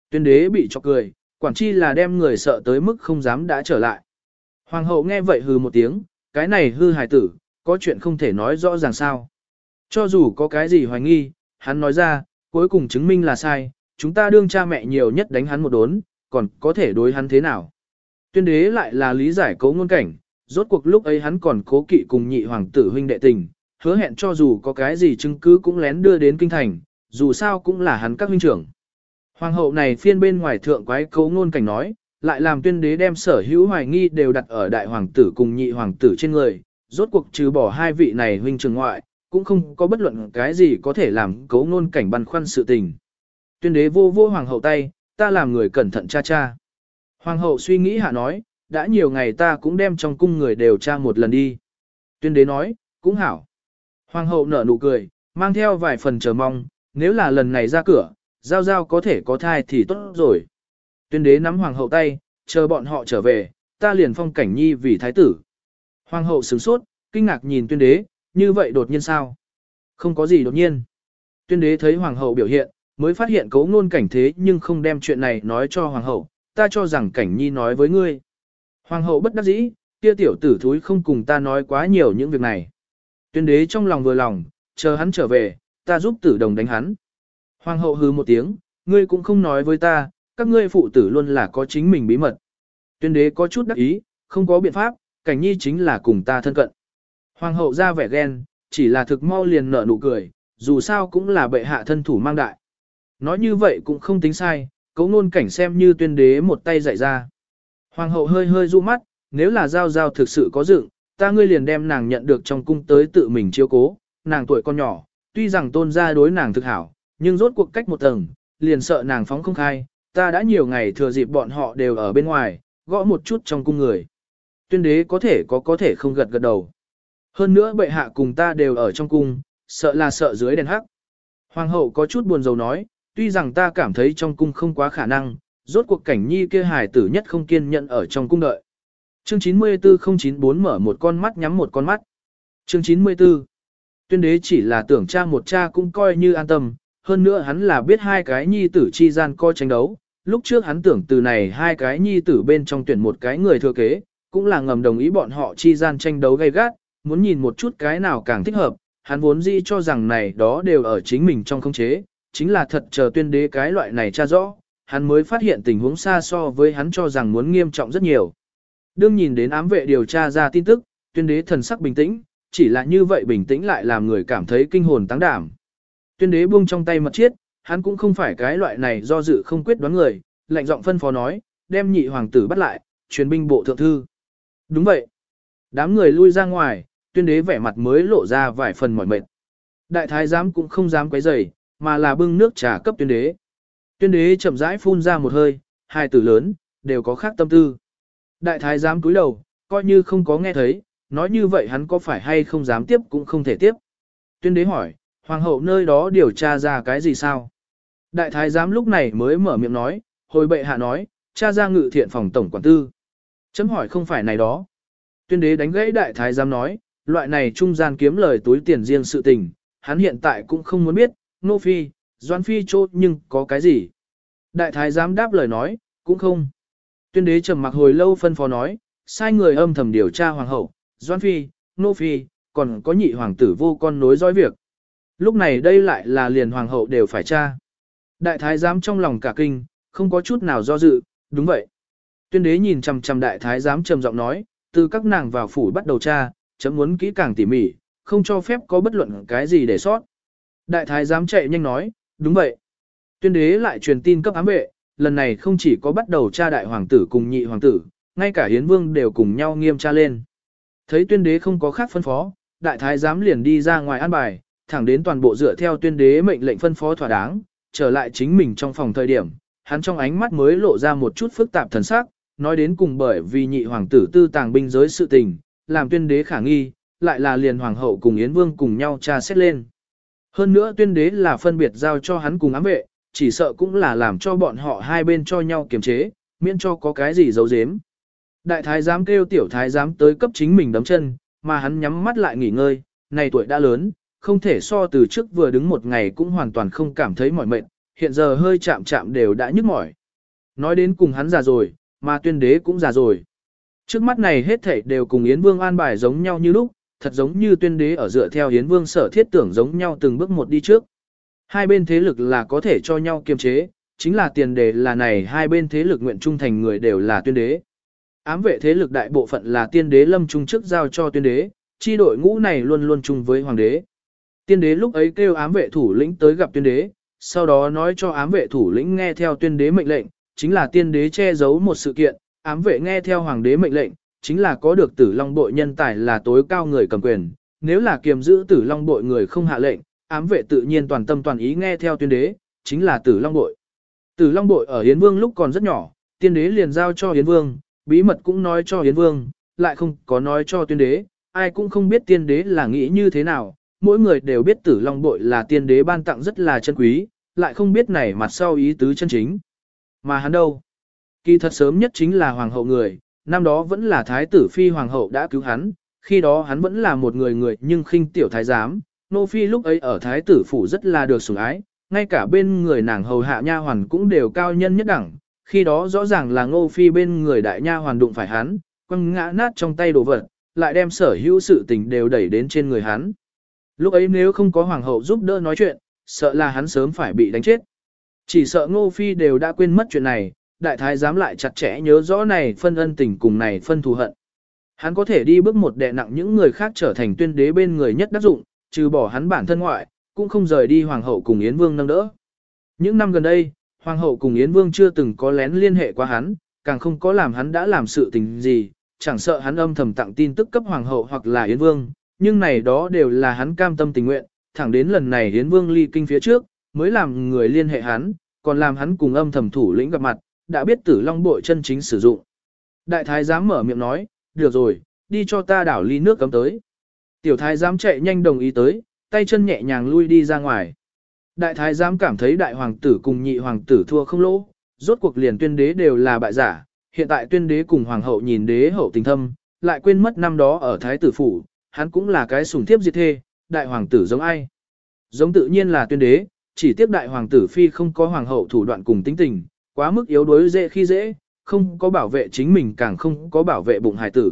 Tuyên đế bị chọc cười, quản chi là đem người sợ tới mức không dám đã trở lại. Hoàng hậu nghe vậy hừ một tiếng, cái này hư hài tử, có chuyện không thể nói rõ ràng sao. Cho dù có cái gì hoài nghi, hắn nói ra, cuối cùng chứng minh là sai, chúng ta đương cha mẹ nhiều nhất đánh hắn một đốn, còn có thể đối hắn thế nào. Tuyên đế lại là lý giải Cố Ngôn Cảnh, rốt cuộc lúc ấy hắn còn cố kỵ cùng nhị hoàng tử huynh đệ tình, hứa hẹn cho dù có cái gì chứng cứ cũng lén đưa đến kinh thành, dù sao cũng là hắn các huynh trưởng. Hoàng hậu này phiên bên ngoài thượng quái Cố Ngôn Cảnh nói, lại làm tuyên đế đem sở hữu hoài nghi đều đặt ở đại hoàng tử cùng nhị hoàng tử trên người, rốt cuộc trừ bỏ hai vị này huynh trưởng ngoại, cũng không có bất luận cái gì có thể làm Cố Ngôn Cảnh băn khoăn sự tình. Tuyên đế vô vô hoàng hậu tay, ta làm người cẩn thận cha cha. Hoàng hậu suy nghĩ hạ nói, đã nhiều ngày ta cũng đem trong cung người đều tra một lần đi. Tuyên đế nói, cũng hảo. Hoàng hậu nở nụ cười, mang theo vài phần chờ mong, nếu là lần này ra cửa, giao giao có thể có thai thì tốt rồi. Tuyên đế nắm hoàng hậu tay, chờ bọn họ trở về, ta liền phong Cảnh Nhi vì thái tử. Hoàng hậu sửng sốt, kinh ngạc nhìn tuyên đế, như vậy đột nhiên sao? Không có gì đột nhiên. Tuyên đế thấy hoàng hậu biểu hiện, mới phát hiện Cố Ngôn Cảnh thế nhưng không đem chuyện này nói cho hoàng hậu, ta cho rằng Cảnh Nhi nói với ngươi. Hoàng hậu bất đắc dĩ, kia tiểu tử thúi không cùng ta nói quá nhiều những việc này. Tuyên đế trong lòng vừa lòng, chờ hắn trở về, ta giúp tử đồng đánh hắn. Hoàng hậu hừ một tiếng, ngươi cũng không nói với ta, các ngươi phụ tử luôn là có chính mình bí mật. Tuyên đế có chút đắc ý, không có biện pháp, Cảnh Nhi chính là cùng ta thân cận. Hoàng hậu ra vẻ ghen, chỉ là thực mau liền nở nụ cười, dù sao cũng là bệ hạ thân thủ mang đại. Nói như vậy cũng không tính sai, Cố Ngôn Cảnh xem như tuyên đế một tay dạy ra. Hoàng hậu hơi hơi du mắt, nếu là giao giao thực sự có dựng, ta ngươi liền đem nàng nhận được trong cung tới tự mình chiếu cố, nàng tuổi con nhỏ, tuy rằng tôn gia đối nàng thực hảo, nhưng rốt cuộc cách một tầng, liền sợ nàng phóng không khai, ta đã nhiều ngày thừa dịp bọn họ đều ở bên ngoài, gõ một chút trong cung người. Tuyên đế có thể có có thể không gật gật đầu. Hơn nữa bệ hạ cùng ta đều ở trong cung, sợ là sợ dưới đèn hắc. Hoàng hậu có chút buồn rầu nói, tuy rằng ta cảm thấy trong cung không quá khả năng, rốt cuộc Cảnh Nhi kia hài tử nhất không kiên nhẫn ở trong cung đợi. Chương chín mươi tư không chín bốn mở một con mắt nhắm một con mắt. Chương chín mươi tư. Tuyên đế chỉ là tưởng cha một cha cũng coi như an tâm, hơn nữa hắn là biết hai cái nhi tử chi gian coi tranh đấu, lúc trước hắn tưởng từ này hai cái nhi tử bên trong tuyển một cái người thừa kế, cũng là ngầm đồng ý bọn họ chi gian tranh đấu gay gắt, muốn nhìn một chút cái nào càng thích hợp, hắn vốn dĩ cho rằng này đó đều ở chính mình trong khống chế, chính là thật chờ tuyên đế cái loại này tra rõ, hắn mới phát hiện tình huống xa so với hắn cho rằng muốn nghiêm trọng rất nhiều. Đương nhìn đến ám vệ điều tra ra tin tức, tuyên đế thần sắc bình tĩnh, chỉ là như vậy bình tĩnh lại làm người cảm thấy kinh hồn táng đảm. Tuyên đế buông trong tay mật chiết, hắn cũng không phải cái loại này do dự không quyết đoán người, lạnh giọng phân phó nói, đem nhị hoàng tử bắt lại, truyền binh bộ thượng thư. Đúng vậy. Đám người lui ra ngoài, tuyên đế vẻ mặt mới lộ ra vài phần mỏi mệt. Đại thái giám cũng không dám quấy rầy, mà là bưng nước trà cấp tuyên đế. Tuyên đế chậm rãi phun ra một hơi, hai tử lớn, đều có khác tâm tư. Đại thái giám cúi đầu, coi như không có nghe thấy, nói như vậy hắn có phải hay không dám tiếp cũng không thể tiếp. Tuyên đế hỏi, hoàng hậu nơi đó điều tra ra cái gì sao? Đại thái giám lúc này mới mở miệng nói, hồi bệ hạ nói, tra ra ngự thiện phòng tổng quản tư. Chấm hỏi không phải này đó. Tuyên đế đánh gãy đại thái giám nói, loại này trung gian kiếm lời túi tiền riêng sự tình, hắn hiện tại cũng không muốn biết, nô phi, doan phi chốt nhưng có cái gì. Đại thái giám đáp lời nói, cũng không. Tuyên đế trầm mặc hồi lâu phân phó nói, sai người âm thầm điều tra hoàng hậu, doan phi, nô phi, còn có nhị hoàng tử vô con nối dõi việc. Lúc này đây lại là liền hoàng hậu đều phải tra. Đại thái giám trong lòng cả kinh, không có chút nào do dự, đúng vậy. Tuyên đế nhìn chằm chằm đại thái giám trầm giọng nói, từ các nàng vào phủ bắt đầu tra, chấm muốn kỹ càng tỉ mỉ, không cho phép có bất luận cái gì để sót. Đại thái giám chạy nhanh nói, đúng vậy. Tuyên đế lại truyền tin cấp ám vệ, lần này không chỉ có bắt đầu tra đại hoàng tử cùng nhị hoàng tử, ngay cả hiến vương đều cùng nhau nghiêm tra lên. Thấy tuyên đế không có khác phân phó, đại thái giám liền đi ra ngoài an bài, thẳng đến toàn bộ dựa theo tuyên đế mệnh lệnh phân phó thỏa đáng, trở lại chính mình trong phòng thời điểm, hắn trong ánh mắt mới lộ ra một chút phức tạp thần sắc, nói đến cùng bởi vì nhị hoàng tử tư tàng binh giới sự tình, làm tuyên đế khả nghi, lại là liền hoàng hậu cùng yến vương cùng nhau tra xét lên. Hơn nữa tuyên đế là phân biệt giao cho hắn cùng ám vệ, chỉ sợ cũng là làm cho bọn họ hai bên cho nhau kiềm chế, miễn cho có cái gì giấu giếm. Đại thái giám kêu tiểu thái giám tới cấp chính mình đấm chân, mà hắn nhắm mắt lại nghỉ ngơi, này tuổi đã lớn, không thể so từ trước vừa đứng một ngày cũng hoàn toàn không cảm thấy mỏi mệt, hiện giờ hơi chạm chạm đều đã nhức mỏi. Nói đến cùng hắn già rồi, mà tuyên đế cũng già rồi. Trước mắt này hết thảy đều cùng Yến Vương an bài giống nhau như lúc, thật giống như tuyên đế ở dựa theo Yến Vương sở thiết tưởng giống nhau từng bước một đi trước. Hai bên thế lực là có thể cho nhau kiềm chế, chính là tiền đề là này hai bên thế lực nguyện trung thành người đều là tuyên đế. Ám vệ thế lực đại bộ phận là tiên đế lâm trung chức giao cho tuyên đế, chi đội ngũ này luôn luôn chung với hoàng đế. Tiên đế lúc ấy kêu ám vệ thủ lĩnh tới gặp tuyên đế, sau đó nói cho ám vệ thủ lĩnh nghe theo tuyên đế mệnh lệnh, chính là tiên đế che giấu một sự kiện, ám vệ nghe theo hoàng đế mệnh lệnh, chính là có được tử long bội nhân tài là tối cao người cầm quyền, nếu là kiềm giữ tử long bội người không hạ lệnh, ám vệ tự nhiên toàn tâm toàn ý nghe theo tuyên đế, chính là tử long bội. Tử long bội ở Yến Vương lúc còn rất nhỏ, tiên đế liền giao cho Yến Vương, bí mật cũng nói cho Yến Vương, lại không có nói cho tuyên đế, ai cũng không biết tiên đế là nghĩ như thế nào, mỗi người đều biết tử long bội là tiên đế ban tặng rất là chân quý, lại không biết này mặt sau ý tứ chân chính. Mà hắn đâu? Kỳ thật sớm nhất chính là hoàng hậu người, năm đó vẫn là thái tử phi hoàng hậu đã cứu hắn, khi đó hắn vẫn là một người người nhưng khinh tiểu thái giám, nô phi lúc ấy ở thái tử phủ rất là được sủng ái, ngay cả bên người nàng hầu hạ nha hoàn cũng đều cao nhân nhất đẳng, khi đó rõ ràng là Ngô phi bên người đại nha hoàn đụng phải hắn, quăng ngã nát trong tay đồ vật, lại đem sở hữu sự tình đều đẩy đến trên người hắn. Lúc ấy nếu không có hoàng hậu giúp đỡ nói chuyện, sợ là hắn sớm phải bị đánh chết. Chỉ sợ Ngô phi đều đã quên mất chuyện này, đại thái giám lại chặt chẽ nhớ rõ này phân ân tình cùng này phân thù hận. Hắn có thể đi bước một đè nặng những người khác trở thành tuyên đế bên người nhất đắc dụng, trừ bỏ hắn bản thân ngoại, cũng không rời đi hoàng hậu cùng Yến Vương nâng đỡ. Những năm gần đây, hoàng hậu cùng Yến Vương chưa từng có lén liên hệ qua hắn, càng không có làm hắn đã làm sự tình gì, chẳng sợ hắn âm thầm tặng tin tức cấp hoàng hậu hoặc là Yến Vương, nhưng này đó đều là hắn cam tâm tình nguyện, thẳng đến lần này Yến Vương ly kinh phía trước, mới làm người liên hệ hắn, còn làm hắn cùng âm thầm thủ lĩnh gặp mặt, đã biết tử long bội chân chính sử dụng. Đại thái giám mở miệng nói, được rồi, đi cho ta đảo ly nước cấm tới. Tiểu thái giám chạy nhanh đồng ý tới, tay chân nhẹ nhàng lui đi ra ngoài. Đại thái giám cảm thấy đại hoàng tử cùng nhị hoàng tử thua không lỗ, rốt cuộc liền tuyên đế đều là bại giả, hiện tại tuyên đế cùng hoàng hậu nhìn đế hậu tình thâm, lại quên mất năm đó ở thái tử phủ, hắn cũng là cái sủng thiếp diệt thê, đại hoàng tử giống ai? Giống tự nhiên là tuyên đế, chỉ tiếc đại hoàng tử phi không có hoàng hậu thủ đoạn cùng tính tình, quá mức yếu đuối dễ khi dễ, không có bảo vệ chính mình càng không có bảo vệ bụng hài tử.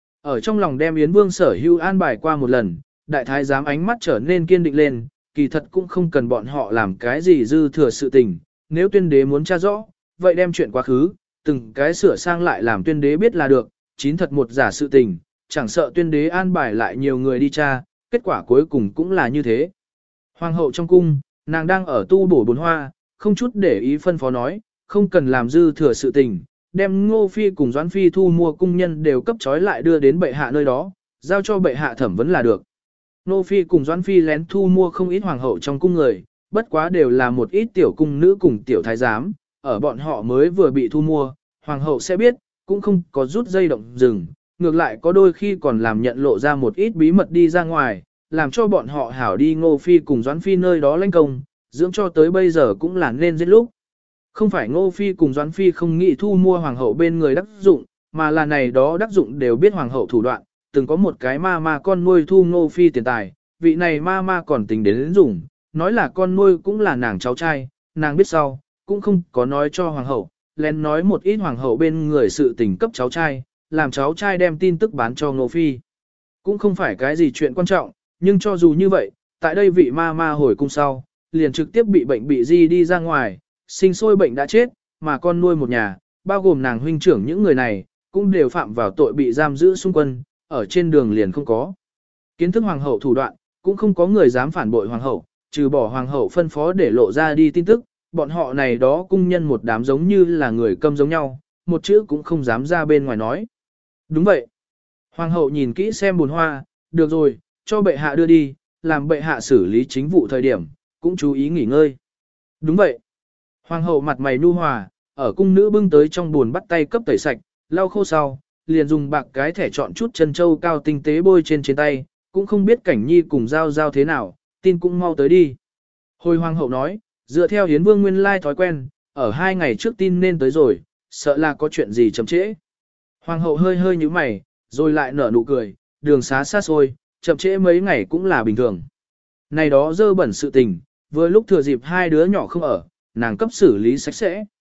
Ở trong lòng đem Yến Vương sở hữu an bài qua một lần, đại thái giám ánh mắt trở nên kiên định lên, kỳ thật cũng không cần bọn họ làm cái gì dư thừa sự tình, nếu tuyên đế muốn tra rõ, vậy đem chuyện quá khứ, từng cái sửa sang lại làm tuyên đế biết là được, chín thật một giả sự tình, chẳng sợ tuyên đế an bài lại nhiều người đi tra, kết quả cuối cùng cũng là như thế. Hoàng hậu trong cung, nàng đang ở tu bổ bốn hoa, không chút để ý phân phó nói, không cần làm dư thừa sự tình, đem Ngô Phi cùng Doãn Phi thu mua cung nhân đều cấp trói lại đưa đến bệ hạ nơi đó, giao cho bệ hạ thẩm vấn là được. Ngô Phi cùng Doãn Phi lén thu mua không ít hoàng hậu trong cung người, bất quá đều là một ít tiểu cung nữ cùng tiểu thái giám, ở bọn họ mới vừa bị thu mua, hoàng hậu sẽ biết, cũng không có rút dây động rừng, ngược lại có đôi khi còn làm nhận lộ ra một ít bí mật đi ra ngoài, làm cho bọn họ hảo đi Ngô Phi cùng Doãn Phi nơi đó lãnh công, dưỡng cho tới bây giờ cũng là nên giết lúc. Không phải Ngô Phi cùng Doãn Phi không nghĩ thu mua hoàng hậu bên người đắc dụng, mà là này đó đắc dụng đều biết hoàng hậu thủ đoạn, từng có một cái ma ma con nuôi thu Ngô Phi tiền tài, vị này ma ma còn tính đến dùng, nói là con nuôi cũng là nàng cháu trai, nàng biết sau, cũng không có nói cho hoàng hậu, lén nói một ít hoàng hậu bên người sự tình cấp cháu trai, làm cháu trai đem tin tức bán cho Ngô Phi. Cũng không phải cái gì chuyện quan trọng, nhưng cho dù như vậy, tại đây vị ma ma hồi cung sau, liền trực tiếp bị bệnh bị di đi ra ngoài, sinh sôi bệnh đã chết, mà con nuôi một nhà, bao gồm nàng huynh trưởng những người này, cũng đều phạm vào tội bị giam giữ xung quân, ở trên đường liền không có. Kiến thức hoàng hậu thủ đoạn, cũng không có người dám phản bội hoàng hậu, trừ bỏ hoàng hậu phân phó để lộ ra đi tin tức, bọn họ này đó cung nhân một đám giống như là người câm giống nhau, một chữ cũng không dám ra bên ngoài nói. Đúng vậy. Hoàng hậu nhìn kỹ xem buồn hoa, được rồi, cho bệ hạ đưa đi, làm bệ hạ xử lý chính vụ thời điểm, cũng chú ý nghỉ ngơi. Đúng vậy. Hoàng hậu mặt mày nhu hòa, ở cung nữ bưng tới trong buồn bắt tay cấp tẩy sạch, lau khô sau, liền dùng bạc cái thẻ chọn chút chân châu cao tinh tế bôi trên trên tay, cũng không biết cảnh nhi cùng giao giao thế nào, tin cũng mau tới đi. Hồi hoàng hậu nói, dựa theo hiến vương nguyên lai thói quen, ở hai ngày trước tin nên tới rồi, sợ là có chuyện gì chậm trễ. Hoàng hậu hơi hơi như mày, rồi lại nở nụ cười, đường xá xa xôi, chậm trễ mấy ngày cũng là bình thường. Này đó dơ bẩn sự tình, vừa lúc thừa dịp hai đứa nhỏ không ở, nàng cấp xử lý sạch sẽ.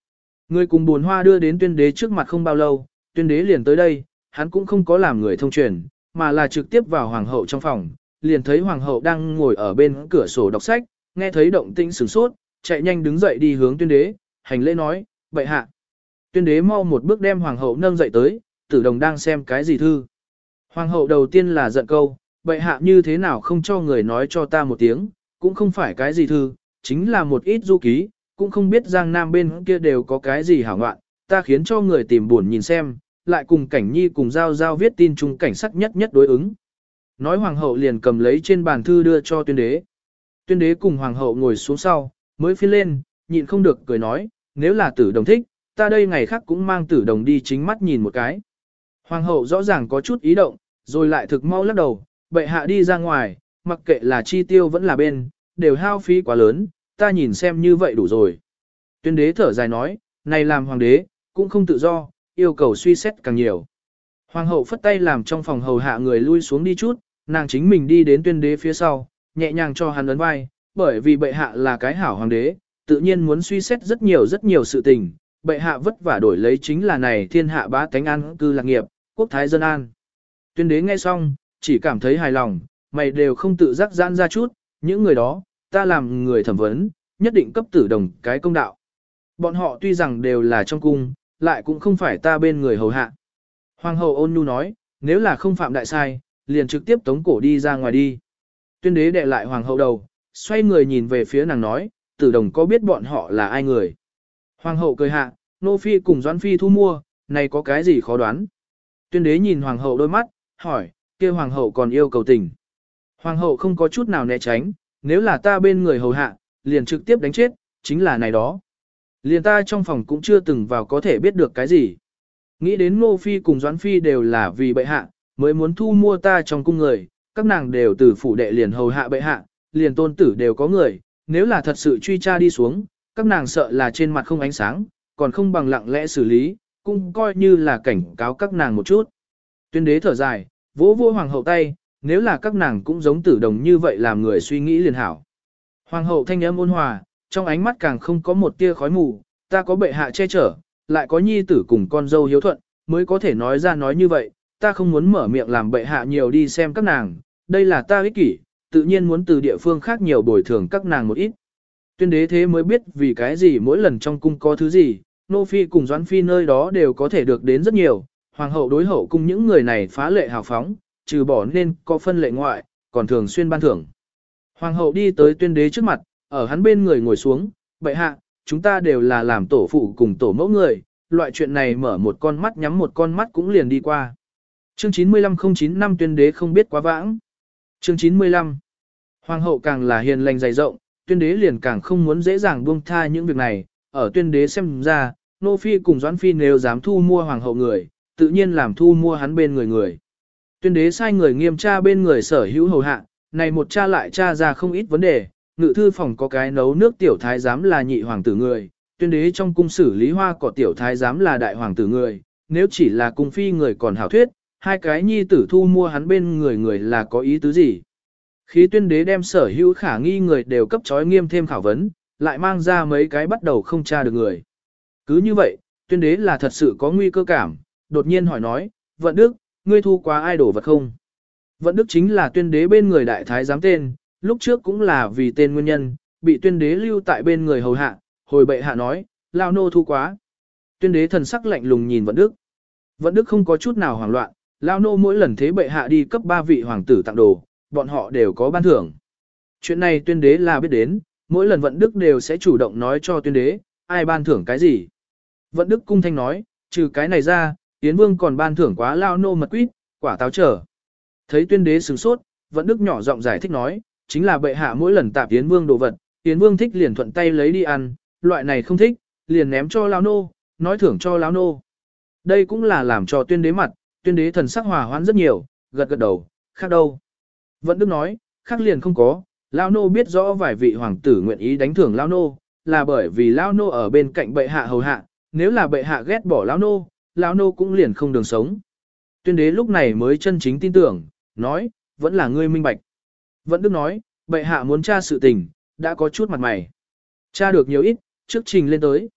Người cùng buồn hoa đưa đến tuyên đế trước mặt không bao lâu, tuyên đế liền tới đây, hắn cũng không có làm người thông truyền, mà là trực tiếp vào hoàng hậu trong phòng, liền thấy hoàng hậu đang ngồi ở bên cửa sổ đọc sách, nghe thấy động tĩnh sửng sốt, chạy nhanh đứng dậy đi hướng tuyên đế, hành lễ nói, bệ hạ. Tuyên đế mau một bước đem hoàng hậu nâng dậy tới, Tử Đồng đang xem cái gì thư. Hoàng hậu đầu tiên là giận câu, bệ hạ như thế nào không cho người nói cho ta một tiếng, cũng không phải cái gì thư, chính là một ít du ký, cũng không biết Giang Nam bên kia đều có cái gì hảo ngoạn, ta khiến cho người tìm buồn nhìn xem, lại cùng Cảnh Nhi cùng giao giao viết tin chung cảnh sắc nhất nhất đối ứng. Nói hoàng hậu liền cầm lấy trên bàn thư đưa cho tuyên đế. Tuyên đế cùng hoàng hậu ngồi xuống sau, mới phiên lên, nhịn không được cười nói, nếu là Tử Đồng thích, ta đây ngày khác cũng mang Tử Đồng đi chính mắt nhìn một cái. Hoàng hậu rõ ràng có chút ý động, rồi lại thực mau lắc đầu, bệ hạ đi ra ngoài, mặc kệ là chi tiêu vẫn là bên, đều hao phí quá lớn, ta nhìn xem như vậy đủ rồi. Tuyên đế thở dài nói, này làm hoàng đế, cũng không tự do, yêu cầu suy xét càng nhiều. Hoàng hậu phất tay làm trong phòng hầu hạ người lui xuống đi chút, nàng chính mình đi đến tuyên đế phía sau, nhẹ nhàng cho hắn ấn vai, bởi vì bệ hạ là cái hảo hoàng đế, tự nhiên muốn suy xét rất nhiều rất nhiều sự tình, bệ hạ vất vả đổi lấy chính là này thiên hạ bá tánh an cư lạc nghiệp, quốc thái dân an. Tuyên đế nghe xong, chỉ cảm thấy hài lòng, mày đều không tự giác giãn ra chút, những người đó, ta làm người thẩm vấn, nhất định cấp Tử Đồng cái công đạo. Bọn họ tuy rằng đều là trong cung, lại cũng không phải ta bên người hầu hạ. Hoàng hậu ôn nhu nói, nếu là không phạm đại sai, liền trực tiếp tống cổ đi ra ngoài đi. Tuyên đế đệ lại hoàng hậu đầu, xoay người nhìn về phía nàng nói, Tử Đồng có biết bọn họ là ai người. Hoàng hậu cười hạ, nô phi cùng doãn phi thu mua, này có cái gì khó đoán. Tuyên đế nhìn hoàng hậu đôi mắt, hỏi, kia hoàng hậu còn yêu cầu tình. Hoàng hậu không có chút nào né tránh, nếu là ta bên người hầu hạ, liền trực tiếp đánh chết, chính là này đó. Liền ta trong phòng cũng chưa từng vào có thể biết được cái gì. Nghĩ đến Ngô Phi cùng Doãn Phi đều là vì bệ hạ, mới muốn thu mua ta trong cung người, các nàng đều từ phủ đệ liền hầu hạ bệ hạ, liền tôn tử đều có người, nếu là thật sự truy tra đi xuống, các nàng sợ là trên mặt không ánh sáng, còn không bằng lặng lẽ xử lý, cũng coi như là cảnh cáo các nàng một chút. Tuyên đế thở dài, vỗ vỗ hoàng hậu tay, nếu là các nàng cũng giống Tử Đồng như vậy làm người suy nghĩ liền hảo. Hoàng hậu thanh âm ôn hòa, trong ánh mắt càng không có một tia khói mù, ta có bệ hạ che chở, lại có nhi tử cùng con dâu hiếu thuận, mới có thể nói ra nói như vậy, ta không muốn mở miệng làm bệ hạ nhiều đi xem các nàng, đây là ta ích kỷ, tự nhiên muốn từ địa phương khác nhiều bồi thường các nàng một ít. Tuyên đế thế mới biết vì cái gì mỗi lần trong cung có thứ gì, nô phi cùng doãn phi nơi đó đều có thể được đến rất nhiều, hoàng hậu đối hậu cung những người này phá lệ hào phóng, trừ bỏ nên có phân lệ ngoại, còn thường xuyên ban thưởng. Hoàng hậu đi tới tuyên đế trước mặt, ở hắn bên người ngồi xuống, bệ hạ, chúng ta đều là làm tổ phụ cùng tổ mẫu người, loại chuyện này mở một con mắt nhắm một con mắt cũng liền đi qua. Chương chín mươi lăm không chín năm tuyên đế không biết quá vãng. Chương chín mươi lăm Hoàng hậu càng là hiền lành dày rộng, tuyên đế liền càng không muốn dễ dàng buông tha những việc này, ở tuyên đế xem ra, nô phi cùng doãn phi nếu dám thu mua hoàng hậu người, tự nhiên làm thu mua hắn bên người người. Tuyên đế sai người nghiêm tra bên người sở hữu hầu hạ, này một tra lại tra ra không ít vấn đề, ngự thư phòng có cái nấu nước tiểu thái giám là nhị hoàng tử người, tuyên đế trong cung xử lý hoa cỏ tiểu thái giám là đại hoàng tử người, nếu chỉ là cung phi người còn hảo thuyết, hai cái nhi tử thu mua hắn bên người người là có ý tứ gì. Khi tuyên đế đem sở hữu khả nghi người đều cấp trói nghiêm thêm khảo vấn, lại mang ra mấy cái bắt đầu không tra được người. Cứ như vậy, tuyên đế là thật sự có nguy cơ cảm, đột nhiên hỏi nói, Vận Đức, ngươi thu quá ai đổ vật không? Vận Đức chính là tuyên đế bên người đại thái giám tên, lúc trước cũng là vì tên nguyên nhân, bị tuyên đế lưu tại bên người hầu hạ, hồi bệ hạ nói, lao nô thu quá. Tuyên đế thần sắc lạnh lùng nhìn Vận Đức. Vận Đức không có chút nào hoảng loạn, lao nô mỗi lần thế bệ hạ đi cấp ba vị hoàng tử tặng đồ, bọn họ đều có ban thưởng. Chuyện này tuyên đế là biết đến, mỗi lần Vận Đức đều sẽ chủ động nói cho tuyên đế, ai ban thưởng cái gì. Vận Đức cung thanh nói, trừ cái này ra, Yến Vương còn ban thưởng quá lao nô mật quýt, quả táo trở. Thấy tuyên đế sửng sốt, Vận Đức nhỏ giọng giải thích nói, chính là bệ hạ mỗi lần tạp Yến Vương đồ vật, Yến Vương thích liền thuận tay lấy đi ăn, loại này không thích, liền ném cho lao nô, nói thưởng cho lao nô. Đây cũng là làm cho tuyên đế mặt, tuyên đế thần sắc hòa hoãn rất nhiều, gật gật đầu, khác đâu. Vận Đức nói, khác liền không có, lao nô biết rõ vài vị hoàng tử nguyện ý đánh thưởng lao nô, là bởi vì lao nô ở bên cạnh bệ hạ hầu hạ, nếu là bệ hạ ghét bỏ lao nô, lao nô cũng liền không đường sống. Tuyên đế lúc này mới chân chính tin tưởng, nói, vẫn là ngươi minh bạch. Vận Đức nói, bệ hạ muốn tra sự tình, đã có chút mặt mày. Tra được nhiều ít, trước trình lên tới.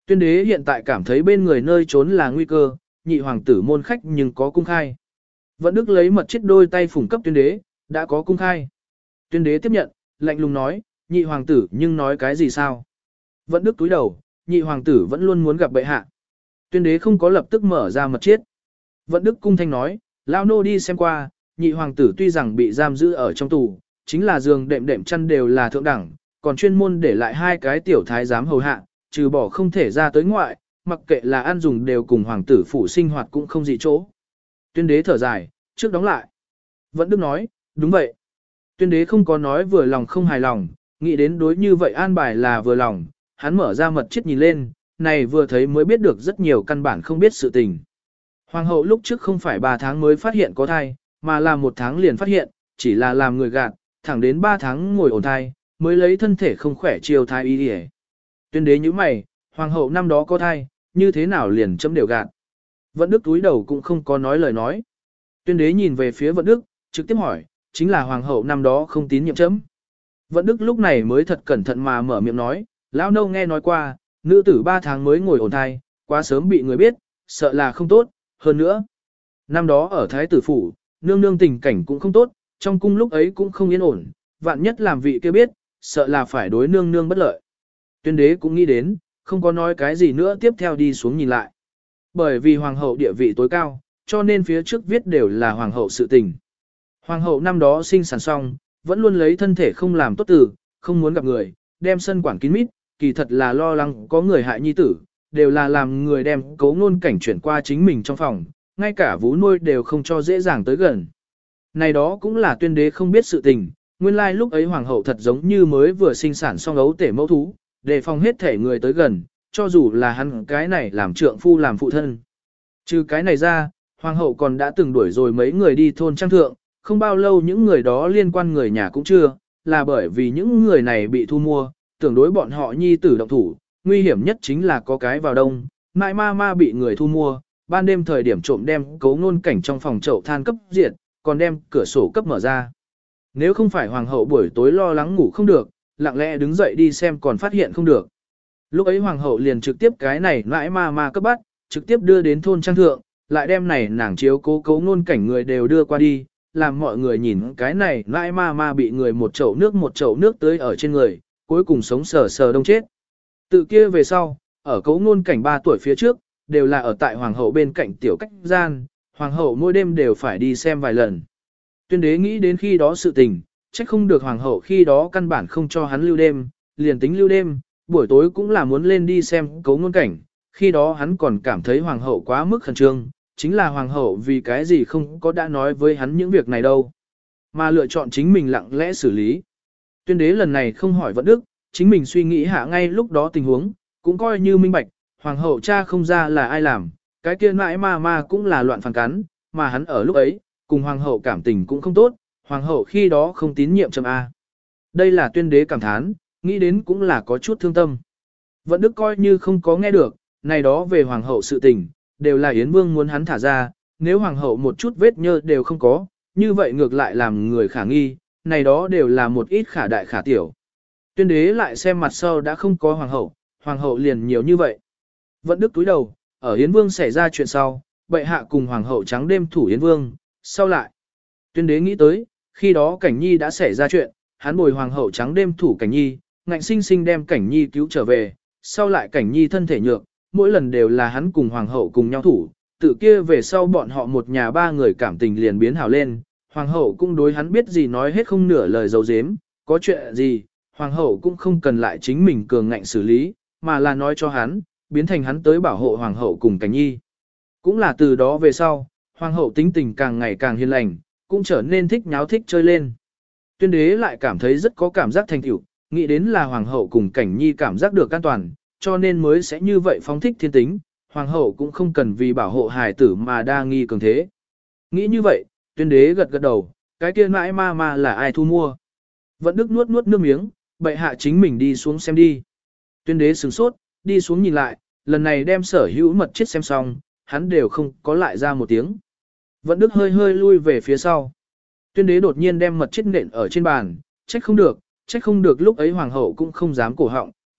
Tuyên đế hiện tại cảm thấy bên người nơi trốn là nguy cơ, nhị hoàng tử môn khách nhưng có cung khai. Vận Đức lấy mật chiết đôi tay phủng cấp tuyên đế, đã có cung khai. Tuyên đế tiếp nhận, lạnh lùng nói, nhị hoàng tử nhưng nói cái gì sao? Vận Đức túi đầu, nhị hoàng tử vẫn luôn muốn gặp bệ hạ. Tuyên đế không có lập tức mở ra mật chiết. Vận Đức cung thanh nói, lao nô đi xem qua, nhị hoàng tử tuy rằng bị giam giữ ở trong tù, chính là giường đệm đệm chăn đều là thượng đẳng, còn chuyên môn để lại hai cái tiểu thái giám hầu hạ, trừ bỏ không thể ra tới ngoại, mặc kệ là ăn dùng đều cùng hoàng tử phủ sinh hoạt cũng không dị chỗ. Tuyên đế thở dài, trước đóng lại. Vận Đức nói, đúng vậy. Tuyên đế không có nói vừa lòng không hài lòng, nghĩ đến đối như vậy an bài là vừa lòng, hắn mở ra mật chiết nhìn lên, này vừa thấy mới biết được rất nhiều căn bản không biết sự tình. Hoàng hậu lúc trước không phải ba tháng mới phát hiện có thai, mà là một tháng liền phát hiện, chỉ là làm người gạt, thẳng đến ba tháng ngồi ổn thai, mới lấy thân thể không khỏe chiều thai y đi. Tuyên đế như mày, hoàng hậu năm đó có thai, như thế nào liền chấm đều gạt. Vận Đức túi đầu cũng không có nói lời nói. Tuyên đế nhìn về phía Vận Đức, trực tiếp hỏi, chính là hoàng hậu năm đó không tín nhiệm chấm. Vận Đức lúc này mới thật cẩn thận mà mở miệng nói, lão nâu nghe nói qua, nữ tử ba tháng mới ngồi ổn thai, quá sớm bị người biết, sợ là không tốt, hơn nữa. Năm đó ở Thái tử phủ, nương nương tình cảnh cũng không tốt, trong cung lúc ấy cũng không yên ổn, vạn nhất làm vị kia biết, sợ là phải đối nương nương bất lợi. Tuyên đế cũng nghĩ đến, không có nói cái gì nữa tiếp theo đi xuống nhìn lại. Bởi vì hoàng hậu địa vị tối cao, cho nên phía trước viết đều là hoàng hậu sự tình. Hoàng hậu năm đó sinh sản xong, vẫn luôn lấy thân thể không làm tốt tử, không muốn gặp người, đem sân quản kín mít, kỳ thật là lo lắng có người hại nhi tử, đều là làm người đem cấu ngôn cảnh chuyển qua chính mình trong phòng, ngay cả vú nuôi đều không cho dễ dàng tới gần. Này đó cũng là tuyên đế không biết sự tình, nguyên lai lúc ấy hoàng hậu thật giống như mới vừa sinh sản xong ấu tể mẫu thú, để phòng hết thể người tới gần, cho dù là hắn cái này làm trượng phu làm phụ thân. Trừ cái này ra, hoàng hậu còn đã từng đuổi rồi mấy người đi thôn trang thượng, không bao lâu những người đó liên quan người nhà cũng chưa, là bởi vì những người này bị thu mua, tưởng đối bọn họ nhi tử động thủ, nguy hiểm nhất chính là có cái vào đông, mãi ma ma bị người thu mua, ban đêm thời điểm trộm đem cấu ngôn cảnh trong phòng chậu than cấp diệt, còn đem cửa sổ cấp mở ra. Nếu không phải hoàng hậu buổi tối lo lắng ngủ không được, lặng lẽ đứng dậy đi xem còn phát hiện không được. Lúc ấy hoàng hậu liền trực tiếp cái này mãi ma ma cấp bắt, trực tiếp đưa đến thôn trang thượng, lại đem này nàng chiếu cố cấu ngôn cảnh người đều đưa qua đi, làm mọi người nhìn cái này mãi ma ma bị người một chậu nước một chậu nước tưới ở trên người, cuối cùng sống sờ sờ đông chết. Tự kia về sau, ở cấu ngôn cảnh ba tuổi phía trước, đều là ở tại hoàng hậu bên cạnh tiểu cách gian, hoàng hậu mỗi đêm đều phải đi xem vài lần. Tuyên đế nghĩ đến khi đó sự tình, trách không được hoàng hậu khi đó căn bản không cho hắn lưu đêm, liền tính lưu đêm, buổi tối cũng là muốn lên đi xem cấu ngôn cảnh, khi đó hắn còn cảm thấy hoàng hậu quá mức khẩn trương, chính là hoàng hậu vì cái gì không có đã nói với hắn những việc này đâu, mà lựa chọn chính mình lặng lẽ xử lý. Tuyên đế lần này không hỏi Vận Đức, chính mình suy nghĩ hạ ngay lúc đó tình huống, cũng coi như minh bạch, hoàng hậu cha không ra là ai làm, cái kia mãi ma ma cũng là loạn phản cắn, mà hắn ở lúc ấy, cùng hoàng hậu cảm tình cũng không tốt, hoàng hậu khi đó không tín nhiệm chấm A. Đây là tuyên đế cảm thán, nghĩ đến cũng là có chút thương tâm. Vận Đức coi như không có nghe được, này đó về hoàng hậu sự tình, đều là Yến Vương muốn hắn thả ra, nếu hoàng hậu một chút vết nhơ đều không có, như vậy ngược lại làm người khả nghi, này đó đều là một ít khả đại khả tiểu. Tuyên đế lại xem mặt sau đã không có hoàng hậu, hoàng hậu liền nhiều như vậy. Vận Đức túi đầu, ở Yến Vương xảy ra chuyện sau, bệ hạ cùng hoàng hậu trắng đêm thủ Yến Vương, sau lại. Tuyên đế nghĩ tới, khi đó Cảnh Nhi đã xảy ra chuyện, hắn bồi hoàng hậu trắng đêm thủ Cảnh Nhi, ngạnh sinh sinh đem Cảnh Nhi cứu trở về, sau lại Cảnh Nhi thân thể nhược, mỗi lần đều là hắn cùng hoàng hậu cùng nhau thủ, tự kia về sau bọn họ một nhà ba người cảm tình liền biến hảo lên, hoàng hậu cũng đối hắn biết gì nói hết không nửa lời dấu dếm, có chuyện gì, hoàng hậu cũng không cần lại chính mình cường ngạnh xử lý, mà là nói cho hắn, biến thành hắn tới bảo hộ hoàng hậu cùng Cảnh Nhi. Cũng là từ đó về sau, hoàng hậu tính tình càng ngày càng hiền lành, cũng trở nên thích nháo thích chơi lên. Tuyên đế lại cảm thấy rất có cảm giác thành tựu, nghĩ đến là hoàng hậu cùng Cảnh Nhi cảm giác được an toàn, cho nên mới sẽ như vậy phóng thích thiên tính, hoàng hậu cũng không cần vì bảo hộ hài tử mà đa nghi cường thế. Nghĩ như vậy, tuyên đế gật gật đầu, cái kia mãi ma ma là ai thu mua. Vận Đức nuốt nuốt nước miếng, bệ hạ chính mình đi xuống xem đi. Tuyên đế sửng sốt, đi xuống nhìn lại, lần này đem sở hữu mật chết xem xong, hắn đều không có lại ra một tiếng. Vận Đức hơi hơi lui về phía sau. Tuyên đế đột nhiên đem mật chết nện ở trên bàn, trách không được, trách không được lúc ấy hoàng hậu cũng không dám cổ họng,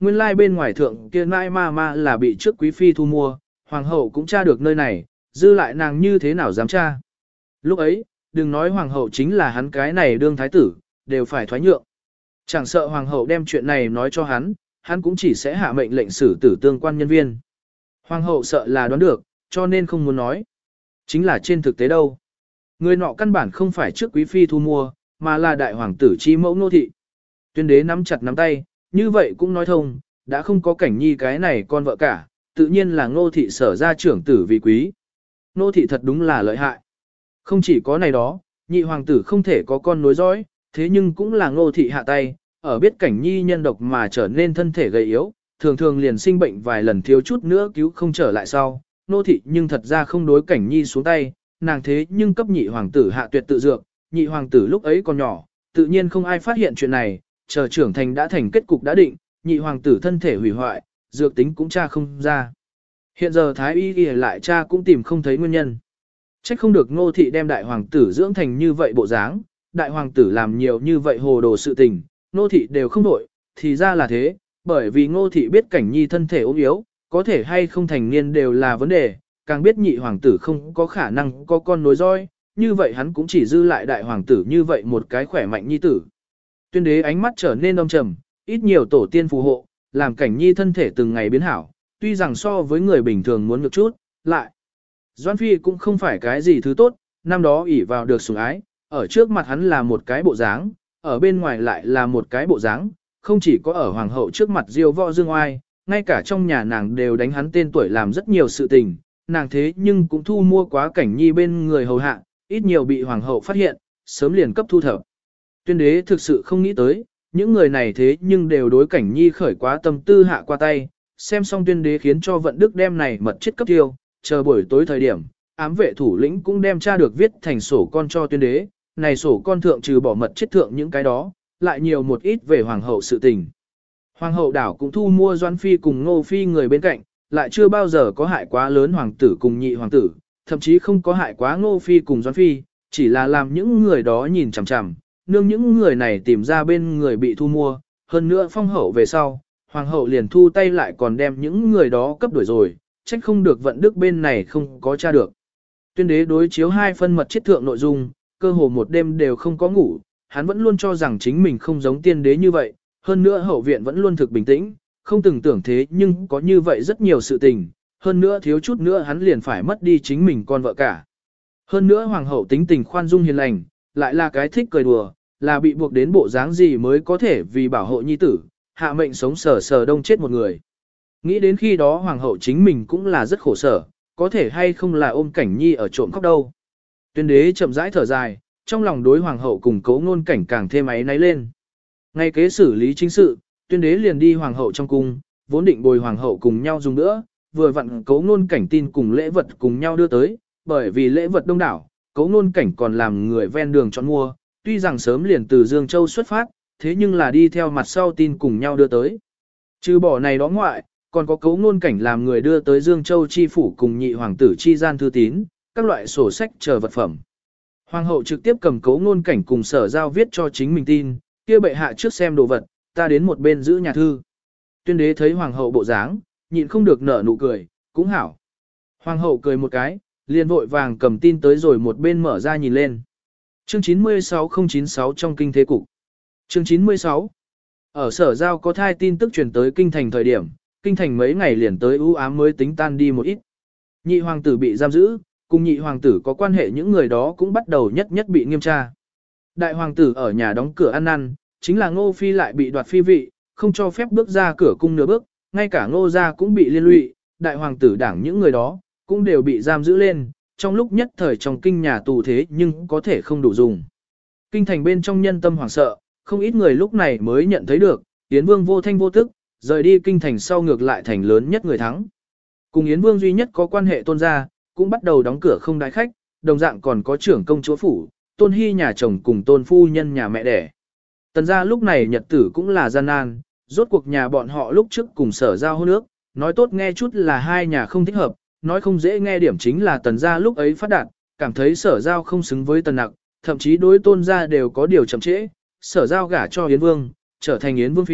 nguyên lai bên ngoài thượng kia nãi ma ma là bị trước quý phi thu mua, hoàng hậu cũng tra được nơi này, dư lại nàng như thế nào dám tra. Lúc ấy, đừng nói hoàng hậu chính là hắn cái này đương thái tử, đều phải thoái nhượng. Chẳng sợ hoàng hậu đem chuyện này nói cho hắn, hắn cũng chỉ sẽ hạ mệnh lệnh xử tử tương quan nhân viên. Hoàng hậu sợ là đoán được, cho nên không muốn nói. Chính là trên thực tế đâu. Người nọ căn bản không phải trước quý phi thu mua, mà là đại hoàng tử chi mẫu Ngô thị. Tuyên đế nắm chặt nắm tay, như vậy cũng nói thông, đã không có Cảnh Nhi cái này con vợ cả, tự nhiên là Ngô thị sở ra trưởng tử vì quý. Ngô thị thật đúng là lợi hại. Không chỉ có này đó, nhị hoàng tử không thể có con nối dõi, thế nhưng cũng là Ngô thị hạ tay, ở biết Cảnh Nhi nhân độc mà trở nên thân thể gầy yếu, thường thường liền sinh bệnh vài lần thiếu chút nữa cứu không trở lại sau. Ngô thị nhưng thật ra không đối Cảnh Nhi xuống tay, nàng thế nhưng cấp nhị hoàng tử hạ tuyệt tự dược, nhị hoàng tử lúc ấy còn nhỏ, tự nhiên không ai phát hiện chuyện này, chờ trưởng thành đã thành kết cục đã định, nhị hoàng tử thân thể hủy hoại, dược tính cũng tra không ra. Hiện giờ thái y y lại tra cũng tìm không thấy nguyên nhân. Trách không được Ngô thị đem đại hoàng tử dưỡng thành như vậy bộ dáng, đại hoàng tử làm nhiều như vậy hồ đồ sự tình, Ngô thị đều không đổi, thì ra là thế, bởi vì Ngô thị biết Cảnh Nhi thân thể ốm yếu, có thể hay không thành niên đều là vấn đề, càng biết nhị hoàng tử không có khả năng có con nối dõi, như vậy hắn cũng chỉ dư lại đại hoàng tử như vậy một cái khỏe mạnh nhi tử. Tuyên đế ánh mắt trở nên âm trầm, ít nhiều tổ tiên phù hộ, làm Cảnh Nhi thân thể từng ngày biến hảo, tuy rằng so với người bình thường muốn được chút, lại. Doan Phi cũng không phải cái gì thứ tốt, năm đó ỷ vào được sủng ái, ở trước mặt hắn là một cái bộ dáng, ở bên ngoài lại là một cái bộ dáng, không chỉ có ở hoàng hậu trước mặt diêu võ dương oai, ngay cả trong nhà nàng đều đánh hắn tên tuổi làm rất nhiều sự tình, nàng thế nhưng cũng thu mua quá Cảnh Nhi bên người hầu hạ, ít nhiều bị hoàng hậu phát hiện, sớm liền cấp thu thập. Tuyên đế thực sự không nghĩ tới, những người này thế nhưng đều đối Cảnh Nhi khởi quá tâm tư hạ qua tay, xem xong tuyên đế khiến cho vận đức đem này mật chết cấp tiêu, chờ buổi tối thời điểm, ám vệ thủ lĩnh cũng đem tra được viết thành sổ con cho tuyên đế, này sổ con thượng trừ bỏ mật chết thượng những cái đó, lại nhiều một ít về hoàng hậu sự tình. Hoàng hậu đảo cũng thu mua Doan Phi cùng Ngô Phi người bên cạnh, lại chưa bao giờ có hại quá lớn hoàng tử cùng nhị hoàng tử, thậm chí không có hại quá Ngô Phi cùng Doan Phi, chỉ là làm những người đó nhìn chằm chằm, nương những người này tìm ra bên người bị thu mua, hơn nữa phong hậu về sau, hoàng hậu liền thu tay lại còn đem những người đó cấp đuổi rồi, trách không được vận đức bên này không có tra được. Tuyên đế đối chiếu hai phân mật chiết thượng nội dung, cơ hồ một đêm đều không có ngủ, hắn vẫn luôn cho rằng chính mình không giống tiên đế như vậy, hơn nữa hậu viện vẫn luôn thực bình tĩnh, không từng tưởng thế nhưng có như vậy rất nhiều sự tình, hơn nữa thiếu chút nữa hắn liền phải mất đi chính mình con vợ cả. Hơn nữa hoàng hậu tính tình khoan dung hiền lành, lại là cái thích cười đùa, là bị buộc đến bộ dáng gì mới có thể vì bảo hộ nhi tử, hạ mệnh sống sờ sờ đông chết một người. Nghĩ đến khi đó hoàng hậu chính mình cũng là rất khổ sở, có thể hay không là ôm Cảnh Nhi ở trộm khóc đâu. Tuyên đế chậm rãi thở dài, trong lòng đối hoàng hậu cùng Cấu Ngôn Cảnh càng thêm áy náy lên. Ngay kế xử lý chính sự, tuyên đế liền đi hoàng hậu trong cung, vốn định bồi hoàng hậu cùng nhau dùng nữa, vừa vặn Cấu Ngôn Cảnh tin cùng lễ vật cùng nhau đưa tới, bởi vì lễ vật đông đảo, Cấu Ngôn Cảnh còn làm người ven đường chọn mua, tuy rằng sớm liền từ Dương Châu xuất phát, thế nhưng là đi theo mặt sau tin cùng nhau đưa tới. Trừ bỏ này đó ngoại, còn có Cấu Ngôn Cảnh làm người đưa tới Dương Châu chi phủ cùng nhị hoàng tử chi gian thư tín, các loại sổ sách chờ vật phẩm. Hoàng hậu trực tiếp cầm Cấu Ngôn Cảnh cùng Sở Giao viết cho chính mình tin, kia bệ hạ trước xem đồ vật, ta đến một bên giữ nhà thư. Tuyên đế thấy hoàng hậu bộ dáng, nhịn không được nở nụ cười, cũng hảo. Hoàng hậu cười một cái, liền vội vàng cầm tin tới rồi một bên mở ra nhìn lên. Chương chín mươi sáu không chín sáu trong kinh thế cục. Chương chín mươi sáu. Ở Sở Giao có thai tin tức truyền tới kinh thành thời điểm, kinh thành mấy ngày liền tới u ám mới tính tan đi một ít. Nhị hoàng tử bị giam giữ, cùng nhị hoàng tử có quan hệ những người đó cũng bắt đầu nhất nhất bị nghiêm tra. Đại hoàng tử ở nhà đóng cửa ăn năn, chính là Ngô Phi lại bị đoạt phi vị, không cho phép bước ra cửa cung nửa bước, ngay cả Ngô gia cũng bị liên lụy, đại hoàng tử đảng những người đó cũng đều bị giam giữ lên, trong lúc nhất thời trong kinh nhà tù thế nhưng có thể không đủ dùng. Kinh thành bên trong nhân tâm hoảng sợ, không ít người lúc này mới nhận thấy được, Yến Vương vô thanh vô tức, rời đi kinh thành sau ngược lại thành lớn nhất người thắng. Cùng Yến Vương duy nhất có quan hệ Tôn gia, cũng bắt đầu đóng cửa không đái khách, đồng dạng còn có trưởng công chúa phủ, Tôn Hy nhà chồng cùng Tôn phu nhân nhà mẹ đẻ. Tần gia lúc này nhật tử cũng là gian nan, rốt cuộc nhà bọn họ lúc trước cùng Sở Giao hôn ước, nói tốt nghe chút là hai nhà không thích hợp, nói không dễ nghe điểm chính là Tần gia lúc ấy phát đạt, cảm thấy Sở Giao không xứng với Tần Nặc, thậm chí đối Tôn gia đều có điều chậm trễ, Sở Giao gả cho Yến Vương, trở thành Yến Vương phi,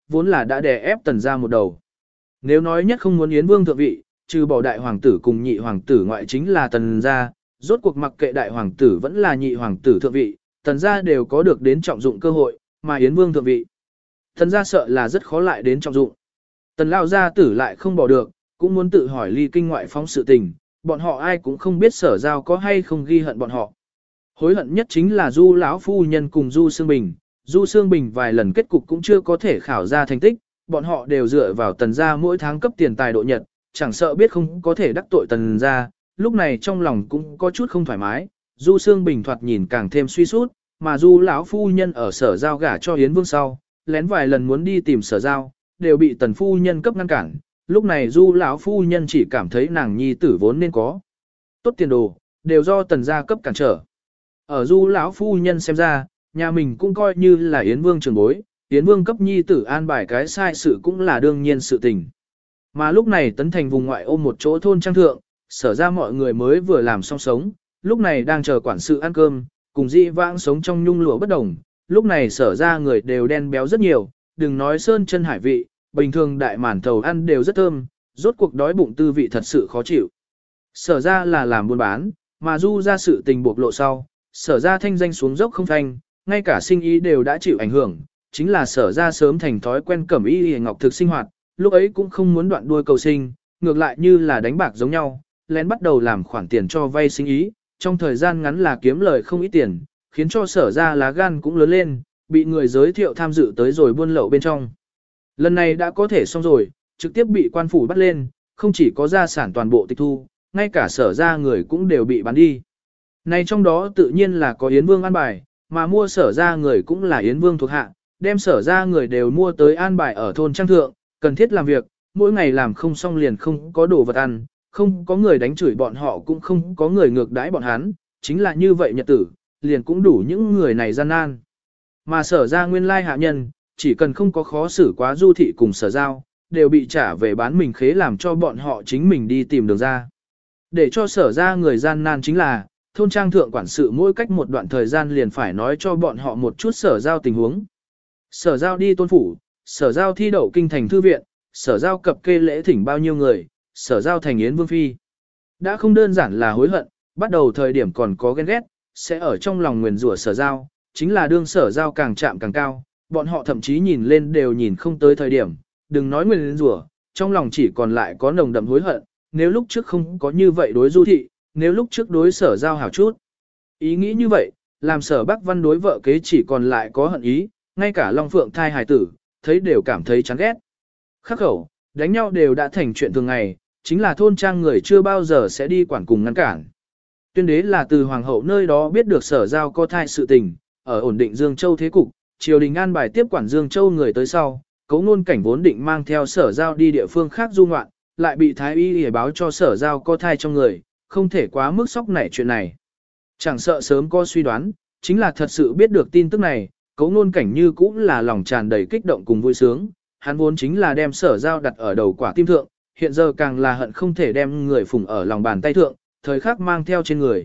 vốn là đã đè ép tần gia một đầu. Nếu nói nhất không muốn Yến Vương thượng vị, trừ bỏ đại hoàng tử cùng nhị hoàng tử ngoại chính là tần gia, rốt cuộc mặc kệ đại hoàng tử vẫn là nhị hoàng tử thượng vị, tần gia đều có được đến trọng dụng cơ hội, mà Yến Vương thượng vị. Tần gia sợ là rất khó lại đến trọng dụng. Tần lão gia tử lại không bỏ được, cũng muốn tự hỏi ly kinh ngoại phóng sự tình, bọn họ ai cũng không biết Sở Giao có hay không ghi hận bọn họ. Hối hận nhất chính là Du lão phu nhân cùng Du Sương Bình, Du Sương Bình vài lần kết cục cũng chưa có thể khảo ra thành tích, bọn họ đều dựa vào tần gia mỗi tháng cấp tiền tài độ nhật, chẳng sợ biết không có thể đắc tội tần gia, lúc này trong lòng cũng có chút không thoải mái. Du Sương Bình thoạt nhìn càng thêm suy sút, mà Du lão phu nhân ở Sở Giao gả cho Yến Vương sau, lén vài lần muốn đi tìm Sở Giao, đều bị tần phu nhân cấp ngăn cản. Lúc này Du lão phu nhân chỉ cảm thấy nàng nhi tử vốn nên có tốt tiền đồ, đều do tần gia cấp cản trở. Ở Du lão phu nhân xem ra, nhà mình cũng coi như là Yến Vương trưởng bối, Yến Vương cấp nhi tử an bài cái sai sự cũng là đương nhiên sự tình. Mà lúc này Tấn Thành vùng ngoại ôm một chỗ thôn trang thượng, Sở ra mọi người mới vừa làm xong sống, lúc này đang chờ quản sự ăn cơm, cùng dị vãng sống trong nhung lụa bất đồng, lúc này Sở ra người đều đen béo rất nhiều, đừng nói sơn chân hải vị, bình thường đại màn thầu ăn đều rất thơm, rốt cuộc đói bụng tư vị thật sự khó chịu. Sở ra là làm buôn bán, mà Du ra sự tình bộc lộ sau, Sở ra thanh danh xuống dốc không thanh, ngay cả sinh ý đều đã chịu ảnh hưởng, chính là Sở ra sớm thành thói quen cẩm y hề ngọc thực sinh hoạt, lúc ấy cũng không muốn đoạn đuôi cầu sinh, ngược lại như là đánh bạc giống nhau, lén bắt đầu làm khoản tiền cho vay sinh ý, trong thời gian ngắn là kiếm lời không ít tiền, khiến cho Sở ra lá gan cũng lớn lên, bị người giới thiệu tham dự tới rồi buôn lậu bên trong. Lần này đã có thể xong rồi, trực tiếp bị quan phủ bắt lên, không chỉ có gia sản toàn bộ tịch thu, ngay cả Sở ra người cũng đều bị bán đi. Này trong đó tự nhiên là có Yến Vương an bài, mà mua Sở ra người cũng là Yến Vương thuộc hạ, đem Sở ra người đều mua tới an bài ở thôn trang thượng, cần thiết làm việc, mỗi ngày làm không xong liền không có đồ vật ăn, không có người đánh chửi bọn họ cũng không có người ngược đãi bọn hắn, chính là như vậy nhật tử, liền cũng đủ những người này gian nan. Mà Sở ra nguyên lai hạ nhân, chỉ cần không có khó xử quá Du thị cùng Sở Giao, đều bị trả về bán mình khế làm cho bọn họ chính mình đi tìm đường ra. Để cho Sở ra người gian nan chính là, thôn trang thượng quản sự mỗi cách một đoạn thời gian liền phải nói cho bọn họ một chút Sở Giao tình huống. Sở Giao đi tôn phủ, Sở Giao thi đậu kinh thành thư viện, Sở Giao cập kê lễ thỉnh bao nhiêu người, Sở Giao thành Yến Vương Phi. Đã không đơn giản là hối hận, bắt đầu thời điểm còn có ghen ghét, sẽ ở trong lòng nguyền rủa Sở Giao, chính là đương Sở Giao càng chạm càng cao, bọn họ thậm chí nhìn lên đều nhìn không tới thời điểm, đừng nói nguyền rủa, trong lòng chỉ còn lại có nồng đậm hối hận, nếu lúc trước không có như vậy đối Du thị, nếu lúc trước đối Sở Giao hảo chút. Ý nghĩ như vậy, làm Sở Bắc Văn đối vợ kế chỉ còn lại có hận ý, ngay cả Long Phượng thai hài tử, thấy đều cảm thấy chán ghét. Khắc khẩu, đánh nhau đều đã thành chuyện thường ngày, chính là thôn trang người chưa bao giờ sẽ đi quản cùng ngăn cản. Tuyên đế là từ hoàng hậu nơi đó biết được Sở Giao có thai sự tình, ở ổn định Dương Châu thế cục, triều đình an bài tiếp quản Dương Châu người tới sau, Cấu Nôn Cảnh vốn định mang theo Sở Giao đi địa phương khác du ngoạn, lại bị thái y y báo cho Sở Giao có thai trong người, không thể quá mức sốc nảy chuyện này. Chẳng sợ sớm có suy đoán, chính là thật sự biết được tin tức này, Cấu Nôn Cảnh như cũng là lòng tràn đầy kích động cùng vui sướng, hắn vốn chính là đem Sở Giao đặt ở đầu quả tim thượng, hiện giờ càng là hận không thể đem người phụng ở lòng bàn tay thượng, thời khắc mang theo trên người.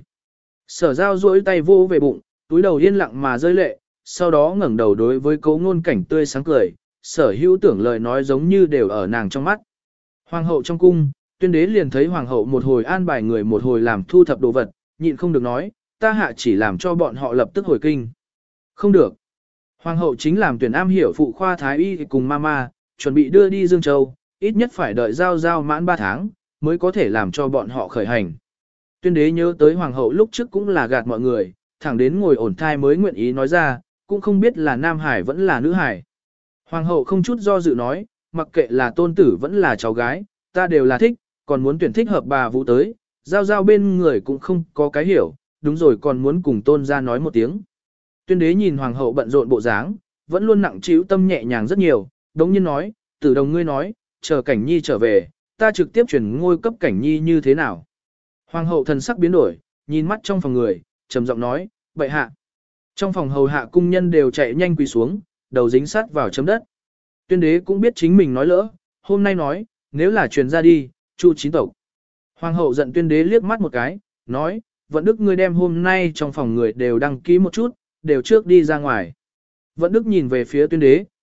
Sở Giao duỗi tay vô về bụng, túi đầu yên lặng mà rơi lệ, sau đó ngẩng đầu đối với Cấu Nôn Cảnh tươi sáng cười, Sở hữu tưởng lời nói giống như đều ở nàng trong mắt. Hoàng hậu trong cung, Tuyên đế liền thấy hoàng hậu một hồi an bài người một hồi làm thu thập đồ vật, nhịn không được nói, ta hạ chỉ làm cho bọn họ lập tức hồi kinh. Không được. Hoàng hậu chính làm tuyển am hiểu phụ khoa thái y cùng mama, chuẩn bị đưa đi Dương Châu, ít nhất phải đợi giao giao mãn ba tháng, mới có thể làm cho bọn họ khởi hành. Tuyên đế nhớ tới hoàng hậu lúc trước cũng là gạt mọi người, thẳng đến ngồi ổn thai mới nguyện ý nói ra, cũng không biết là nam hải vẫn là nữ hải. Hoàng hậu không chút do dự nói, mặc kệ là tôn tử vẫn là cháu gái, ta đều là thích, còn muốn tuyển thích hợp bà vũ tới, giao giao bên người cũng không có cái hiểu, đúng rồi còn muốn cùng tôn ra nói một tiếng. Tuyên đế nhìn hoàng hậu bận rộn bộ dáng, vẫn luôn nặng trĩu tâm nhẹ nhàng rất nhiều, đống nhiên nói, tử đồng ngươi nói, chờ cảnh nhi trở về, ta trực tiếp chuyển ngôi cấp cảnh nhi như thế nào. Hoàng hậu thần sắc biến đổi, nhìn mắt trong phòng người, trầm giọng nói, bệ hạ. Trong phòng hầu hạ cung nhân đều chạy nhanh quỳ xuống, đầu dính sát vào chấm đất. Tuyên đế cũng biết chính mình nói lỡ, hôm nay nói, nếu là truyền ra đi, chu chín tộc. Hoàng hậu giận tuyên đế liếc mắt một cái, nói, vận đức ngươi đem hôm nay trong phòng người đều đăng ký một chút, đều trước đi ra ngoài. Vận đức nhìn về phía tuyên đế,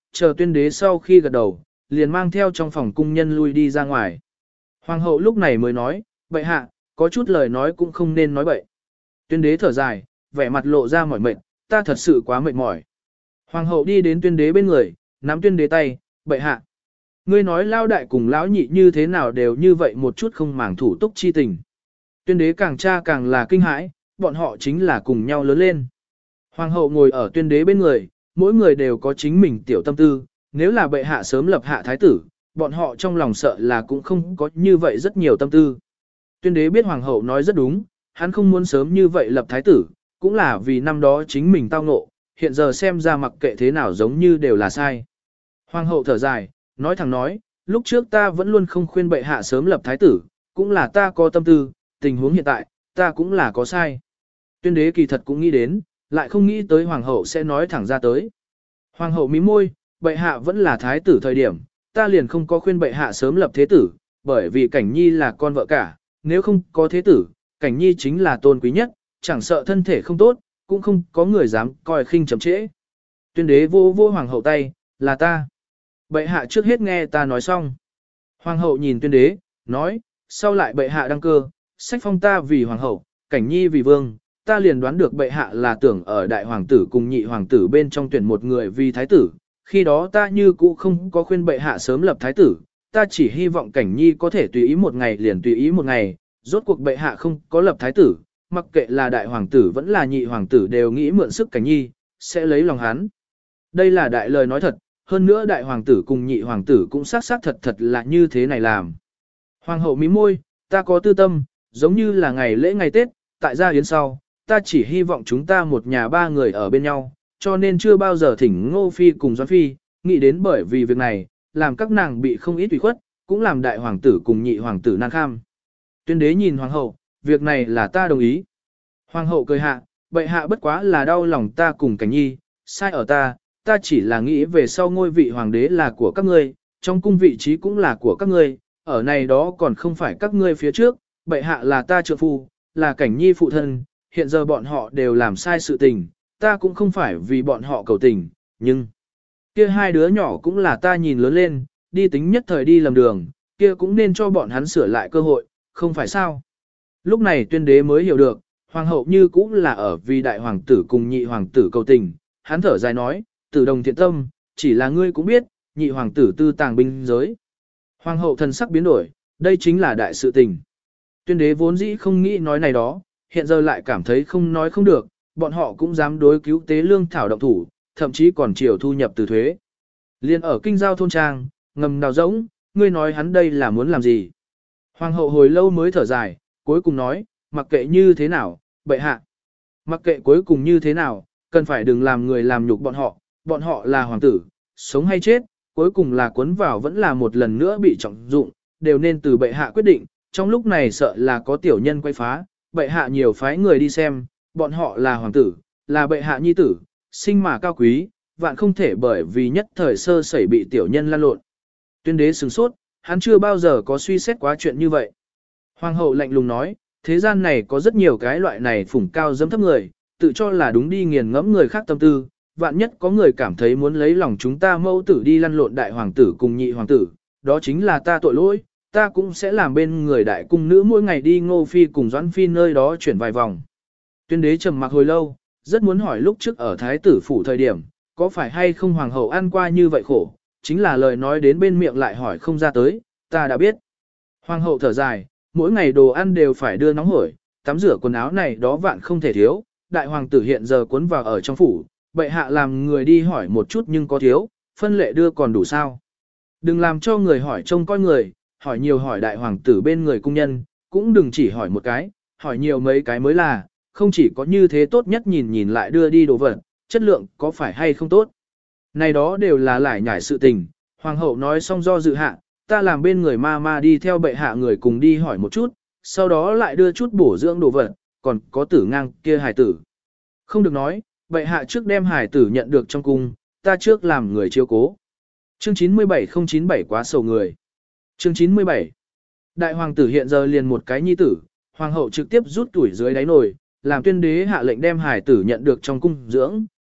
chờ tuyên đế sau khi gật đầu, liền mang theo trong phòng cung nhân lui đi ra ngoài. Hoàng hậu lúc này mới nói, bệ hạ, có chút lời nói cũng không nên nói bậy. Tuyên đế thở dài, vẻ mặt lộ ra mỏi mệt, ta thật sự quá mệt mỏi. Hoàng hậu đi đến tuyên đế bên người, nắm tuyên đế tay, bệ hạ. Ngươi nói lao đại cùng lão nhị như thế nào đều như vậy một chút không màng thủ túc chi tình. Tuyên đế càng cha càng là kinh hãi, bọn họ chính là cùng nhau lớn lên. Hoàng hậu ngồi ở tuyên đế bên người, mỗi người đều có chính mình tiểu tâm tư, nếu là bệ hạ sớm lập hạ thái tử, bọn họ trong lòng sợ là cũng không có như vậy rất nhiều tâm tư. Tuyên đế biết hoàng hậu nói rất đúng, hắn không muốn sớm như vậy lập thái tử, cũng là vì năm đó chính mình tao ngộ, hiện giờ xem ra mặc kệ thế nào giống như đều là sai. Hoàng hậu thở dài, nói thẳng nói, lúc trước ta vẫn luôn không khuyên bệ hạ sớm lập thái tử, cũng là ta có tâm tư, tình huống hiện tại, ta cũng là có sai. Tuyên đế kỳ thật cũng nghĩ đến, lại không nghĩ tới hoàng hậu sẽ nói thẳng ra tới. Hoàng hậu mím môi, bệ hạ vẫn là thái tử thời điểm, ta liền không có khuyên bệ hạ sớm lập thế tử, bởi vì cảnh nhi là con vợ cả, nếu không có thế tử, cảnh nhi chính là tôn quý nhất, chẳng sợ thân thể không tốt, cũng không có người dám coi khinh chậm trễ. Tuyên đế vô vô hoàng hậu tay, là ta. Bệ hạ trước hết nghe ta nói xong. Hoàng hậu nhìn tuyên đế, nói, sau lại bệ hạ đăng cơ, sách phong ta vì hoàng hậu, cảnh nhi vì vương, ta liền đoán được bệ hạ là tưởng ở đại hoàng tử cùng nhị hoàng tử bên trong tuyển một người vì thái tử, khi đó ta như cũ không có khuyên bệ hạ sớm lập thái tử, ta chỉ hy vọng cảnh nhi có thể tùy ý một ngày liền tùy ý một ngày, rốt cuộc bệ hạ không có lập thái tử, mặc kệ là đại hoàng tử vẫn là nhị hoàng tử đều nghĩ mượn sức cảnh nhi, sẽ lấy lòng hắn. Đây là đại lời nói thật, hơn nữa đại hoàng tử cùng nhị hoàng tử cũng xác xác thật thật là như thế này làm. Hoàng hậu mím môi, ta có tư tâm, giống như là ngày lễ ngày Tết, tại gia yến sau, ta chỉ hy vọng chúng ta một nhà ba người ở bên nhau, cho nên chưa bao giờ thỉnh Ngô Phi cùng Doãn Phi, nghĩ đến bởi vì việc này, làm các nàng bị không ít ủy khuất, cũng làm đại hoàng tử cùng nhị hoàng tử nan kham. Tuyên đế nhìn hoàng hậu, việc này là ta đồng ý. Hoàng hậu cười hạ, bệ hạ bất quá là đau lòng ta cùng cảnh nhi, sai ở ta, ta chỉ là nghĩ về sau ngôi vị hoàng đế là của các ngươi, trong cung vị trí cũng là của các ngươi, ở này đó còn không phải các ngươi phía trước, bệ hạ là ta trượng phu, là cảnh nhi phụ thân, hiện giờ bọn họ đều làm sai sự tình, ta cũng không phải vì bọn họ cầu tình, nhưng kia hai đứa nhỏ cũng là ta nhìn lớn lên, đi tính nhất thời đi lầm đường, kia cũng nên cho bọn hắn sửa lại cơ hội, không phải sao. Lúc này tuyên đế mới hiểu được, hoàng hậu như cũng là ở vì đại hoàng tử cùng nhị hoàng tử cầu tình, hắn thở dài nói, tử đồng thiện tâm, chỉ là ngươi cũng biết, nhị hoàng tử tư tàng binh giới. Hoàng hậu thần sắc biến đổi, đây chính là đại sự tình. Tuyên đế vốn dĩ không nghĩ nói này đó, hiện giờ lại cảm thấy không nói không được, bọn họ cũng dám đối cứu tế lương thảo động thủ, thậm chí còn chiều thu nhập từ thuế. Liên ở kinh giao thôn trang, ngầm đào rỗng, ngươi nói hắn đây là muốn làm gì. Hoàng hậu hồi lâu mới thở dài, cuối cùng nói, mặc kệ như thế nào, bệ hạ. Mặc kệ cuối cùng như thế nào, cần phải đừng làm người làm nhục bọn họ, bọn họ là hoàng tử, sống hay chết, cuối cùng là cuốn vào vẫn là một lần nữa bị trọng dụng, đều nên từ bệ hạ quyết định, trong lúc này sợ là có tiểu nhân quay phá, bệ hạ nhiều phái người đi xem, bọn họ là hoàng tử, là bệ hạ nhi tử, sinh mà cao quý, vạn không thể bởi vì nhất thời sơ sẩy bị tiểu nhân lan lộn. Tuyên đế sửng sốt, hắn chưa bao giờ có suy xét quá chuyện như vậy. Hoàng hậu lạnh lùng nói, thế gian này có rất nhiều cái loại này phủng cao dâm thấp người, tự cho là đúng đi nghiền ngẫm người khác tâm tư, vạn nhất có người cảm thấy muốn lấy lòng chúng ta mẫu tử đi lăn lộn đại hoàng tử cùng nhị hoàng tử, đó chính là ta tội lỗi, ta cũng sẽ làm bên người đại cung nữ mỗi ngày đi Ngô Phi cùng Doãn Phi nơi đó chuyển vài vòng. Tuyên đế trầm mặc hồi lâu, rất muốn hỏi lúc trước ở thái tử phủ thời điểm, có phải hay không hoàng hậu ăn qua như vậy khổ, chính là lời nói đến bên miệng lại hỏi không ra tới, ta đã biết. Hoàng hậu thở dài, mỗi ngày đồ ăn đều phải đưa nóng hổi, tắm rửa quần áo này đó vạn không thể thiếu, đại hoàng tử hiện giờ cuốn vào ở trong phủ, bệ hạ làm người đi hỏi một chút nhưng có thiếu, phân lệ đưa còn đủ sao. Đừng làm cho người hỏi trông coi người, hỏi nhiều hỏi đại hoàng tử bên người cung nhân, cũng đừng chỉ hỏi một cái, hỏi nhiều mấy cái mới là, không chỉ có như thế tốt nhất nhìn nhìn lại đưa đi đồ vật, chất lượng có phải hay không tốt. Này đó đều là lải nhải sự tình, hoàng hậu nói xong do dự hạ, ta làm bên người ma ma đi theo bệ hạ người cùng đi hỏi một chút, sau đó lại đưa chút bổ dưỡng đồ vật, còn có tử ngang kia hài tử. Không được nói, bệ hạ trước đem hài tử nhận được trong cung, ta trước làm người chiếu cố. Chương chín mươi bảy không chín bảy quá sầu người. Chương chín mươi bảy. Đại hoàng tử hiện giờ liền một cái nhi tử, hoàng hậu trực tiếp rút tuổi dưới đáy nồi, làm tuyên đế hạ lệnh đem hài tử nhận được trong cung dưỡng,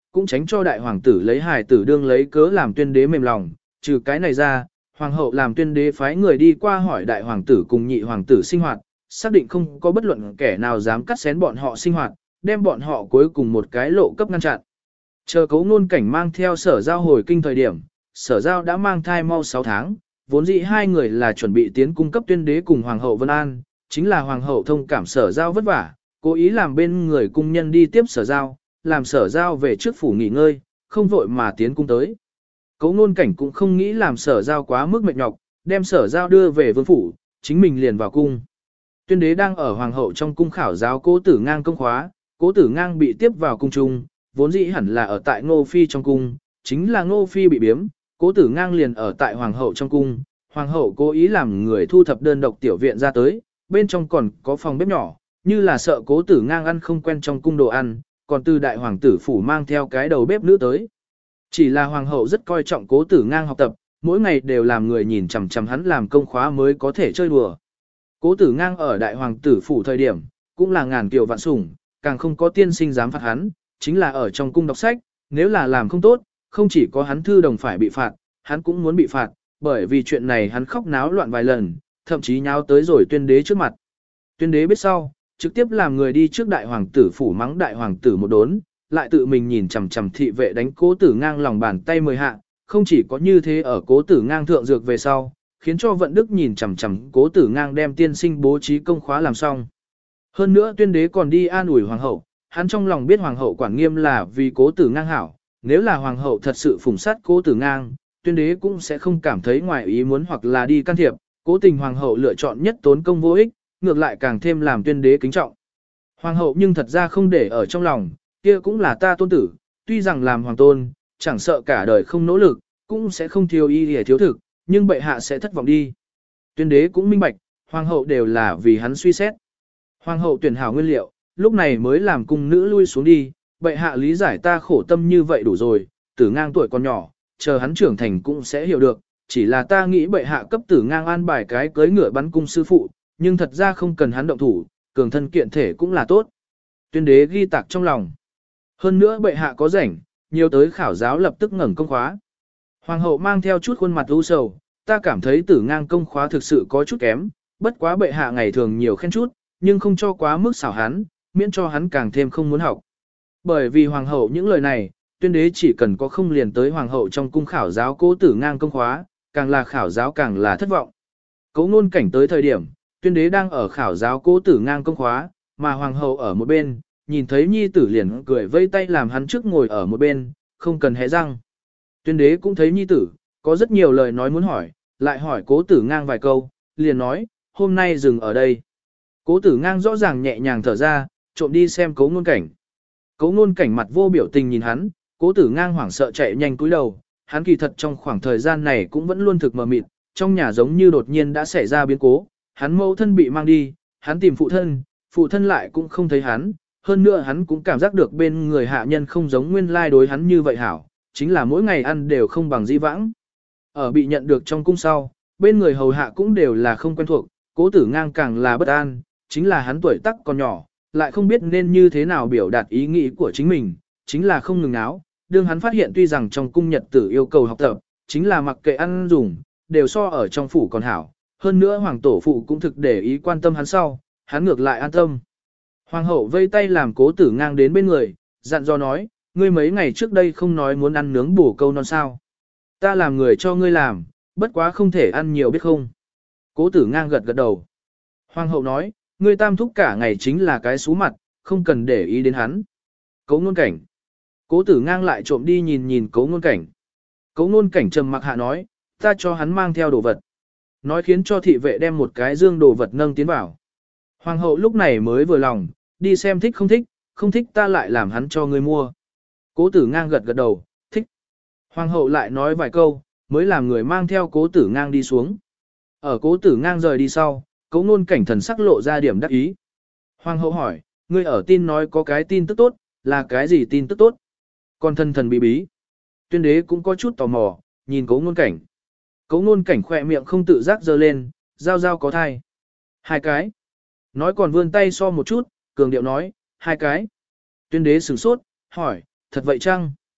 cũng tránh cho đại hoàng tử lấy hài tử đương lấy cớ làm tuyên đế mềm lòng. Trừ cái này ra, hoàng hậu làm tuyên đế phái người đi qua hỏi đại hoàng tử cùng nhị hoàng tử sinh hoạt, xác định không có bất luận kẻ nào dám cắt xén bọn họ sinh hoạt, đem bọn họ cuối cùng một cái lộ cấp ngăn chặn. Chờ Cấu Nôn Cảnh mang theo Sở Giao hồi kinh thời điểm, Sở Giao đã mang thai mau sáu tháng, vốn dĩ hai người là chuẩn bị tiến cung cấp tuyên đế cùng hoàng hậu Vân An, chính là hoàng hậu thông cảm Sở Giao vất vả, cố ý làm bên người cung nhân đi tiếp Sở Giao, làm Sở Giao về trước phủ nghỉ ngơi, không vội mà tiến cung tới. Cấu Nôn Cảnh cũng không nghĩ làm Sở Giao quá mức mệt nhọc, đem Sở Giao đưa về vương phủ, chính mình liền vào cung. Tuyên đế đang ở hoàng hậu trong cung khảo giáo Cố Tử Ngang công khóa, Cố Tử Ngang bị tiếp vào cung trung, vốn dĩ hẳn là ở tại Ngô Phi trong cung, chính là Ngô Phi bị biếm, Cố Tử Ngang liền ở tại hoàng hậu trong cung, hoàng hậu cố ý làm người thu thập đơn độc tiểu viện ra tới, bên trong còn có phòng bếp nhỏ, như là sợ Cố Tử Ngang ăn không quen trong cung đồ ăn, còn từ đại hoàng tử phủ mang theo cái đầu bếp nữ tới. Chỉ là hoàng hậu rất coi trọng Cố Tử Ngang học tập, mỗi ngày đều làm người nhìn chằm chằm hắn làm công khóa mới có thể chơi đùa. Cố Tử Ngang ở đại hoàng tử phủ thời điểm, cũng là ngàn kiều vạn sủng, càng không có tiên sinh dám phạt hắn, chính là ở trong cung đọc sách, nếu là làm không tốt, không chỉ có hắn thư đồng phải bị phạt, hắn cũng muốn bị phạt, bởi vì chuyện này hắn khóc náo loạn vài lần, thậm chí nháo tới rồi tuyên đế trước mặt. Tuyên đế biết sau, trực tiếp làm người đi trước đại hoàng tử phủ mắng đại hoàng tử một đốn, lại tự mình nhìn chằm chằm thị vệ đánh Cố Tử Ngang lòng bàn tay mười hạ, không chỉ có như thế ở Cố Tử Ngang thượng dược về sau, khiến cho Vận Đức nhìn chằm chằm Cố Tử Ngang đem tiên sinh bố trí công khóa làm xong. Hơn nữa tuyên đế còn đi an ủi hoàng hậu, hắn trong lòng biết hoàng hậu quản nghiêm là vì Cố Tử Ngang hảo, nếu là hoàng hậu thật sự phụng sát Cố Tử Ngang, tuyên đế cũng sẽ không cảm thấy ngoài ý muốn hoặc là đi can thiệp, cố tình hoàng hậu lựa chọn nhất tốn công vô ích, ngược lại càng thêm làm tuyên đế kính trọng. Hoàng hậu nhưng thật ra không để ở trong lòng, kia cũng là ta tôn tử, tuy rằng làm hoàng tôn, chẳng sợ cả đời không nỗ lực, cũng sẽ không thiếu y hề thiếu thực, nhưng bệ hạ sẽ thất vọng đi. Tuyên đế cũng minh bạch, hoàng hậu đều là vì hắn suy xét. Hoàng hậu tuyển hảo nguyên liệu, lúc này mới làm cung nữ lui xuống đi, bệ hạ lý giải ta khổ tâm như vậy đủ rồi, Tử Ngang tuổi còn nhỏ, chờ hắn trưởng thành cũng sẽ hiểu được, chỉ là ta nghĩ bệ hạ cấp Tử Ngang an bài cái cưới ngựa bắn cung sư phụ, nhưng thật ra không cần hắn động thủ, cường thân kiện thể cũng là tốt. Tuyên đế ghi tạc trong lòng. Hơn nữa bệ hạ có rảnh, nhiều tới khảo giáo lập tức ngẩng công khóa. Hoàng hậu mang theo chút khuôn mặt u sầu, ta cảm thấy Tử Ngang công khóa thực sự có chút kém, bất quá bệ hạ ngày thường nhiều khen chút, nhưng không cho quá mức xảo hắn, miễn cho hắn càng thêm không muốn học. Bởi vì hoàng hậu những lời này, tuyên đế chỉ cần có không liền tới hoàng hậu trong cung khảo giáo Cố Tử Ngang công khóa, càng là khảo giáo càng là thất vọng. Cấu Nôn Cảnh tới thời điểm, tuyên đế đang ở khảo giáo Cố Tử Ngang công khóa, mà hoàng hậu ở một bên, nhìn thấy nhi tử liền cười vây tay làm hắn trước ngồi ở một bên, không cần hé răng. Tuyên đế cũng thấy nhi tử, có rất nhiều lời nói muốn hỏi, lại hỏi Cố Tử Ngang vài câu, liền nói, hôm nay dừng ở đây. Cố Tử Ngang rõ ràng nhẹ nhàng thở ra, trộm đi xem Cấu Nôn Cảnh. Cấu Nôn Cảnh mặt vô biểu tình nhìn hắn, Cố Tử Ngang hoảng sợ chạy nhanh cúi đầu, hắn kỳ thật trong khoảng thời gian này cũng vẫn luôn thực mờ mịt, trong nhà giống như đột nhiên đã xảy ra biến cố, hắn mẫu thân bị mang đi, hắn tìm phụ thân, phụ thân lại cũng không thấy hắn, hơn nữa hắn cũng cảm giác được bên người hạ nhân không giống nguyên lai đối hắn như vậy hảo, chính là mỗi ngày ăn đều không bằng di vãng. Ở bị nhận được trong cung sau, bên người hầu hạ cũng đều là không quen thuộc, Cố Tử Ngang càng là bất an, chính là hắn tuổi tác còn nhỏ, lại không biết nên như thế nào biểu đạt ý nghĩ của chính mình, chính là không ngừng áo. Đương hắn phát hiện tuy rằng trong cung nhật tử yêu cầu học tập, chính là mặc kệ ăn dùng, đều so ở trong phủ còn hảo. Hơn nữa hoàng tổ phụ cũng thực để ý quan tâm hắn sau, hắn ngược lại an tâm. Hoàng hậu vây tay làm Cố Tử Ngang đến bên người, dặn dò nói, ngươi mấy ngày trước đây không nói muốn ăn nướng bổ câu non sao. Ta làm người cho ngươi làm, bất quá không thể ăn nhiều biết không. Cố Tử Ngang gật gật đầu. Hoàng hậu nói, ngươi tam thúc cả ngày chính là cái xú mặt, không cần để ý đến hắn. Cấu Nôn Cảnh. Cố Tử Ngang lại trộm đi nhìn nhìn Cấu Nôn Cảnh. Cấu Nôn Cảnh trầm mặc hạ nói, ta cho hắn mang theo đồ vật. Nói khiến cho thị vệ đem một cái dương đồ vật nâng tiến vào. Hoàng hậu lúc này mới vừa lòng, đi xem thích không thích, không thích ta lại làm hắn cho ngươi mua. Cố Tử Ngang gật gật đầu, thích. Hoàng hậu lại nói vài câu, mới làm người mang theo Cố Tử Ngang đi xuống. Ở Cố Tử Ngang rời đi sau, Cấu Nôn Cảnh thần sắc lộ ra điểm đắc ý. Hoàng hậu hỏi, ngươi ở tin nói có cái tin tức tốt, là cái gì tin tức tốt? Còn thần thần bí bí. Tuyên đế cũng có chút tò mò, nhìn Cấu Nôn Cảnh. Cấu Nôn Cảnh khỏe miệng không tự giác giơ lên, giao giao có thai. Hai cái. Nói còn vươn tay so một chút, cường điệu nói, hai cái. Tuyên đế sửng sốt, hỏi, thật vậy chăng?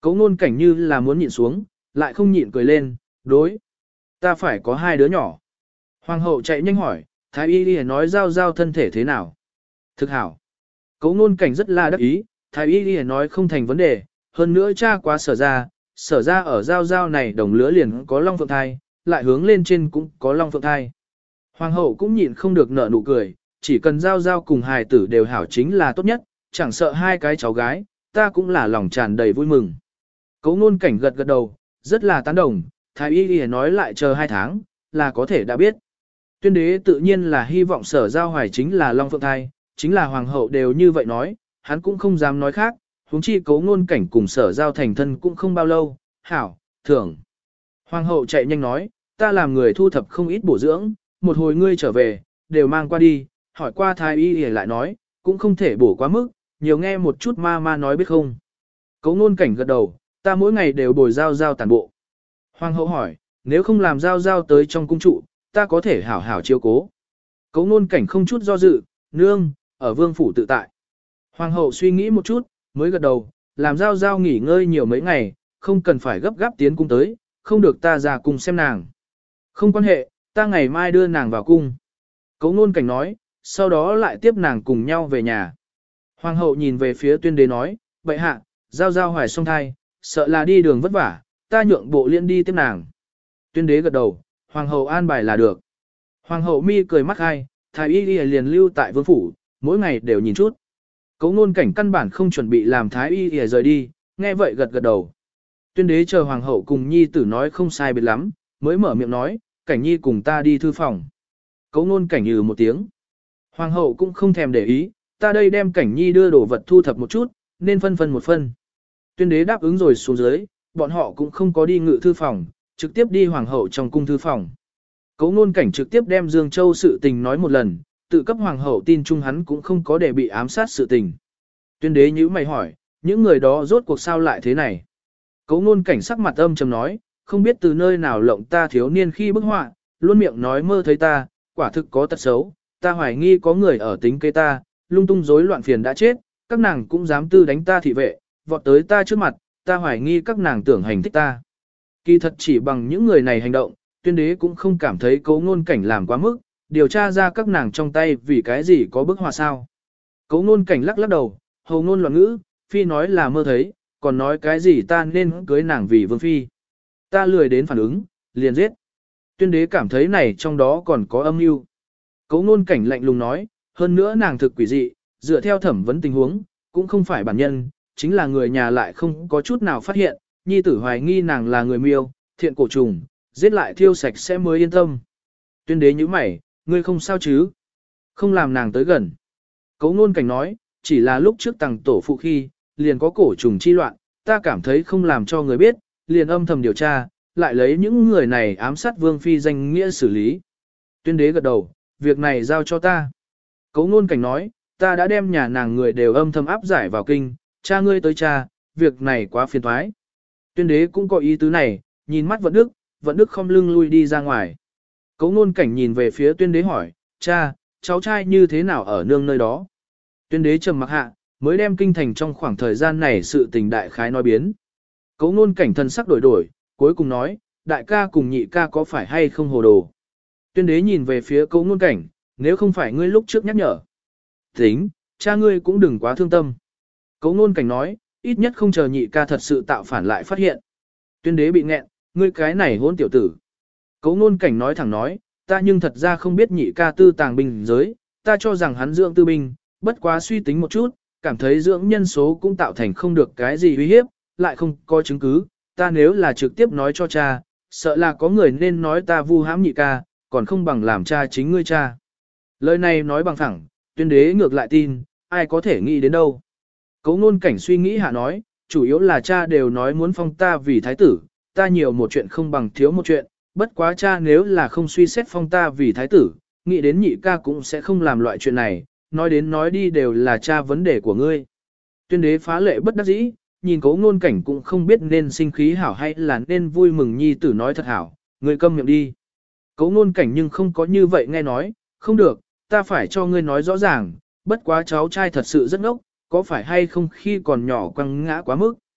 Cấu ngôn cảnh như là muốn nhịn xuống, lại không nhịn cười lên, đối. Ta phải có hai đứa nhỏ. Hoàng hậu chạy nhanh hỏi, thái y y nói giao giao thân thể thế nào? Thực hảo. Cấu ngôn cảnh rất là đắc ý, thái y y nói không thành vấn đề, hơn nữa cha quá sở ra, sở ra ở giao giao này đồng lứa liền có long phượng thai, lại hướng lên trên cũng có long phượng thai. Hoàng hậu cũng nhịn không được nở nụ cười, chỉ cần giao giao cùng hài tử đều hảo chính là tốt nhất, chẳng sợ hai cái cháu gái, ta cũng là lòng tràn đầy vui mừng. Cấu ngôn cảnh gật gật đầu, rất là tán đồng, thái y y nói lại chờ hai tháng, là có thể đã biết. Tuyên đế tự nhiên là hy vọng sở giao hoài chính là long phượng thai, chính là hoàng hậu đều như vậy nói, hắn cũng không dám nói khác, huống chi cấu ngôn cảnh cùng sở giao thành thân cũng không bao lâu, hảo, thưởng. Hoàng hậu chạy nhanh nói, ta làm người thu thập không ít bổ dưỡng, một hồi ngươi trở về, đều mang qua đi, hỏi qua thái y y lại nói, cũng không thể bổ quá mức, nhiều nghe một chút ma ma nói biết không. Cấu ngôn cảnh gật đầu, ta mỗi ngày đều bồi giao giao tàn bộ. Hoàng hậu hỏi, nếu không làm giao giao tới trong cung trụ, ta có thể hảo hảo chiếu cố. Cấu ngôn cảnh không chút do dự, nương, ở vương phủ tự tại. Hoàng hậu suy nghĩ một chút, mới gật đầu, làm giao giao nghỉ ngơi nhiều mấy ngày, không cần phải gấp gáp tiến cung tới, không được ta ra cùng xem nàng. Không quan hệ, ta ngày mai đưa nàng vào cung. Cấu ngôn cảnh nói, sau đó lại tiếp nàng cùng nhau về nhà. Hoàng hậu nhìn về phía tuyên đế nói, vậy hạ, giao giao hoài song thai, sợ là đi đường vất vả, ta nhượng bộ liên đi tiếp nàng. Tuyên đế gật đầu, hoàng hậu an bài là được. Hoàng hậu mi cười mắt hai, thái y y liền lưu tại vương phủ, mỗi ngày đều nhìn chút. Cấu ngôn cảnh căn bản không chuẩn bị làm thái y y rời đi, nghe vậy gật gật đầu. Tuyên đế chờ hoàng hậu cùng nhi tử nói không sai biệt lắm, mới mở miệng nói, cảnh nhi cùng ta đi thư phòng. Cấu ngôn cảnh ừ một tiếng. Hoàng hậu cũng không thèm để ý, ta đây đem cảnh nhi đưa đồ vật thu thập một chút, nên phân phân một phân. Tuyên đế đáp ứng rồi xuống dưới, bọn họ cũng không có đi ngự thư phòng, trực tiếp đi hoàng hậu trong cung thư phòng. Cấu ngôn cảnh trực tiếp đem Dương Châu sự tình nói một lần, tự cấp hoàng hậu tin chung hắn cũng không có để bị ám sát sự tình. Tuyên đế nhíu mày hỏi, những người đó rốt cuộc sao lại thế này? Cấu ngôn cảnh sắc mặt âm trầm nói, không biết từ nơi nào lộng ta thiếu niên khi bức họa, luôn miệng nói mơ thấy ta, quả thực có tật xấu, ta hoài nghi có người ở tính kế ta, lung tung rối loạn phiền đã chết, các nàng cũng dám tư đánh ta thị vệ, vọt tới ta trước mặt, ta hoài nghi các nàng tưởng hành thích ta. Kỳ thật chỉ bằng những người này hành động, tuyên đế cũng không cảm thấy cấu ngôn cảnh làm quá mức, điều tra ra các nàng trong tay vì cái gì có bức họa sao. Cấu ngôn cảnh lắc lắc đầu, hầu ngôn loạn ngữ, phi nói là mơ thấy, còn nói cái gì ta nên cưới nàng vì vương phi. Ta lười đến phản ứng, liền giết. Tuyên đế cảm thấy này trong đó còn có âm mưu. Cấu ngôn cảnh lạnh lùng nói, hơn nữa nàng thực quỷ dị, dựa theo thẩm vấn tình huống, cũng không phải bản nhân, chính là người nhà lại không có chút nào phát hiện, nhi tử hoài nghi nàng là người miêu, thiện cổ trùng, giết lại thiêu sạch sẽ mới yên tâm. Tuyên đế như mày, ngươi không sao chứ? Không làm nàng tới gần. Cấu ngôn cảnh nói, chỉ là lúc trước tàng tổ phụ khi, liền có cổ trùng chi loạn, ta cảm thấy không làm cho người biết, liền âm thầm điều tra, lại lấy những người này ám sát vương phi danh nghĩa xử lý. Tuyên đế gật đầu, việc này giao cho ta. Cấu ngôn cảnh nói, ta đã đem nhà nàng người đều âm thầm áp giải vào kinh, cha ngươi tới cha, việc này quá phiền thoái. Tuyên đế cũng có ý tứ này, nhìn mắt vận đức, vận đức không lưng lui đi ra ngoài. Cấu ngôn cảnh nhìn về phía tuyên đế hỏi, cha, cháu trai như thế nào ở nương nơi đó? Tuyên đế trầm mặc hạ, mới đem kinh thành trong khoảng thời gian này sự tình đại khái nói biến. Cấu ngôn cảnh thần sắc đổi đổi, cuối cùng nói, đại ca cùng nhị ca có phải hay không hồ đồ? Tuyên đế nhìn về phía cấu ngôn cảnh, nếu không phải ngươi lúc trước nhắc nhở. Tính, cha ngươi cũng đừng quá thương tâm. Cấu ngôn cảnh nói, ít nhất không chờ nhị ca thật sự tạo phản lại phát hiện. Tuyên đế bị nghẹn, ngươi cái này hôn tiểu tử. Cấu ngôn cảnh nói thẳng nói, ta nhưng thật ra không biết nhị ca tư tàng binh giới, ta cho rằng hắn dưỡng tư binh, bất quá suy tính một chút, cảm thấy dưỡng nhân số cũng tạo thành không được cái gì uy hiếp, lại không có chứng cứ, ta nếu là trực tiếp nói cho cha, sợ là có người nên nói ta vu hãm nhị ca, còn không bằng làm cha chính ngươi cha. Lời này nói bằng thẳng, tuyên đế ngược lại tin, ai có thể nghĩ đến đâu. Cấu ngôn cảnh suy nghĩ hạ nói, chủ yếu là cha đều nói muốn phong ta vì thái tử, ta nhiều một chuyện không bằng thiếu một chuyện, bất quá cha nếu là không suy xét phong ta vì thái tử, nghĩ đến nhị ca cũng sẽ không làm loại chuyện này, nói đến nói đi đều là cha vấn đề của ngươi. Tuyên đế phá lệ bất đắc dĩ, nhìn Cấu ngôn cảnh cũng không biết nên sinh khí hảo hay là nên vui mừng nhi tử nói thật hảo, ngươi câm miệng đi. Cấu ngôn cảnh nhưng không có như vậy nghe nói, không được, ta phải cho ngươi nói rõ ràng, bất quá cháu trai thật sự rất ngốc, có phải hay không khi còn nhỏ quăng ngã quá mức.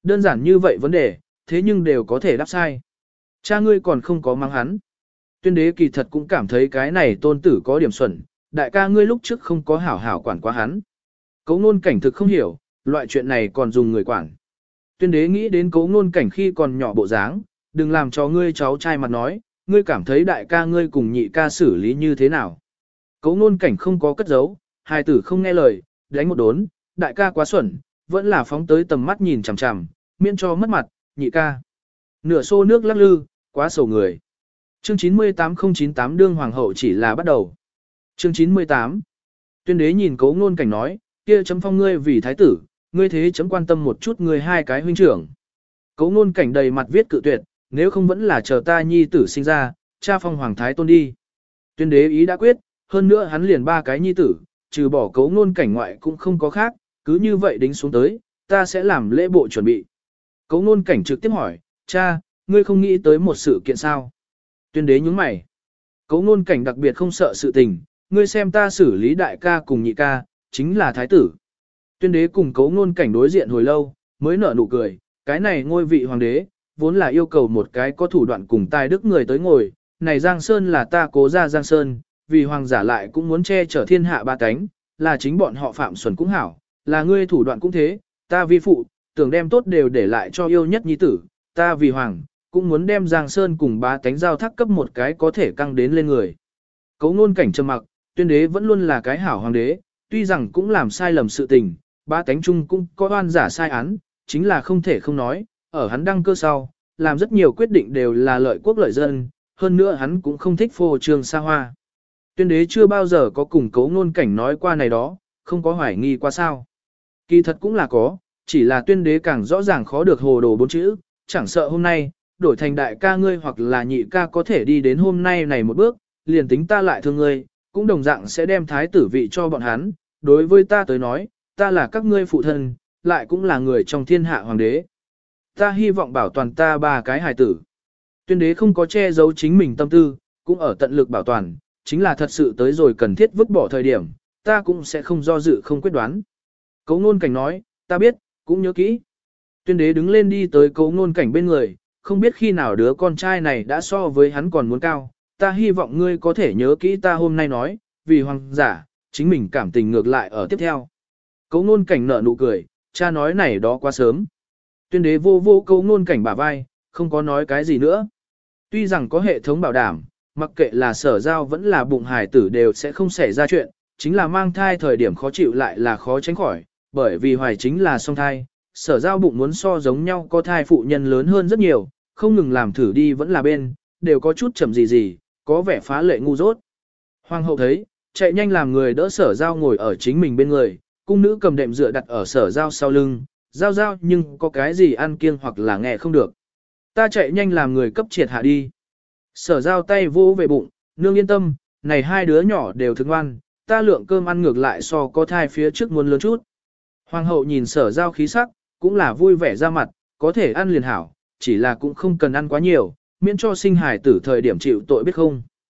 Đơn giản như vậy vấn đề, thế nhưng đều có thể đáp sai. Cha ngươi còn không có mắng hắn. Tuyên đế kỳ thật cũng cảm thấy cái này tôn tử có điểm xuẩn, đại ca ngươi lúc trước không có hảo hảo quản quá hắn. Cấu ngôn cảnh thực không hiểu, loại chuyện này còn dùng người quản. Tuyên đế nghĩ đến cấu ngôn cảnh khi còn nhỏ bộ dáng, đừng làm cho ngươi cháu trai mặt nói, ngươi cảm thấy đại ca ngươi cùng nhị ca xử lý như thế nào. Cấu ngôn cảnh không có cất giấu, hài tử không nghe lời, đánh một đốn, đại ca quá xuẩn, vẫn là phóng tới tầm mắt nhìn chằm chằm, miễn cho mất mặt, nhị ca. Nửa xô nước lắc lư, quá sầu người. Chương chín mươi tám không chín tám đương hoàng hậu chỉ là bắt đầu. Chương chín mươi tám. Tuyên đế nhìn Cố Ngôn Cảnh nói, kia chấm phong ngươi vì thái tử, ngươi thế chấm quan tâm một chút ngươi hai cái huynh trưởng. Cố Ngôn Cảnh đầy mặt viết cự tuyệt, nếu không vẫn là chờ ta nhi tử sinh ra, cha phong hoàng thái tôn đi. Tuyên đế ý đã quyết, hơn nữa hắn liền ba cái nhi tử, trừ bỏ Cố Ngôn Cảnh ngoại cũng không có khác, cứ như vậy đính xuống tới, ta sẽ làm lễ bộ chuẩn bị. Cố Ngôn Cảnh trực tiếp hỏi, cha, ngươi không nghĩ tới một sự kiện sao? Tuyên đế nhướng mày. Cố Ngôn Cảnh đặc biệt không sợ sự tình, ngươi xem ta xử lý đại ca cùng nhị ca, chính là thái tử. Tuyên đế cùng Cố Ngôn Cảnh đối diện hồi lâu, mới nở nụ cười, cái này ngôi vị hoàng đế, vốn là yêu cầu một cái có thủ đoạn cùng tài đức người tới ngồi, này Giang Sơn là ta Cố gia Giang Sơn, vì hoàng giả lại cũng muốn che chở thiên hạ ba cánh, là chính bọn họ Phạm Xuân cũng hảo, là ngươi thủ đoạn cũng thế, ta vi phụ, tưởng đem tốt đều để lại cho yêu nhất nhi tử, ta vì hoàng, cũng muốn đem Giang Sơn cùng ba cánh giao thác cấp một cái có thể căng đến lên người. Cố Ngôn Cảnh trầm mặc, Tuyên đế vẫn luôn là cái hảo hoàng đế, tuy rằng cũng làm sai lầm sự tình, ba cánh chung cũng có oan giả sai án, chính là không thể không nói, ở hắn đăng cơ sau, làm rất nhiều quyết định đều là lợi quốc lợi dân, hơn nữa hắn cũng không thích phô trương xa hoa. Tuyên đế chưa bao giờ có cùng Cố Ngôn Cảnh nói qua này đó, không có hoài nghi qua sao. Kỳ thật cũng là có, chỉ là tuyên đế càng rõ ràng khó được hồ đồ bốn chữ, chẳng sợ hôm nay, đổi thành đại ca ngươi hoặc là nhị ca có thể đi đến hôm nay này một bước, liền tính ta lại thương ngươi, cũng đồng dạng sẽ đem thái tử vị cho bọn hắn, đối với ta tới nói, ta là các ngươi phụ thân, lại cũng là người trong thiên hạ hoàng đế. Ta hy vọng bảo toàn ta ba cái hài tử. Tuyên đế không có che giấu chính mình tâm tư, cũng ở tận lực bảo toàn, chính là thật sự tới rồi cần thiết vứt bỏ thời điểm, ta cũng sẽ không do dự không quyết đoán. Cố Ngôn Cảnh nói, ta biết, cũng nhớ kỹ. Tuyên đế đứng lên đi tới Cố Ngôn Cảnh bên người, không biết khi nào đứa con trai này đã so với hắn còn muốn cao, ta hy vọng ngươi có thể nhớ kỹ ta hôm nay nói, vì hoàng giả, chính mình cảm tình ngược lại ở tiếp theo. Cố Ngôn Cảnh nở nụ cười, cha nói này đó quá sớm. Tuyên đế vô vô Cố Ngôn Cảnh bả vai, không có nói cái gì nữa. Tuy rằng có hệ thống bảo đảm, mặc kệ là Sở Giao vẫn là bụng hài tử đều sẽ không xảy ra chuyện, chính là mang thai thời điểm khó chịu lại là khó tránh khỏi, bởi vì hoài chính là song thai, Sở Giao bụng muốn so giống nhau có thai phụ nhân lớn hơn rất nhiều, không ngừng làm thử đi vẫn là bên, đều có chút chậm gì gì, có vẻ phá lệ ngu dốt. Hoàng hậu thấy, chạy nhanh làm người đỡ Sở Giao ngồi ở chính mình bên người, cung nữ cầm đệm dựa đặt ở Sở Giao sau lưng, Giao Giao nhưng có cái gì ăn kiêng hoặc là nghe không được. Ta chạy nhanh làm người cấp triệt hạ đi. Sở Giao tay vô về bụng, nương yên tâm, này hai đứa nhỏ đều thức ngoan, ta lượng cơm ăn ngược lại so có thai phía trước muốn lớn chút. Hoàng hậu nhìn Sở Giao khí sắc, cũng là vui vẻ ra mặt, có thể ăn liền hảo, chỉ là cũng không cần ăn quá nhiều, miễn cho sinh hài tử thời điểm chịu tội biết không.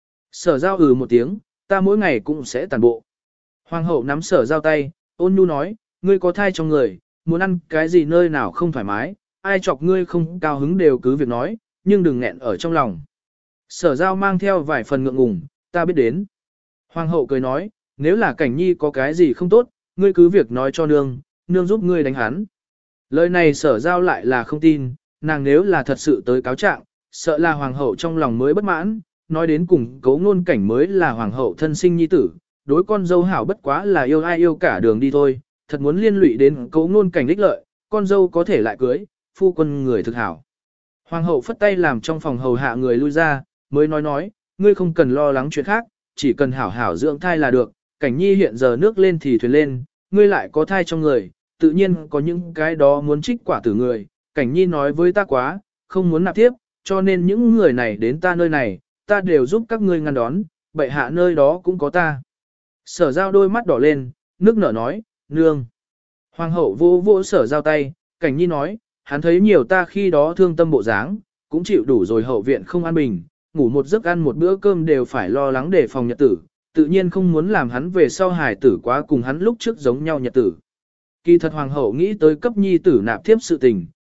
Sở Giao ừ một tiếng, ta mỗi ngày cũng sẽ tàn bộ. Hoàng hậu nắm Sở Giao tay, ôn nhu nói, ngươi có thai trong người, muốn ăn cái gì nơi nào không thoải mái, ai chọc ngươi không cao hứng đều cứ việc nói, nhưng đừng nghẹn ở trong lòng. Sở Giao mang theo vài phần ngượng ngùng, ta biết đến. Hoàng hậu cười nói, nếu là Cảnh Nhi có cái gì không tốt, ngươi cứ việc nói cho nương, nương giúp ngươi đánh hắn. Lời này Sở Giao lại là không tin, nàng nếu là thật sự tới cáo trạng, sợ là hoàng hậu trong lòng mới bất mãn, nói đến cùng Cố Ngôn Cảnh mới là hoàng hậu thân sinh nhi tử, đối con dâu hảo bất quá là yêu ai yêu cả đường đi thôi, thật muốn liên lụy đến Cố Ngôn Cảnh đích lợi, con dâu có thể lại cưới, phu quân người thực hảo. Hoàng hậu phất tay làm trong phòng hầu hạ người lui ra, mới nói nói, ngươi không cần lo lắng chuyện khác, chỉ cần hảo hảo dưỡng thai là được, Cảnh Nhi hiện giờ nước lên thì thuyền lên, ngươi lại có thai trong người, tự nhiên có những cái đó muốn trích quả tử người, Cảnh Nhi nói với ta quá, không muốn nạp tiếp, cho nên những người này đến ta nơi này, ta đều giúp các ngươi ngăn đón, bệ hạ nơi đó cũng có ta. Sở Giao đôi mắt đỏ lên, nước nở nói, nương. Hoàng hậu vô vô Sở Giao tay, Cảnh Nhi nói, hắn thấy nhiều ta khi đó thương tâm bộ dáng, cũng chịu đủ rồi hậu viện không an bình, ngủ một giấc ăn một bữa cơm đều phải lo lắng để phòng nhật tử, tự nhiên không muốn làm hắn về sau hài tử quá cùng hắn lúc trước giống nhau nhật tử. Kỳ thật hoàng hậu nghĩ tới cấp nhi tử nạp thiếp sự tình,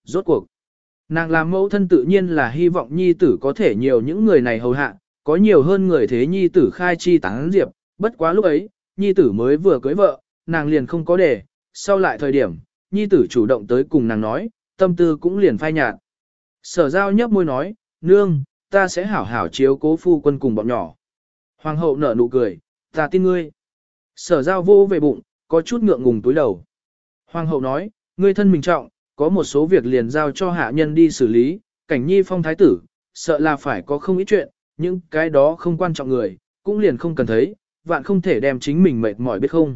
rốt cuộc. Nàng làm mẫu thân tự nhiên là hy vọng nhi tử có thể nhiều những người này hầu hạ, có nhiều hơn người thế nhi tử khai chi tán diệp, bất quá lúc ấy, nhi tử mới vừa cưới vợ, nàng liền không có để, sau lại thời điểm, nhi tử chủ động tới cùng nàng nói, tâm tư cũng liền phai nhạt. Sở Giao nhấp môi nói, nương, ta sẽ hảo hảo chiếu cố phu quân cùng bọn nhỏ. Hoàng hậu nở nụ cười, ta tin ngươi. Sở Giao vô về bụng, có chút ngượng ngùng túi đầu. Hoàng hậu nói, ngươi thân mình trọng, có một số việc liền giao cho hạ nhân đi xử lý, cảnh nhi phong thái tử, sợ là phải có không ít chuyện, những cái đó không quan trọng người, cũng liền không cần thấy, vạn không thể đem chính mình mệt mỏi biết không.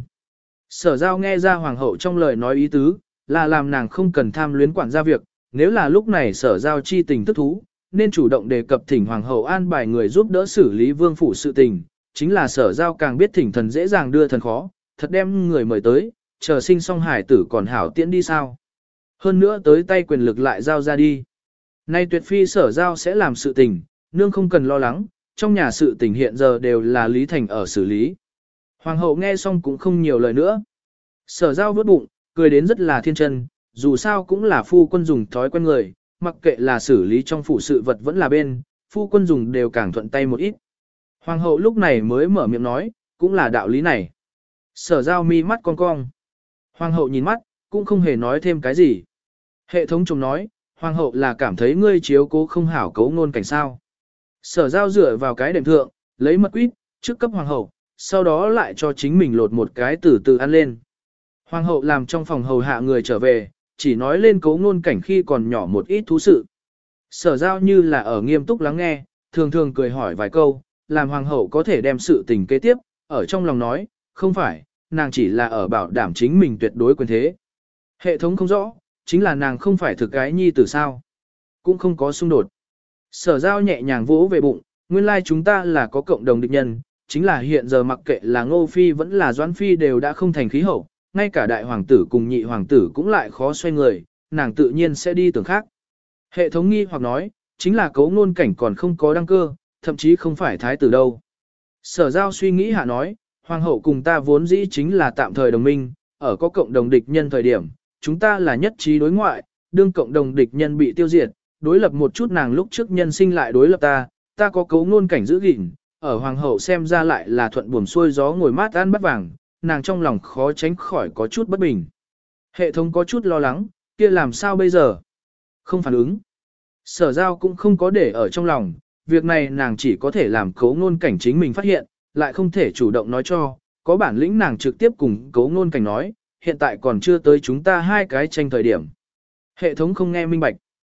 Sở Giao nghe ra hoàng hậu trong lời nói ý tứ, là làm nàng không cần tham luyến quản gia việc, nếu là lúc này sở Giao chi tình tức thú, nên chủ động đề cập thỉnh hoàng hậu an bài người giúp đỡ xử lý vương phủ sự tình, chính là sở Giao càng biết thỉnh thần dễ dàng đưa thần khó, thật đem người mời tới, chờ sinh xong hải tử còn hảo tiễn đi sao. Hơn nữa tới tay quyền lực lại giao ra đi. Nay tuyệt phi sở Giao sẽ làm sự tình, nương không cần lo lắng, trong nhà sự tình hiện giờ đều là Lý Thành ở xử lý. Hoàng hậu nghe xong cũng không nhiều lời nữa. Sở Giao vớt bụng, cười đến rất là thiên chân, dù sao cũng là phu quân dùng thói quen người, mặc kệ là xử lý trong phủ sự vật vẫn là bên, phu quân dùng đều càng thuận tay một ít. Hoàng hậu lúc này mới mở miệng nói, cũng là đạo lý này. Sở Giao mi mắt cong cong. Hoàng hậu nhìn mắt, cũng không hề nói thêm cái gì. Hệ thống chồng nói, hoàng hậu là cảm thấy ngươi chiếu cố không hảo cấu ngôn cảnh sao. Sở Giao dựa vào cái đệm thượng, lấy mật quýt, trước cấp hoàng hậu, sau đó lại cho chính mình lột một cái từ từ ăn lên. Hoàng hậu làm trong phòng hầu hạ người trở về, chỉ nói lên cấu ngôn cảnh khi còn nhỏ một ít thú sự. Sở Giao như là ở nghiêm túc lắng nghe, thường thường cười hỏi vài câu, làm hoàng hậu có thể đem sự tình kế tiếp, ở trong lòng nói, không phải, nàng chỉ là ở bảo đảm chính mình tuyệt đối quyền thế. Hệ thống không rõ, chính là nàng không phải thực cái nhi tử sao. Cũng không có xung đột. Sở Giao nhẹ nhàng vỗ về bụng, nguyên lai chúng ta là có cộng đồng địch nhân, chính là hiện giờ mặc kệ là Ngô Phi vẫn là Doãn Phi đều đã không thành khí hậu, ngay cả đại hoàng tử cùng nhị hoàng tử cũng lại khó xoay người, nàng tự nhiên sẽ đi tưởng khác. Hệ thống nghi hoặc nói, chính là cấu ngôn cảnh còn không có đăng cơ, thậm chí không phải thái tử đâu. Sở Giao suy nghĩ hạ nói, hoàng hậu cùng ta vốn dĩ chính là tạm thời đồng minh, ở có cộng đồng địch nhân thời điểm, chúng ta là nhất trí đối ngoại, đương cộng đồng địch nhân bị tiêu diệt, đối lập một chút nàng lúc trước nhân sinh lại đối lập ta, ta có cấu ngôn cảnh giữ gìn, ở hoàng hậu xem ra lại là thuận buồm xuôi gió ngồi mát ăn bắt vàng, nàng trong lòng khó tránh khỏi có chút bất bình. Hệ thống có chút lo lắng, kia làm sao bây giờ? Không phản ứng. Sở Giao cũng không có để ở trong lòng, việc này nàng chỉ có thể làm cấu ngôn cảnh chính mình phát hiện, lại không thể chủ động nói cho, có bản lĩnh nàng trực tiếp cùng cấu ngôn cảnh nói, hiện tại còn chưa tới chúng ta hai cái tranh thời điểm. Hệ thống không nghe minh bạch.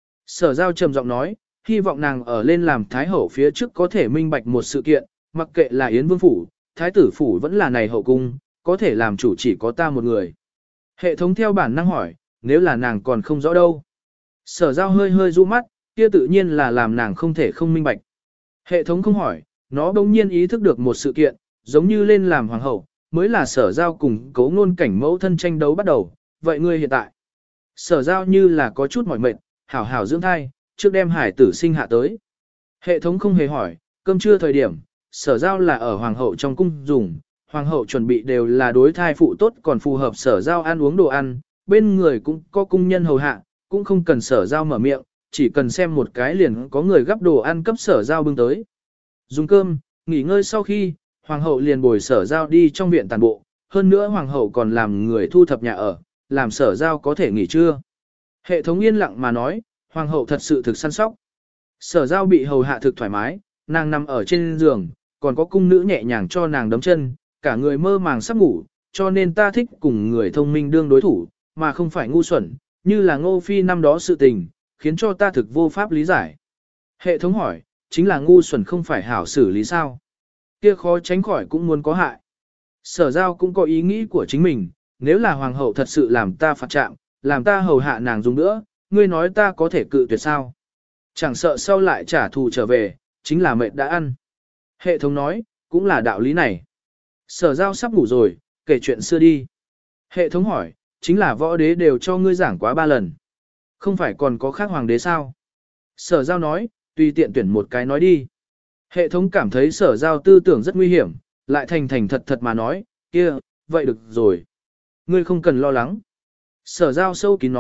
Sở Giao trầm giọng nói, hy vọng nàng ở lên làm thái hậu phía trước có thể minh bạch một sự kiện, mặc kệ là Yến Vương Phủ, thái tử phủ vẫn là này hậu cung, có thể làm chủ chỉ có ta một người. Hệ thống theo bản năng hỏi, nếu là nàng còn không rõ đâu. Sở Giao hơi hơi du mắt, kia tự nhiên là làm nàng không thể không minh bạch. Hệ thống không hỏi, nó bỗng nhiên ý thức được một sự kiện, giống như lên làm hoàng hậu, mới là Sở Giao cùng cấu ngôn cảnh mẫu thân tranh đấu bắt đầu, vậy ngươi hiện tại. Sở Giao như là có chút mỏi mệt, hảo hảo dưỡng thai, trước đem hải tử sinh hạ tới. Hệ thống không hề hỏi, cơm trưa thời điểm, Sở Giao là ở hoàng hậu trong cung dùng, hoàng hậu chuẩn bị đều là đối thai phụ tốt còn phù hợp Sở Giao ăn uống đồ ăn, bên người cũng có cung nhân hầu hạ, cũng không cần Sở Giao mở miệng, chỉ cần xem một cái liền có người gắp đồ ăn cấp Sở Giao bưng tới. Dùng cơm, nghỉ ngơi sau khi, hoàng hậu liền bồi Sở Giao đi trong viện tàn bộ, hơn nữa hoàng hậu còn làm người thu thập nhà ở, làm Sở Giao có thể nghỉ trưa. Hệ thống yên lặng mà nói, hoàng hậu thật sự thực săn sóc. Sở Giao bị hầu hạ thực thoải mái, nàng nằm ở trên giường, còn có cung nữ nhẹ nhàng cho nàng đấm chân, cả người mơ màng sắp ngủ, cho nên ta thích cùng người thông minh đương đối thủ, mà không phải ngu xuẩn, như là Ngô Phi năm đó sự tình, khiến cho ta thực vô pháp lý giải. Hệ thống hỏi, chính là ngu xuẩn không phải hảo xử lý sao? Kia khó tránh khỏi cũng muốn có hại. Sở Giao cũng có ý nghĩ của chính mình, nếu là hoàng hậu thật sự làm ta phạt trạng, làm ta hầu hạ nàng dùng nữa, ngươi nói ta có thể cự tuyệt sao? Chẳng sợ sau lại trả thù trở về, chính là mệt đã ăn. Hệ thống nói, cũng là đạo lý này. Sở Giao sắp ngủ rồi, kể chuyện xưa đi. Hệ thống hỏi, chính là võ đế đều cho ngươi giảng quá ba lần. Không phải còn có khác hoàng đế sao? Sở Giao nói, tùy tiện tuyển một cái nói đi. Hệ thống cảm thấy Sở Giao tư tưởng rất nguy hiểm, lại thành thành thật thật mà nói, kia, vậy được rồi. Ngươi không cần lo lắng. Sở Giao sâu kín nói,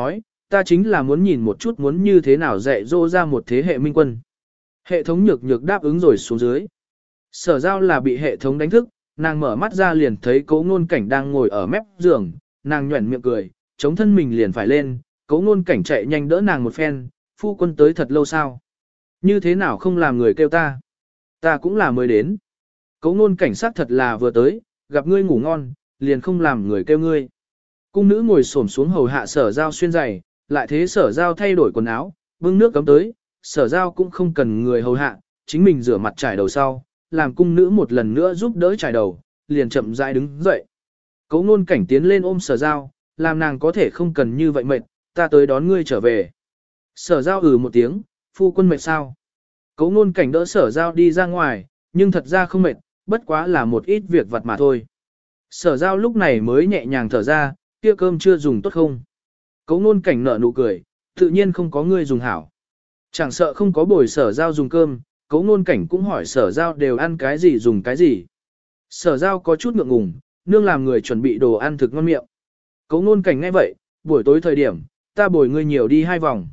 ta chính là muốn nhìn một chút muốn như thế nào dạy dỗ ra một thế hệ minh quân. Hệ thống nhược nhược đáp ứng rồi xuống dưới. Sở giao là bị hệ thống đánh thức, nàng mở mắt ra liền thấy Cố Ngôn Cảnh đang ngồi ở mép giường, nàng nhuẩn miệng cười, chống thân mình liền phải lên, Cố Ngôn Cảnh chạy nhanh đỡ nàng một phen, phu quân tới thật lâu sao? Như thế nào không làm người kêu ta? Ta cũng là mới đến. Cố Ngôn Cảnh sát thật là vừa tới, gặp ngươi ngủ ngon, liền không làm người kêu ngươi. Cung nữ ngồi xổm xuống hầu hạ Sở Giao xuyên giày, lại thế Sở Giao thay đổi quần áo, bưng nước cấm tới, Sở Giao cũng không cần người hầu hạ, chính mình rửa mặt trải đầu sau, làm cung nữ một lần nữa giúp đỡ trải đầu, liền chậm rãi đứng dậy. Cố Ngôn Cảnh tiến lên ôm Sở Giao, làm nàng có thể không cần như vậy mệt, ta tới đón ngươi trở về. Sở Giao ừ một tiếng, phu quân mệt sao? Cố Ngôn Cảnh đỡ Sở Giao đi ra ngoài, nhưng thật ra không mệt, bất quá là một ít việc vặt mà thôi. Sở Giao lúc này mới nhẹ nhàng thở ra, kia cơm chưa dùng tốt không? Cố Ngôn Cảnh nở nụ cười, tự nhiên không có ngươi dùng hảo. Chẳng sợ không có bồi Sở Giao dùng cơm, Cố Ngôn Cảnh cũng hỏi Sở Giao đều ăn cái gì dùng cái gì. Sở Giao có chút ngượng ngùng, nương làm người chuẩn bị đồ ăn thực ngon miệng. Cố Ngôn Cảnh nghe vậy, buổi tối thời điểm, ta bồi ngươi nhiều đi hai vòng.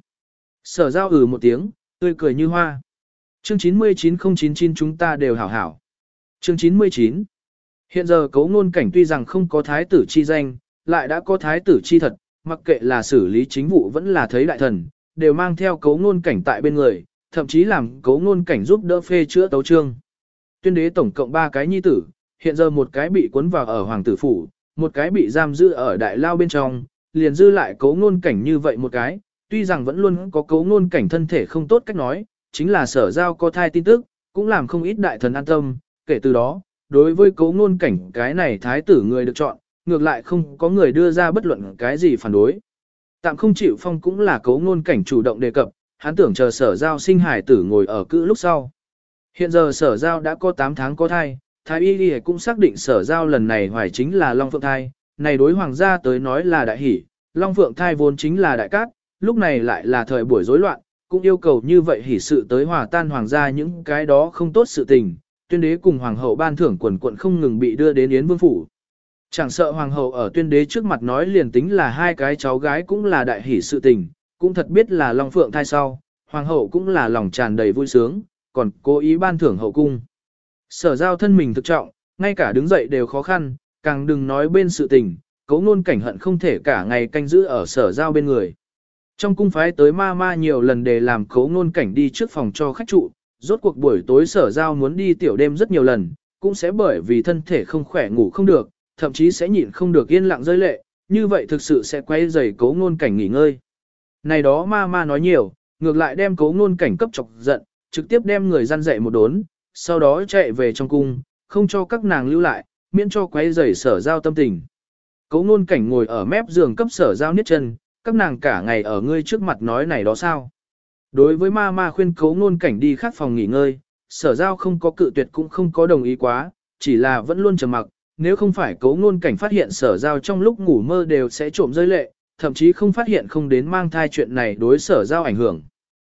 Sở Giao ừ một tiếng, tươi cười như hoa. Chương chín mươi chín không chín chín chúng ta đều hảo hảo. Chương chín mươi chín. Hiện giờ Cố Ngôn Cảnh tuy rằng không có thái tử chi danh, lại đã có thái tử chi thật, mặc kệ là xử lý chính vụ vẫn là thấy đại thần, đều mang theo Cố Ngôn Cảnh tại bên người, thậm chí làm Cố Ngôn Cảnh giúp đỡ phê chữa tấu chương. Tuyên đế tổng cộng ba cái nhi tử, hiện giờ một cái bị cuốn vào ở hoàng tử phủ, một cái bị giam giữ ở đại lao bên trong, liền dư lại Cố Ngôn Cảnh như vậy một cái, tuy rằng vẫn luôn có Cố Ngôn Cảnh thân thể không tốt cách nói, chính là Sở Giao có thai tin tức, cũng làm không ít đại thần an tâm, kể từ đó, đối với Cố Ngôn Cảnh cái này thái tử người được chọn, ngược lại không có người đưa ra bất luận cái gì phản đối. Tạm không chịu phong cũng là Cố Ngôn Cảnh chủ động đề cập, hắn tưởng chờ Sở Giao sinh hải tử ngồi ở cữ lúc sau. Hiện giờ Sở Giao đã có tám tháng có thai, thái y y cũng xác định Sở Giao lần này hoài chính là Long Phượng thai, này đối hoàng gia tới nói là đại hỷ, Long Phượng thai vốn chính là đại cát, lúc này lại là thời buổi rối loạn, cũng yêu cầu như vậy hỷ sự tới hòa tan hoàng gia những cái đó không tốt sự tình, tuyên đế cùng hoàng hậu ban thưởng quần quận không ngừng bị đưa đến Yến Vương phủ. Chẳng sợ hoàng hậu ở tuyên đế trước mặt nói liền tính là hai cái cháu gái cũng là đại hỷ sự tình, cũng thật biết là Long Phượng thai sau, hoàng hậu cũng là lòng tràn đầy vui sướng, còn cố ý ban thưởng hậu cung. Sở Giao thân mình thực trọng, ngay cả đứng dậy đều khó khăn, càng đừng nói bên sự tình, Cố Ngôn Cảnh hận không thể cả ngày canh giữ ở Sở Giao bên người. Trong cung phái tới ma ma nhiều lần để làm Cố Ngôn Cảnh đi trước phòng cho khách trụ, rốt cuộc buổi tối Sở Giao muốn đi tiểu đêm rất nhiều lần, cũng sẽ bởi vì thân thể không khỏe ngủ không được, thậm chí sẽ nhịn không được yên lặng rơi lệ, như vậy thực sự sẽ quay rầy Cố Ngôn Cảnh nghỉ ngơi. Này đó ma ma nói nhiều, ngược lại đem Cố Ngôn Cảnh cấp chọc giận, trực tiếp đem người gian dạy một đốn, sau đó chạy về trong cung, không cho các nàng lưu lại, miễn cho quấy rầy Sở Giao tâm tình. Cố Ngôn Cảnh ngồi ở mép giường cấp Sở Giao niết chân, các nàng cả ngày ở ngươi trước mặt nói này đó sao. Đối với ma ma khuyên Cố Ngôn Cảnh đi khác phòng nghỉ ngơi, Sở Giao không có cự tuyệt cũng không có đồng ý quá, chỉ là vẫn luôn trầm mặc, nếu không phải Cố Ngôn Cảnh phát hiện Sở Giao trong lúc ngủ mơ đều sẽ trộm rơi lệ, thậm chí không phát hiện không đến mang thai chuyện này đối Sở Giao ảnh hưởng.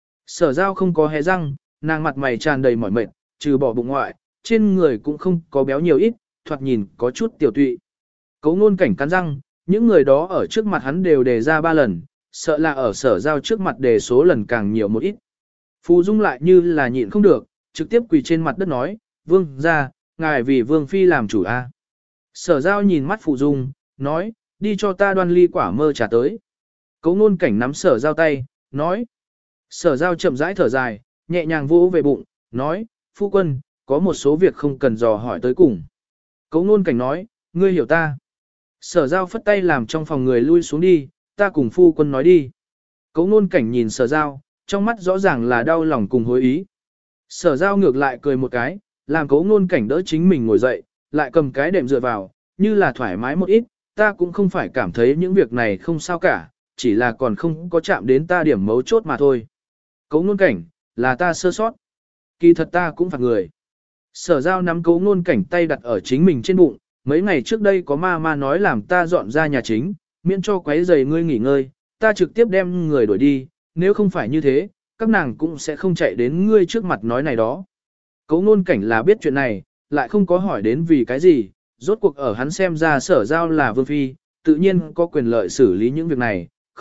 Sở Giao không có hé răng, nàng mặt mày tràn đầy mỏi mệt, trừ bỏ bụng ngoại, trên người cũng không có béo nhiều ít, thoạt nhìn có chút tiểu tụy. Cố Ngôn Cảnh cắn răng, những người đó ở trước mặt hắn đều đề ra ba lần, sợ là ở Sở Giao trước mặt đề số lần càng nhiều một ít. Phù Dung lại như là nhịn không được, trực tiếp quỳ trên mặt đất nói, vương ra, ngài vì vương phi làm chủ a. Sở Giao nhìn mắt Phù Dung, nói, đi cho ta đoan ly quả mơ trà tới. Cố Ngôn Cảnh nắm Sở Giao tay, nói. Sở Giao chậm rãi thở dài, nhẹ nhàng vỗ về bụng, nói, phu quân, có một số việc không cần dò hỏi tới cùng. Cố Ngôn Cảnh nói, ngươi hiểu ta. Sở Giao phất tay làm trong phòng người lui xuống đi, ta cùng phu quân nói đi. Cố Ngôn Cảnh nhìn Sở Giao, trong mắt rõ ràng là đau lòng cùng hối ý. Sở Giao ngược lại cười một cái, làm Cố Ngôn Cảnh đỡ chính mình ngồi dậy, lại cầm cái đệm dựa vào, như là thoải mái một ít, ta cũng không phải cảm thấy những việc này không sao cả, chỉ là còn không có chạm đến ta điểm mấu chốt mà thôi. Cố Ngôn Cảnh, là ta sơ sót. Kỳ thật ta cũng phạt người. Sở Giao nắm Cố Ngôn Cảnh tay đặt ở chính mình trên bụng, mấy ngày trước đây có ma ma nói làm ta dọn ra nhà chính, miễn cho quấy rầy ngươi nghỉ ngơi, ta trực tiếp đem người đuổi đi, nếu không phải như thế, các nàng cũng sẽ không chạy đến ngươi trước mặt nói này đó. Cố Ngôn Cảnh là biết chuyện này, lại không có hỏi đến vì cái gì, rốt cuộc ở hắn xem ra Sở Giao là vương phi, tự nhiên có quyền lợi xử lý những việc này,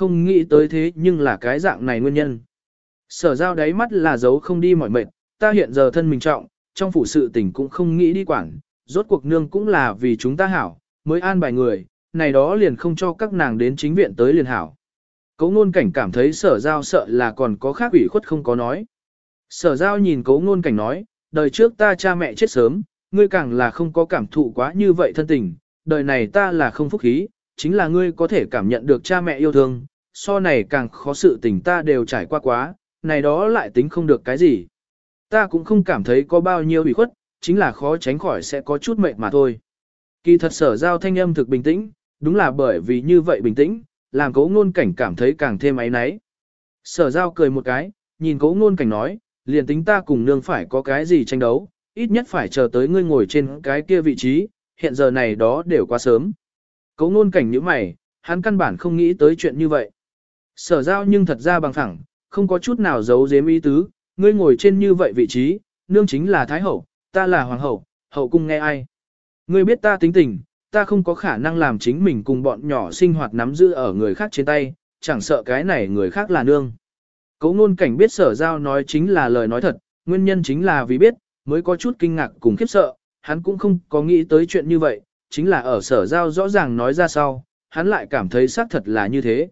không nghĩ tới thế nhưng là cái dạng này nguyên nhân. Sở giao đáy mắt là dấu không đi mỏi mệt, ta hiện giờ thân mình trọng, trong phủ sự tình cũng không nghĩ đi quản, rốt cuộc nương cũng là vì chúng ta hảo, mới an bài người, này đó liền không cho các nàng đến chính viện tới liền hảo. Cố ngôn cảnh cảm thấy sở giao sợ là còn có khác ủy khuất không có nói. Sở giao nhìn cố ngôn cảnh nói, đời trước ta cha mẹ chết sớm, ngươi càng là không có cảm thụ quá như vậy thân tình, đời này ta là không phúc khí, chính là ngươi có thể cảm nhận được cha mẹ yêu thương, so này càng khó sự tình ta đều trải qua quá, này đó lại tính không được cái gì. Ta cũng không cảm thấy có bao nhiêu ủy khuất, chính là khó tránh khỏi sẽ có chút mệt mà thôi. Kỳ thật sở giao thanh âm thực bình tĩnh, đúng là bởi vì như vậy bình tĩnh, làm cố ngôn cảnh cảm thấy càng thêm áy náy. Sở giao cười một cái, nhìn cố ngôn cảnh nói, liền tính ta cùng nương phải có cái gì tranh đấu, ít nhất phải chờ tới ngươi ngồi trên cái kia vị trí, hiện giờ này đó đều quá sớm. Cố ngôn cảnh như mày, hắn căn bản không nghĩ tới chuyện như vậy. Sở giao nhưng thật ra bằng phẳng, không có chút nào giấu giếm ý tứ, ngươi ngồi trên như vậy vị trí, nương chính là thái hậu, ta là hoàng hậu, hậu cung nghe ai. Ngươi biết ta tính tình, ta không có khả năng làm chính mình cùng bọn nhỏ sinh hoạt nắm giữ ở người khác trên tay, chẳng sợ cái này người khác là nương. Cố ngôn cảnh biết sở giao nói chính là lời nói thật, nguyên nhân chính là vì biết, mới có chút kinh ngạc cùng khiếp sợ, hắn cũng không có nghĩ tới chuyện như vậy, chính là ở sở giao rõ ràng nói ra sau, hắn lại cảm thấy xác thật là như thế.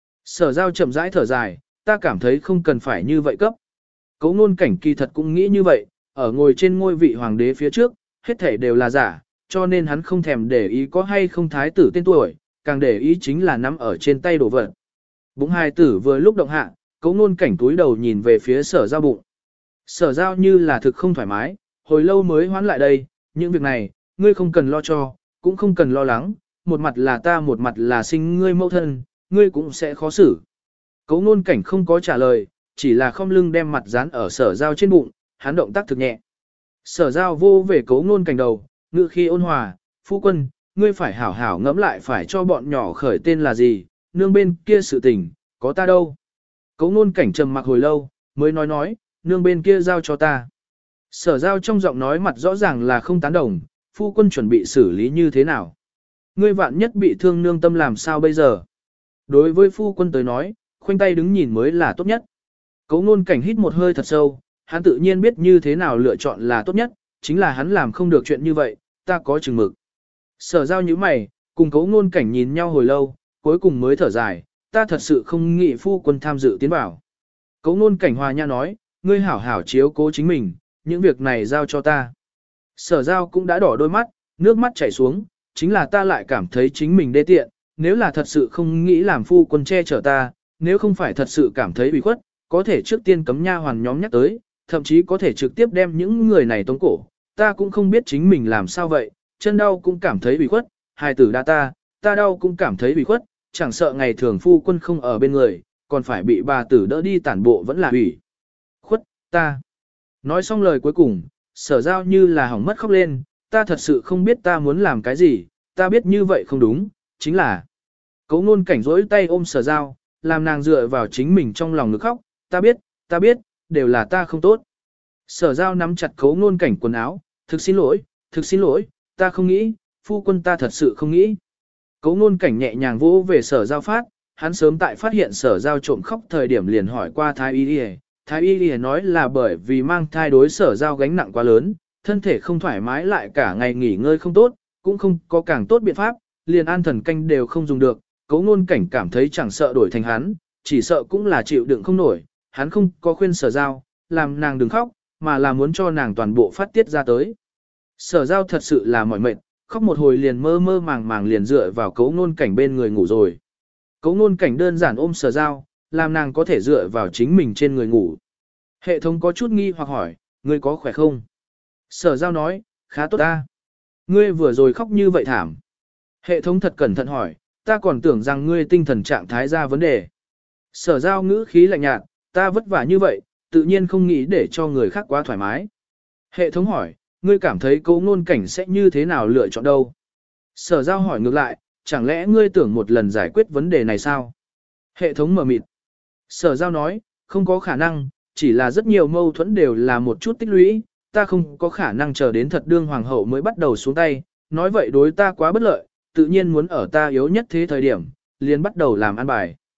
Sở giao chậm rãi thở dài, ta cảm thấy không cần phải như vậy cấp. Cố ngôn cảnh kỳ thật cũng nghĩ như vậy, ở ngồi trên ngôi vị hoàng đế phía trước, hết thể đều là giả, cho nên hắn không thèm để ý có hay không thái tử tên tuổi, càng để ý chính là nắm ở trên tay đổ vật. Bụng hài tử vừa lúc động hạ, cố ngôn cảnh túi đầu nhìn về phía sở giao bụng. Sở giao như là thực không thoải mái, hồi lâu mới hoán lại đây, những việc này, ngươi không cần lo cho, cũng không cần lo lắng, một mặt là ta một mặt là sinh ngươi mẫu thân, ngươi cũng sẽ khó xử. Cố ngôn cảnh không có trả lời, chỉ là không lưng đem mặt dán ở sở giao trên bụng, hắn động tác thực nhẹ. Sở giao vô về cố ngôn cảnh đầu, ngự khi ôn hòa, phu quân, ngươi phải hảo hảo ngẫm lại phải cho bọn nhỏ khởi tên là gì, nương bên kia sự tình, có ta đâu. Cố ngôn cảnh trầm mặc hồi lâu, mới nói nói, nương bên kia giao cho ta. Sở giao trong giọng nói mặt rõ ràng là không tán đồng, phu quân chuẩn bị xử lý như thế nào. Ngươi vạn nhất bị thương nương tâm làm sao bây giờ. Đối với phu quân tới nói, khoanh tay đứng nhìn mới là tốt nhất. Cố ngôn cảnh hít một hơi thật sâu, hắn tự nhiên biết như thế nào lựa chọn là tốt nhất, chính là hắn làm không được chuyện như vậy, ta có chừng mực. Sở giao như mày, cùng cố ngôn cảnh nhìn nhau hồi lâu, cuối cùng mới thở dài, ta thật sự không nghĩ phu quân tham dự tiến vào. Cố ngôn cảnh hòa nha nói, ngươi hảo hảo chiếu cố chính mình, những việc này giao cho ta. Sở giao cũng đã đỏ đôi mắt, nước mắt chảy xuống, chính là ta lại cảm thấy chính mình đê tiện, nếu là thật sự không nghĩ làm phu quân che chở ta, nếu không phải thật sự cảm thấy bị khuất, có thể trước tiên cấm nha hoàn nhóm nhắc tới, thậm chí có thể trực tiếp đem những người này tống cổ, ta cũng không biết chính mình làm sao vậy, chân đau cũng cảm thấy bị khuất, hài tử đa ta, ta đau cũng cảm thấy bị khuất, chẳng sợ ngày thường phu quân không ở bên người, còn phải bị bà tử đỡ đi tản bộ vẫn là ủy khuất, ta. Nói xong lời cuối cùng, sở giao như là hỏng mất khóc lên, ta thật sự không biết ta muốn làm cái gì, ta biết như vậy không đúng, chính là. Cố ngôn cảnh rỗi tay ôm sở giao, làm nàng dựa vào chính mình trong lòng ngực khóc, ta biết, ta biết, đều là ta không tốt. Sở giao nắm chặt cố ngôn cảnh quần áo, thực xin lỗi, thực xin lỗi, ta không nghĩ, phu quân ta thật sự không nghĩ. Cố ngôn cảnh nhẹ nhàng vỗ về sở giao phát, hắn sớm tại phát hiện sở giao trộm khóc thời điểm liền hỏi qua thái y y. Thái y y nói là bởi vì mang thai đối sở giao gánh nặng quá lớn, thân thể không thoải mái lại cả ngày nghỉ ngơi không tốt, cũng không có càng tốt biện pháp, liền an thần canh đều không dùng được. Cố ngôn cảnh cảm thấy chẳng sợ đổi thành hắn, chỉ sợ cũng là chịu đựng không nổi, hắn không có khuyên sở giao, làm nàng đừng khóc, mà là muốn cho nàng toàn bộ phát tiết ra tới. Sở giao thật sự là mỏi mệt, khóc một hồi liền mơ mơ màng màng liền dựa vào cố ngôn cảnh bên người ngủ rồi. Cố ngôn cảnh đơn giản ôm sở giao, làm nàng có thể dựa vào chính mình trên người ngủ. Hệ thống có chút nghi hoặc hỏi, ngươi có khỏe không? Sở giao nói, khá tốt ta. Ngươi vừa rồi khóc như vậy thảm. Hệ thống thật cẩn thận hỏi, ta còn tưởng rằng ngươi tinh thần trạng thái ra vấn đề. Sở giao ngữ khí lạnh nhạt, ta vất vả như vậy, tự nhiên không nghĩ để cho người khác quá thoải mái. Hệ thống hỏi, ngươi cảm thấy cố ngôn cảnh sẽ như thế nào lựa chọn đâu? Sở giao hỏi ngược lại, chẳng lẽ ngươi tưởng một lần giải quyết vấn đề này sao? Hệ thống mở mịt. Sở giao nói, không có khả năng, chỉ là rất nhiều mâu thuẫn đều là một chút tích lũy, ta không có khả năng chờ đến thật đương hoàng hậu mới bắt đầu xuống tay, nói vậy đối ta quá bất lợi, tự nhiên muốn ở ta yếu nhất thế thời điểm, liền bắt đầu làm ăn bài.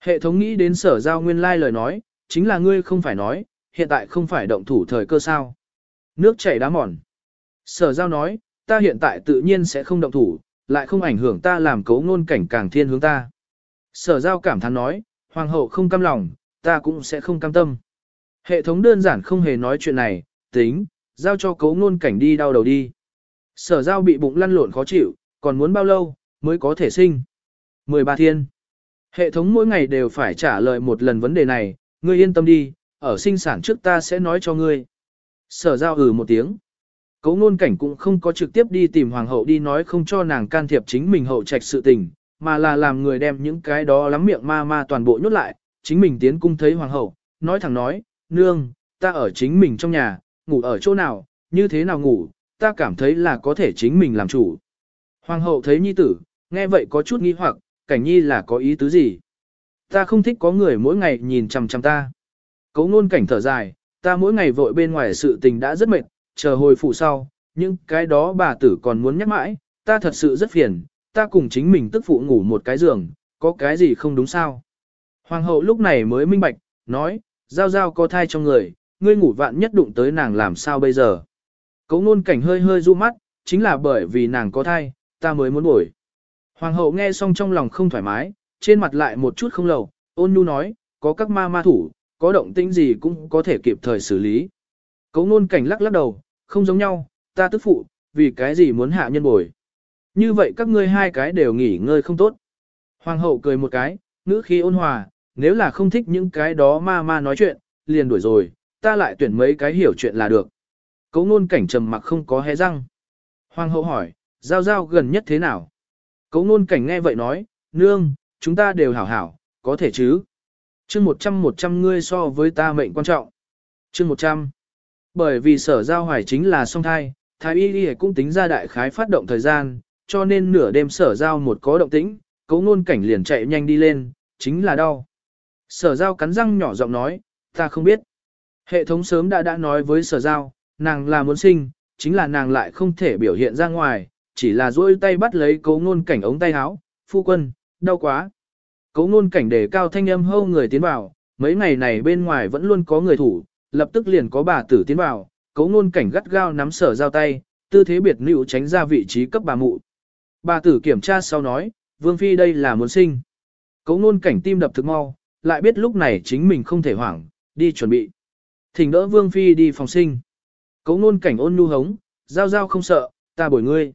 Hệ thống nghĩ đến sở giao nguyên lai lời nói, chính là ngươi không phải nói, hiện tại không phải động thủ thời cơ sao. Nước chảy đá mòn. Sở giao nói, ta hiện tại tự nhiên sẽ không động thủ, lại không ảnh hưởng ta làm cấu ngôn cảnh càng thiên hướng ta. Sở giao cảm thán nói, hoàng hậu không cam lòng, ta cũng sẽ không cam tâm. Hệ thống đơn giản không hề nói chuyện này, tính, giao cho cấu ngôn cảnh đi đau đầu đi. Sở giao bị bụng lăn lộn khó chịu, còn muốn bao lâu, mới có thể sinh. mười ba thiên. Hệ thống mỗi ngày đều phải trả lời một lần vấn đề này, ngươi yên tâm đi, ở sinh sản trước ta sẽ nói cho ngươi. Sở giao ừ một tiếng. Cấu ngôn cảnh cũng không có trực tiếp đi tìm hoàng hậu đi nói không cho nàng can thiệp chính mình hậu trạch sự tình, mà là làm người đem những cái đó lắm miệng ma ma toàn bộ nhốt lại, chính mình tiến cung thấy hoàng hậu, nói thẳng nói, nương, ta ở chính mình trong nhà, ngủ ở chỗ nào, như thế nào ngủ, ta cảm thấy là có thể chính mình làm chủ. Hoàng hậu thấy nhi tử, nghe vậy có chút nghi hoặc, cảnh nhi là có ý tứ gì? Ta không thích có người mỗi ngày nhìn chằm chằm ta. Cấu ngôn cảnh thở dài, ta mỗi ngày vội bên ngoài sự tình đã rất mệt, chờ hồi phủ sau, nhưng cái đó bà tử còn muốn nhắc mãi, ta thật sự rất phiền, ta cùng chính mình tức phụ ngủ một cái giường, có cái gì không đúng sao? Hoàng hậu lúc này mới minh bạch, nói, giao giao có thai trong người, ngươi ngủ vạn nhất đụng tới nàng làm sao bây giờ? Cấu ngôn cảnh hơi hơi du mắt, chính là bởi vì nàng có thai, ta mới muốn bổi. Hoàng hậu nghe xong trong lòng không thoải mái, trên mặt lại một chút không lầu, ôn nhu nói, có các ma ma thủ, có động tĩnh gì cũng có thể kịp thời xử lý. Cấu ngôn cảnh lắc lắc đầu, không giống nhau, ta tức phụ, vì cái gì muốn hạ nhân bồi. Như vậy các ngươi hai cái đều nghỉ ngơi không tốt. Hoàng hậu cười một cái, ngữ khí ôn hòa, nếu là không thích những cái đó ma ma nói chuyện, liền đuổi rồi, ta lại tuyển mấy cái hiểu chuyện là được. Cấu ngôn cảnh trầm mặc không có hé răng. Hoàng hậu hỏi, giao giao gần nhất thế nào? Cấu ngôn cảnh nghe vậy nói, nương, chúng ta đều hảo hảo, có thể chứ? Chương một trăm một trăm ngươi so với ta mệnh quan trọng. Chương một trăm. Bởi vì sở giao hoài chính là song thai, thái y y cũng tính ra đại khái phát động thời gian, cho nên nửa đêm sở giao một có động tĩnh, cấu ngôn cảnh liền chạy nhanh đi lên, chính là đau. Sở giao cắn răng nhỏ giọng nói, ta không biết. Hệ thống sớm đã đã nói với sở giao, nàng là muốn sinh, chính là nàng lại không thể biểu hiện ra ngoài, chỉ là duỗi tay bắt lấy cấu ngôn cảnh ống tay áo, phu quân, đau quá. Cấu ngôn cảnh đề cao thanh âm hâu người tiến vào, mấy ngày này bên ngoài vẫn luôn có người thủ, lập tức liền có bà tử tiến vào, cấu ngôn cảnh gắt gao nắm sở giao tay, tư thế biệt nữ tránh ra vị trí cấp bà mụ. Bà tử kiểm tra sau nói, vương phi đây là muốn sinh. Cấu ngôn cảnh tim đập thực mau, lại biết lúc này chính mình không thể hoảng, đi chuẩn bị. Thỉnh đỡ vương phi đi phòng sinh. Cấu ngôn cảnh ôn nhu hống, giao giao không sợ, ta bồi ngươi.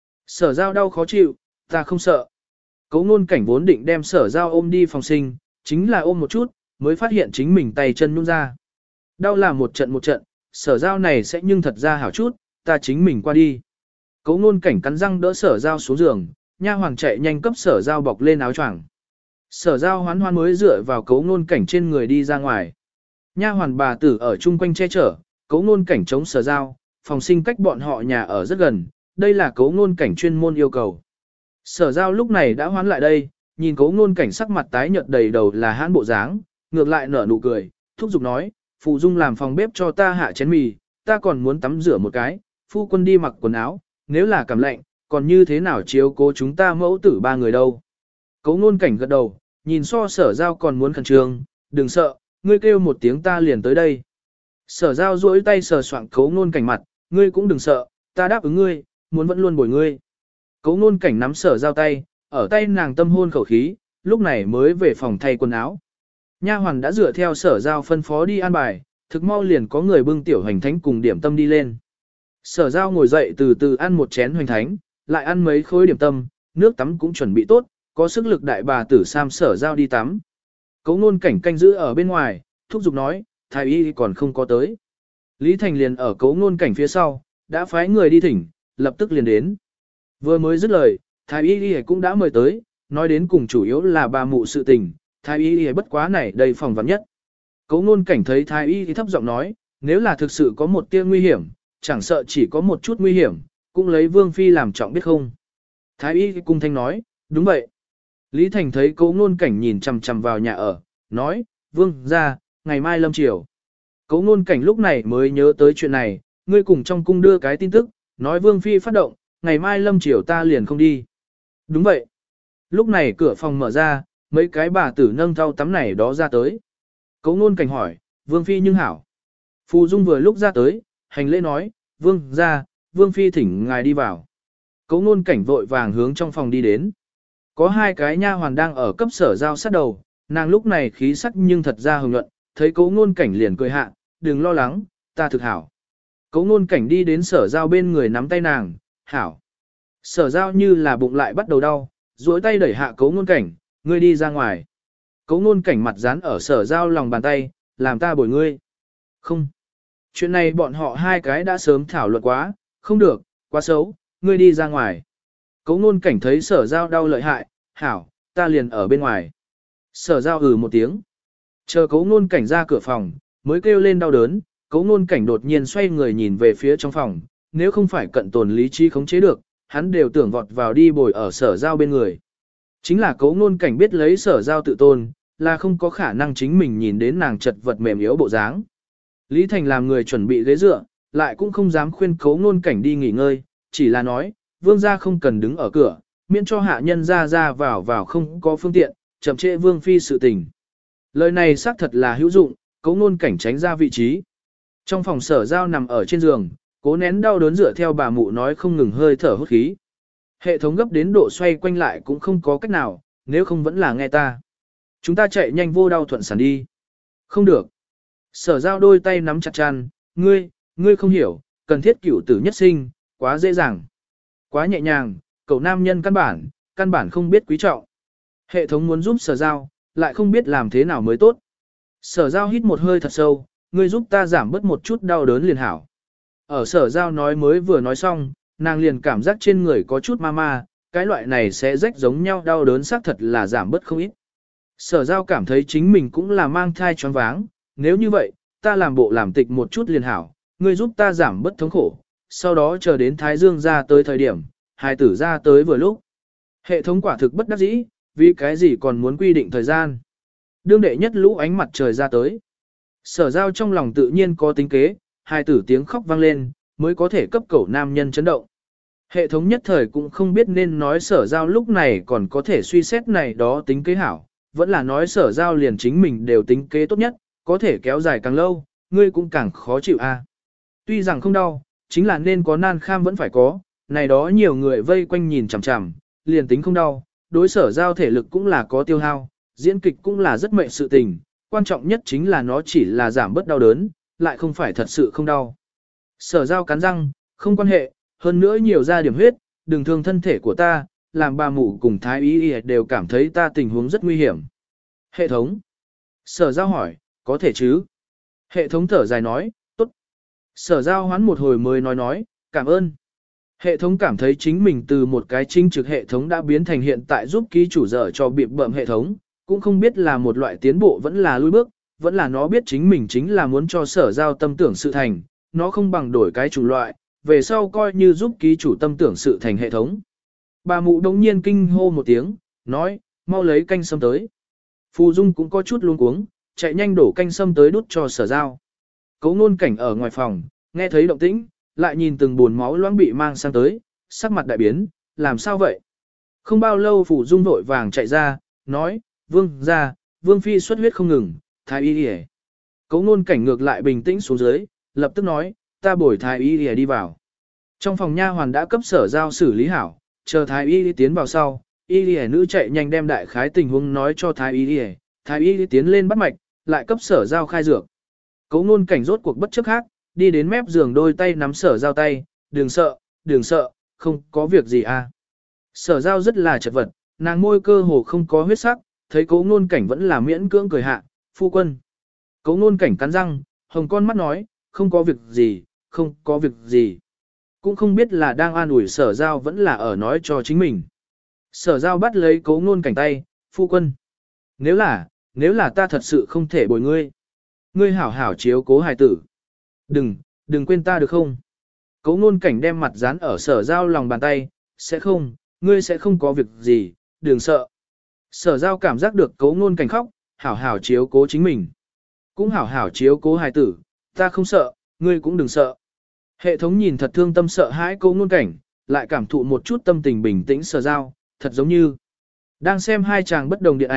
Sở giao đau khó chịu, ta không sợ. Cấu ngôn cảnh vốn định đem sở giao ôm đi phòng sinh, chính là ôm một chút, mới phát hiện chính mình tay chân nhún ra. Đau là một trận một trận, sở giao này sẽ nhưng thật ra hảo chút, ta chính mình qua đi. Cấu ngôn cảnh cắn răng đỡ sở giao xuống giường, nha hoàng chạy nhanh cấp sở giao bọc lên áo choàng. Sở giao hoán hoán mới dựa vào cấu ngôn cảnh trên người đi ra ngoài. Nha hoàn bà tử ở chung quanh che chở, cấu ngôn cảnh chống sở giao, phòng sinh cách bọn họ nhà ở rất gần, đây là cấu ngôn cảnh chuyên môn yêu cầu. Sở giao lúc này đã hoán lại đây, nhìn cấu ngôn cảnh sắc mặt tái nhợt đầy đầu là hãn bộ dáng, ngược lại nở nụ cười, thúc giục nói, phụ dung làm phòng bếp cho ta hạ chén mì, ta còn muốn tắm rửa một cái, phu quân đi mặc quần áo, nếu là cảm lạnh, còn như thế nào chiếu cố chúng ta mẫu tử ba người đâu. Cấu ngôn cảnh gật đầu, nhìn so sở giao còn muốn khẩn trương, đừng sợ, ngươi kêu một tiếng ta liền tới đây. Sở giao duỗi tay sờ soạng cấu ngôn cảnh mặt, ngươi cũng đừng sợ, ta đáp ứng ngươi, muốn vẫn luôn bồi ngươi. Cấu ngôn cảnh nắm sở giao tay, ở tay nàng tâm hôn khẩu khí, lúc này mới về phòng thay quần áo. Nha hoàn đã dựa theo sở giao phân phó đi an bài, thực mau liền có người bưng tiểu hoành thánh cùng điểm tâm đi lên. Sở giao ngồi dậy từ từ ăn một chén hoành thánh, lại ăn mấy khối điểm tâm, nước tắm cũng chuẩn bị tốt, có sức lực đại bà tử Sam sở giao đi tắm. Cấu ngôn cảnh canh giữ ở bên ngoài, thúc giục nói, thái y còn không có tới. Lý Thành liền ở cấu ngôn cảnh phía sau, đã phái người đi thỉnh, lập tức liền đến. Vừa mới dứt lời, thái y cũng đã mời tới, nói đến cùng chủ yếu là bà mụ sự tình, thái y bất quá này đầy phòng vắng nhất. Cấu ngôn cảnh thấy thái y thì thấp giọng nói, nếu là thực sự có một tia nguy hiểm, chẳng sợ chỉ có một chút nguy hiểm, cũng lấy vương phi làm trọng biết không. Thái y cung thanh nói, đúng vậy. Lý Thành thấy cấu ngôn cảnh nhìn chằm chằm vào nhà ở, nói, vương ra, ngày mai lâm chiều. Cấu ngôn cảnh lúc này mới nhớ tới chuyện này, ngươi cùng trong cung đưa cái tin tức, nói vương phi phát động, ngày mai lâm chiều ta liền không đi. Đúng vậy. Lúc này cửa phòng mở ra, mấy cái bà tử nâng thau tắm này đó ra tới. Cố ngôn cảnh hỏi, Vương Phi nhưng hảo. Phù Dung vừa lúc ra tới, hành lễ nói, Vương ra, Vương Phi thỉnh ngài đi vào. Cố ngôn cảnh vội vàng hướng trong phòng đi đến. Có hai cái nha hoàn đang ở cấp sở giao sát đầu, nàng lúc này khí sắc nhưng thật ra hồng nhuận, thấy cố ngôn cảnh liền cười hạ, đừng lo lắng, ta thực hảo. Cố ngôn cảnh đi đến sở giao bên người nắm tay nàng, hảo. Sở giao như là bụng lại bắt đầu đau, duỗi tay đẩy hạ cố ngôn cảnh, ngươi đi ra ngoài. Cố ngôn cảnh mặt dán ở sở giao lòng bàn tay, làm ta bồi ngươi. Không. Chuyện này bọn họ hai cái đã sớm thảo luận quá, không được, quá xấu, ngươi đi ra ngoài. Cố ngôn cảnh thấy sở giao đau lợi hại, hảo, ta liền ở bên ngoài. Sở giao ừ một tiếng. Chờ cố ngôn cảnh ra cửa phòng, mới kêu lên đau đớn, cố ngôn cảnh đột nhiên xoay người nhìn về phía trong phòng, nếu không phải cận tồn lý trí khống chế được, hắn đều tưởng vọt vào đi bồi ở sở giao bên người. Chính là cố ngôn cảnh biết lấy sở giao tự tôn, là không có khả năng chính mình nhìn đến nàng chật vật mềm yếu bộ dáng. Lý Thành làm người chuẩn bị ghế dựa, lại cũng không dám khuyên cố ngôn cảnh đi nghỉ ngơi, chỉ là nói, vương gia không cần đứng ở cửa, miễn cho hạ nhân ra ra vào vào không có phương tiện, chậm trễ vương phi sự tình. Lời này xác thật là hữu dụng, cố ngôn cảnh tránh ra vị trí. Trong phòng sở giao nằm ở trên giường, cố nén đau đớn dựa theo bà mụ nói không ngừng hơi thở hốt khí. Hệ thống gấp đến độ xoay quanh lại cũng không có cách nào, nếu không vẫn là nghe ta. Chúng ta chạy nhanh vô đau thuận sản đi. Không được. Sở giao đôi tay nắm chặt chăn, ngươi, ngươi không hiểu, cần thiết cửu tử nhất sinh, quá dễ dàng. Quá nhẹ nhàng, cậu nam nhân căn bản, căn bản không biết quý trọng. Hệ thống muốn giúp sở giao, lại không biết làm thế nào mới tốt. Sở giao hít một hơi thật sâu, ngươi giúp ta giảm bớt một chút đau đớn liền hảo. Ở sở giao nói mới vừa nói xong, nàng liền cảm giác trên người có chút ma ma, cái loại này sẽ rách giống nhau đau đớn xác thật là giảm bớt không ít. Sở giao cảm thấy chính mình cũng là mang thai choáng váng, nếu như vậy, ta làm bộ làm tịch một chút liền hảo, ngươi giúp ta giảm bớt thống khổ, sau đó chờ đến Thái Dương ra tới thời điểm, hài tử ra tới vừa lúc. Hệ thống quả thực bất đắc dĩ, vì cái gì còn muốn quy định thời gian. Đương đệ nhất lũ ánh mặt trời ra tới. Sở giao trong lòng tự nhiên có tính kế, hài tử tiếng khóc vang lên, mới có thể cấp cẩu nam nhân chấn động. Hệ thống nhất thời cũng không biết nên nói sở giao lúc này còn có thể suy xét này đó tính kế hảo, vẫn là nói sở giao liền chính mình đều tính kế tốt nhất, có thể kéo dài càng lâu, ngươi cũng càng khó chịu a. Tuy rằng không đau, chính là nên có nan kham vẫn phải có, này đó nhiều người vây quanh nhìn chằm chằm, liền tính không đau, đối sở giao thể lực cũng là có tiêu hao, diễn kịch cũng là rất mệnh sự tình, quan trọng nhất chính là nó chỉ là giảm bớt đau đớn, lại không phải thật sự không đau. Sở giao cắn răng, không quan hệ, hơn nữa nhiều ra điểm huyết, đừng thương thân thể của ta, làm bà mụ cùng thái y đều cảm thấy ta tình huống rất nguy hiểm. Hệ thống. Sở giao hỏi, có thể chứ? Hệ thống thở dài nói, tốt. Sở giao hoán một hồi mới nói nói, cảm ơn. Hệ thống cảm thấy chính mình từ một cái chính trực hệ thống đã biến thành hiện tại giúp ký chủ dở cho bị bợm hệ thống, cũng không biết là một loại tiến bộ vẫn là lui bước, vẫn là nó biết chính mình chính là muốn cho sở giao tâm tưởng sự thành, nó không bằng đổi cái chủng loại, về sau coi như giúp ký chủ tâm tưởng sự thành hệ thống. Bà mụ đống nhiên kinh hô một tiếng, nói, mau lấy canh sâm tới. Phù Dung cũng có chút luống cuống, chạy nhanh đổ canh sâm tới đút cho sở giao. Cố ngôn cảnh ở ngoài phòng, nghe thấy động tĩnh, lại nhìn từng buồn máu loãng bị mang sang tới, sắc mặt đại biến, làm sao vậy? Không bao lâu Phù Dung vội vàng chạy ra, nói, vương ra, vương phi xuất huyết không ngừng, thái y đi. Cố ngôn cảnh ngược lại bình tĩnh xuống dưới, lập tức nói, ta bồi thái y đi, đi vào. Trong phòng nha hoàn đã cấp sở giao xử lý hảo, chờ thái y đi tiến vào sau, y đi nữ chạy nhanh đem đại khái tình huống nói cho thái y đi, thái y đi tiến lên bắt mạch, lại cấp sở giao khai dược. Cố ngôn cảnh rốt cuộc bất chấp khác, đi đến mép giường đôi tay nắm sở giao tay, đừng sợ, đừng sợ, không có việc gì à. Sở giao rất là chật vật, nàng môi cơ hồ không có huyết sắc, thấy cố ngôn cảnh vẫn là miễn cưỡng cười hạ, phu quân. Cố ngôn cảnh cắn răng, hồng con mắt nói, không có việc gì, không có việc gì. Cũng không biết là đang an ủi sở giao vẫn là ở nói cho chính mình. Sở giao bắt lấy cố ngôn cảnh tay, phu quân. Nếu là, nếu là ta thật sự không thể bồi ngươi. Ngươi hảo hảo chiếu cố hài tử. Đừng, đừng quên ta được không? Cố ngôn cảnh đem mặt dán ở sở giao lòng bàn tay, sẽ không, ngươi sẽ không có việc gì, đừng sợ. Sở giao cảm giác được cố ngôn cảnh khóc, hảo hảo chiếu cố chính mình. Cũng hảo hảo chiếu cố hài tử, ta không sợ, ngươi cũng đừng sợ. Hệ thống nhìn thật thương tâm sợ hãi cố ngôn cảnh, lại cảm thụ một chút tâm tình bình tĩnh sở giao, thật giống như đang xem hai chàng bất đồng điện ảnh,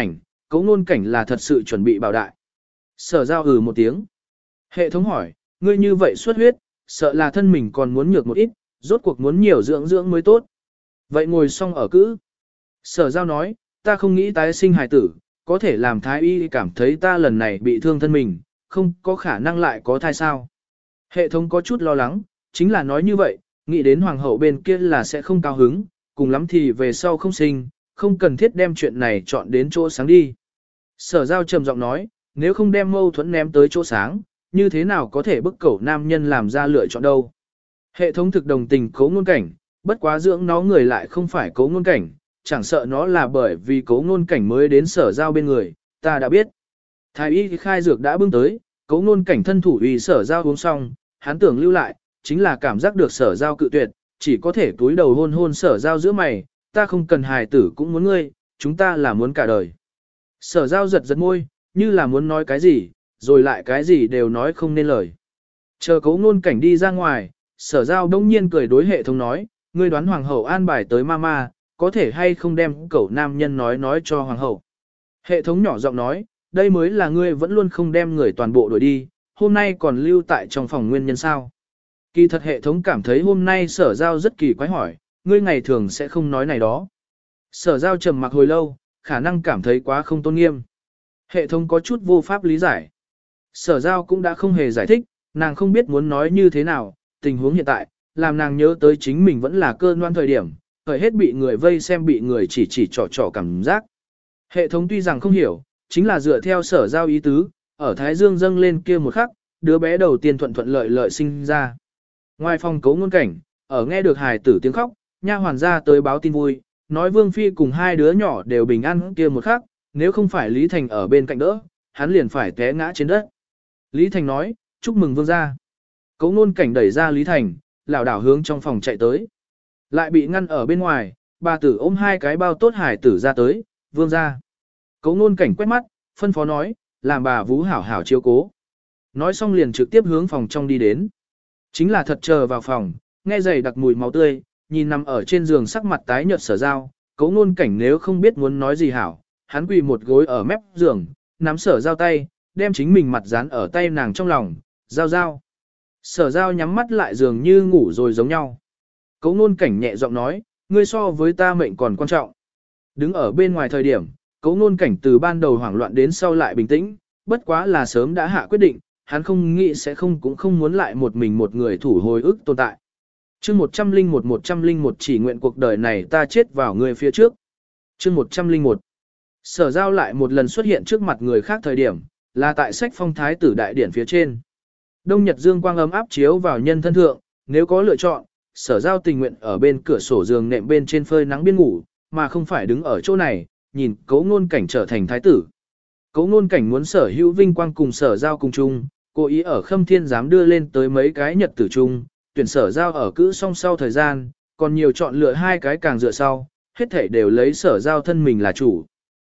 cấu ngôn cảnh là thật sự chuẩn bị bảo đại. Sở giao ừ một tiếng. Hệ thống hỏi, ngươi như vậy xuất huyết, sợ là thân mình còn muốn nhược một ít, rốt cuộc muốn nhiều dưỡng dưỡng mới tốt. Vậy ngồi xong ở cữ. Sở giao nói, ta không nghĩ tái sinh hài tử, có thể làm thái y cảm thấy ta lần này bị thương thân mình, không có khả năng lại có thai sao. Hệ thống có chút lo lắng, chính là nói như vậy, nghĩ đến hoàng hậu bên kia là sẽ không cao hứng, cùng lắm thì về sau không sinh, không cần thiết đem chuyện này chọn đến chỗ sáng đi. Sở giao trầm giọng nói, nếu không đem mâu thuẫn ném tới chỗ sáng, như thế nào có thể bức cẩu nam nhân làm ra lựa chọn đâu. Hệ thống thực đồng tình cấu ngôn cảnh, bất quá dưỡng nó người lại không phải cấu ngôn cảnh, chẳng sợ nó là bởi vì cấu ngôn cảnh mới đến sở giao bên người, ta đã biết. Thái y khai dược đã bưng tới, cấu ngôn cảnh thân thủ uy sở giao uống xong, hắn tưởng lưu lại, chính là cảm giác được sở giao cự tuyệt, chỉ có thể túi đầu hôn hôn sở giao giữa mày, ta không cần hài tử cũng muốn ngươi, chúng ta là muốn cả đời. Sở giao giật giật môi, như là muốn nói cái gì, rồi lại cái gì đều nói không nên lời. Chờ cấu ngôn cảnh đi ra ngoài, sở giao đông nhiên cười đối hệ thống nói, ngươi đoán hoàng hậu an bài tới mama, có thể hay không đem cậu nam nhân nói nói cho hoàng hậu. Hệ thống nhỏ giọng nói, đây mới là ngươi vẫn luôn không đem người toàn bộ đuổi đi, hôm nay còn lưu tại trong phòng nguyên nhân sao. Kỳ thật hệ thống cảm thấy hôm nay sở giao rất kỳ quái hỏi, ngươi ngày thường sẽ không nói này đó. Sở giao trầm mặc hồi lâu, khả năng cảm thấy quá không tôn nghiêm. Hệ thống có chút vô pháp lý giải. Sở giao cũng đã không hề giải thích, nàng không biết muốn nói như thế nào, tình huống hiện tại, làm nàng nhớ tới chính mình vẫn là cơn ngoan thời điểm, thời hết bị người vây xem bị người chỉ chỉ trò trò cảm giác. Hệ thống tuy rằng không hiểu, chính là dựa theo sở giao ý tứ, ở Thái Dương dâng lên kia một khắc, đứa bé đầu tiên thuận thuận lợi lợi sinh ra. Ngoài phòng cấu ngôn cảnh, ở nghe được hài tử tiếng khóc, nha hoàn ra tới báo tin vui, nói Vương Phi cùng hai đứa nhỏ đều bình an kia một khắc, nếu không phải Lý Thành ở bên cạnh đỡ, hắn liền phải té ngã trên đất. Lý Thành nói, chúc mừng Vương gia. Cấu ngôn cảnh đẩy ra Lý Thành, lảo đảo hướng trong phòng chạy tới. Lại bị ngăn ở bên ngoài, bà tử ôm hai cái bao tốt hải tử ra tới, Vương gia. Cấu ngôn cảnh quét mắt, phân phó nói, làm bà vú hảo hảo chiếu cố. Nói xong liền trực tiếp hướng phòng trong đi đến. Chính là thật chờ vào phòng, nghe giày đặc mùi máu tươi, nhìn nằm ở trên giường sắc mặt tái nhợt sở giao, cấu ngôn cảnh nếu không biết muốn nói gì hảo, hắn quỳ một gối ở mép giường, nắm sở giao tay, đem chính mình mặt dán ở tay nàng trong lòng, giao giao. Sở giao nhắm mắt lại dường như ngủ rồi giống nhau. Cấu ngôn cảnh nhẹ giọng nói, ngươi so với ta mệnh còn quan trọng. Đứng ở bên ngoài thời điểm, cấu ngôn cảnh từ ban đầu hoảng loạn đến sau lại bình tĩnh, bất quá là sớm đã hạ quyết định, hắn không nghĩ sẽ không cũng không muốn lại một mình một người thủ hồi ức tồn tại. Chương một trăm lẻ một một trăm lẻ một chỉ nguyện cuộc đời này ta chết vào người phía trước. Chương một trăm lẻ một. Sở giao lại một lần xuất hiện trước mặt người khác thời điểm, là tại sách phong thái tử đại điển phía trên. Đông nhật dương quang ấm áp chiếu vào nhân thân thượng, nếu có lựa chọn, sở giao tình nguyện ở bên cửa sổ giường nệm bên trên phơi nắng biên ngủ, mà không phải đứng ở chỗ này, nhìn cấu ngôn cảnh trở thành thái tử. Cấu ngôn cảnh muốn sở hữu vinh quang cùng sở giao cùng chung, cố ý ở khâm thiên dám đưa lên tới mấy cái nhật tử chung, tuyển sở giao ở cữ song sau thời gian, còn nhiều chọn lựa hai cái càng dựa sau, hết thể đều lấy sở giao thân mình là chủ.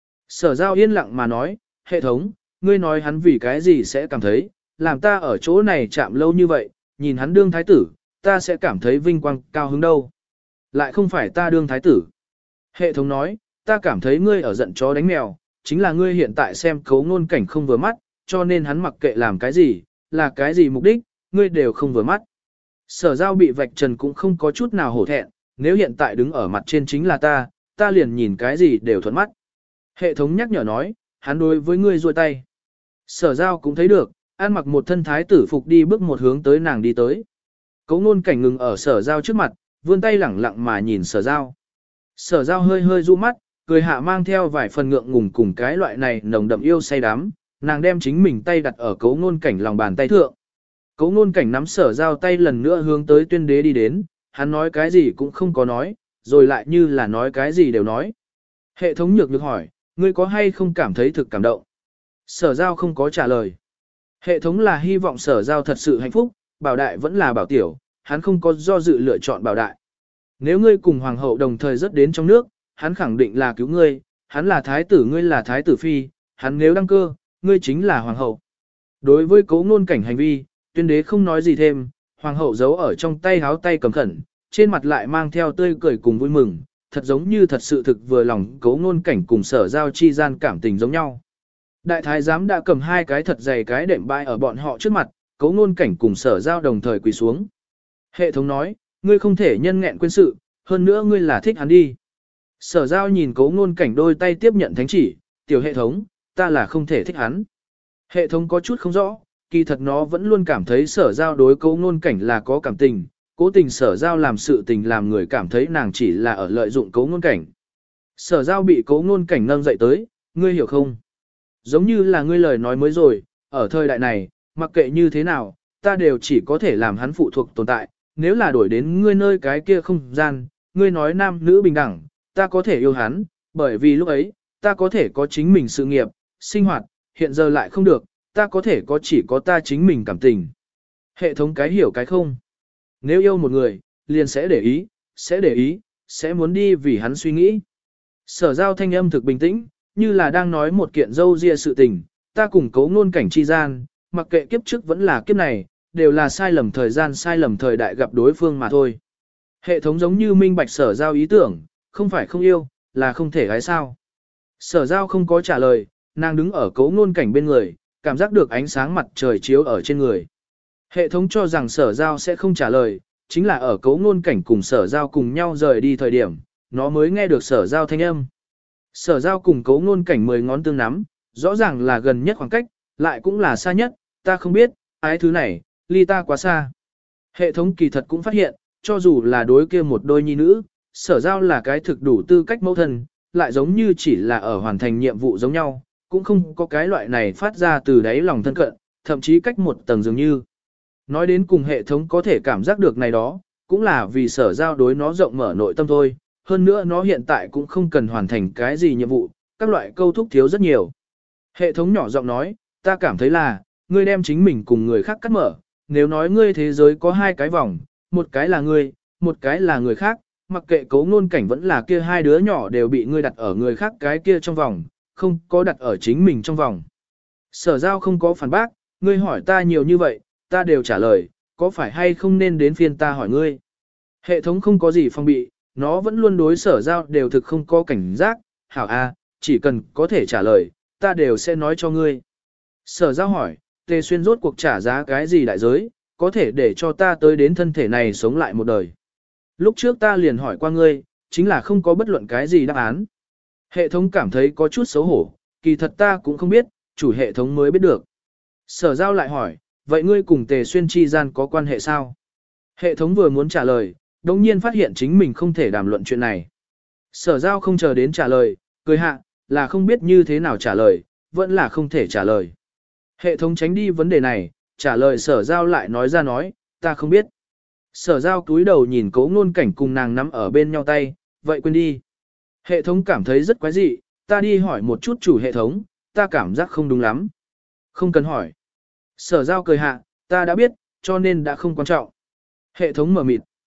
Sở giao yên lặng mà nói, hệ thống, ngươi nói hắn vì cái gì sẽ cảm thấy, làm ta ở chỗ này chạm lâu như vậy, nhìn hắn đương thái tử, ta sẽ cảm thấy vinh quang cao hứng đâu. Lại không phải ta đương thái tử. Hệ thống nói, ta cảm thấy ngươi ở giận chó đánh mèo, chính là ngươi hiện tại xem cấu ngôn cảnh không vừa mắt, cho nên hắn mặc kệ làm cái gì, là cái gì mục đích, ngươi đều không vừa mắt. Sở giao bị vạch trần cũng không có chút nào hổ thẹn, nếu hiện tại đứng ở mặt trên chính là ta, ta liền nhìn cái gì đều thuận mắt. Hệ thống nhắc nhở nói, hắn đối với ngươi ruôi tay. Sở giao cũng thấy được, ăn mặc một thân thái tử phục đi bước một hướng tới nàng đi tới. Cấu ngôn cảnh ngừng ở sở giao trước mặt, vươn tay lẳng lặng mà nhìn sở giao. Sở giao hơi hơi du mắt, cười hạ mang theo vài phần ngượng ngùng cùng cái loại này nồng đậm yêu say đắm, nàng đem chính mình tay đặt ở cấu ngôn cảnh lòng bàn tay thượng. Cấu ngôn cảnh nắm sở giao tay lần nữa hướng tới tuyên đế đi đến, hắn nói cái gì cũng không có nói, rồi lại như là nói cái gì đều nói. Hệ thống nhược nhược hỏi, ngươi có hay không cảm thấy thực cảm động? Sở giao không có trả lời. Hệ thống là hy vọng sở giao thật sự hạnh phúc, bảo đại vẫn là bảo tiểu, hắn không có do dự lựa chọn bảo đại. Nếu ngươi cùng hoàng hậu đồng thời rớt đến trong nước, hắn khẳng định là cứu ngươi, hắn là thái tử ngươi là thái tử phi, hắn nếu đăng cơ, ngươi chính là hoàng hậu. Đối với cấu ngôn cảnh hành vi, tuyên đế không nói gì thêm, hoàng hậu giấu ở trong tay háo tay cầm khẩn, trên mặt lại mang theo tươi cười cùng vui mừng, thật giống như thật sự thực vừa lòng Cố Ngôn Cảnh cùng Sở Giao chi gian cảm tình giống nhau. Đại thái giám đã cầm hai cái thật dày cái đệm bãi ở bọn họ trước mặt, Cố Ngôn Cảnh cùng Sở Giao đồng thời quỳ xuống. Hệ thống nói, ngươi không thể nhân nghẹn quên sự, hơn nữa ngươi là thích hắn đi. Sở Giao nhìn Cố Ngôn Cảnh đôi tay tiếp nhận thánh chỉ, tiểu hệ thống, ta là không thể thích hắn. Hệ thống có chút không rõ, kỳ thật nó vẫn luôn cảm thấy Sở Giao đối Cố Ngôn Cảnh là có cảm tình, cố tình Sở Giao làm sự tình làm người cảm thấy nàng chỉ là ở lợi dụng Cố Ngôn Cảnh. Sở Giao bị Cố Ngôn Cảnh nâng dậy tới, ngươi hiểu không? Giống như là ngươi lời nói mới rồi, ở thời đại này, mặc kệ như thế nào, ta đều chỉ có thể làm hắn phụ thuộc tồn tại, nếu là đổi đến ngươi nơi cái kia không gian, ngươi nói nam nữ bình đẳng, ta có thể yêu hắn, bởi vì lúc ấy, ta có thể có chính mình sự nghiệp, sinh hoạt, hiện giờ lại không được, ta có thể có chỉ có ta chính mình cảm tình. Hệ thống cái hiểu cái không. Nếu yêu một người, liền sẽ để ý, sẽ để ý, sẽ muốn đi vì hắn suy nghĩ. Sở Giao thanh âm thực bình tĩnh, như là đang nói một kiện dâu ria sự tình, ta cùng Cố Ngôn Cảnh chi gian, mặc kệ kiếp trước vẫn là kiếp này, đều là sai lầm thời gian sai lầm thời đại gặp đối phương mà thôi. Hệ thống giống như minh bạch Sở Giao ý tưởng, không phải không yêu, là không thể gái sao. Sở Giao không có trả lời, nàng đứng ở Cố Ngôn Cảnh bên người, cảm giác được ánh sáng mặt trời chiếu ở trên người. Hệ thống cho rằng Sở Giao sẽ không trả lời, chính là ở Cố Ngôn Cảnh cùng Sở Giao cùng nhau rời đi thời điểm, nó mới nghe được Sở Giao thanh âm. Sở Giao cùng Cố Ngôn Cảnh mười ngón tương nắm, rõ ràng là gần nhất khoảng cách, lại cũng là xa nhất, ta không biết, ái thứ này, ly ta quá xa. Hệ thống kỳ thật cũng phát hiện, cho dù là đối kia một đôi nhi nữ, Sở Giao là cái thực đủ tư cách mẫu thân, lại giống như chỉ là ở hoàn thành nhiệm vụ giống nhau, cũng không có cái loại này phát ra từ đáy lòng thân cận, thậm chí cách một tầng dường như. Nói đến cùng hệ thống có thể cảm giác được này đó, cũng là vì Sở Giao đối nó rộng mở nội tâm thôi, hơn nữa nó hiện tại cũng không cần hoàn thành cái gì nhiệm vụ, các loại câu thúc thiếu rất nhiều. Hệ thống nhỏ giọng nói, ta cảm thấy là, ngươi đem chính mình cùng người khác cắt mở, nếu nói ngươi thế giới có hai cái vòng, một cái là ngươi, một cái là người khác, mặc kệ Cố Ngôn Cảnh vẫn là kia hai đứa nhỏ đều bị ngươi đặt ở người khác cái kia trong vòng, không có đặt ở chính mình trong vòng. Sở Giao không có phản bác, ngươi hỏi ta nhiều như vậy, ta đều trả lời, có phải hay không nên đến phiên ta hỏi ngươi. Hệ thống không có gì phong bị, nó vẫn luôn đối Sở Giao đều thực không có cảnh giác, hảo a, chỉ cần có thể trả lời, ta đều sẽ nói cho ngươi. Sở Giao hỏi, Tề Xuyên rốt cuộc trả giá cái gì đại giới, có thể để cho ta tới đến thân thể này sống lại một đời. Lúc trước ta liền hỏi qua ngươi, chính là không có bất luận cái gì đáp án. Hệ thống cảm thấy có chút xấu hổ, kỳ thật ta cũng không biết, chủ hệ thống mới biết được. Sở Giao lại hỏi, vậy ngươi cùng Tề Xuyên chi gian có quan hệ sao? Hệ thống vừa muốn trả lời, đồng nhiên phát hiện chính mình không thể đàm luận chuyện này. Sở Giao không chờ đến trả lời, cười hạ, là không biết như thế nào trả lời, vẫn là không thể trả lời. Hệ thống tránh đi vấn đề này, trả lời Sở Giao lại nói ra nói, ta không biết. Sở Giao cúi đầu nhìn Cố Ngôn Cảnh cùng nàng nắm ở bên nhau tay, vậy quên đi. Hệ thống cảm thấy rất quái dị, ta đi hỏi một chút chủ hệ thống, ta cảm giác không đúng lắm. Không cần hỏi. Sở Giao cười hạ, ta đã biết, cho nên đã không quan trọng. Hệ thống mở mịt.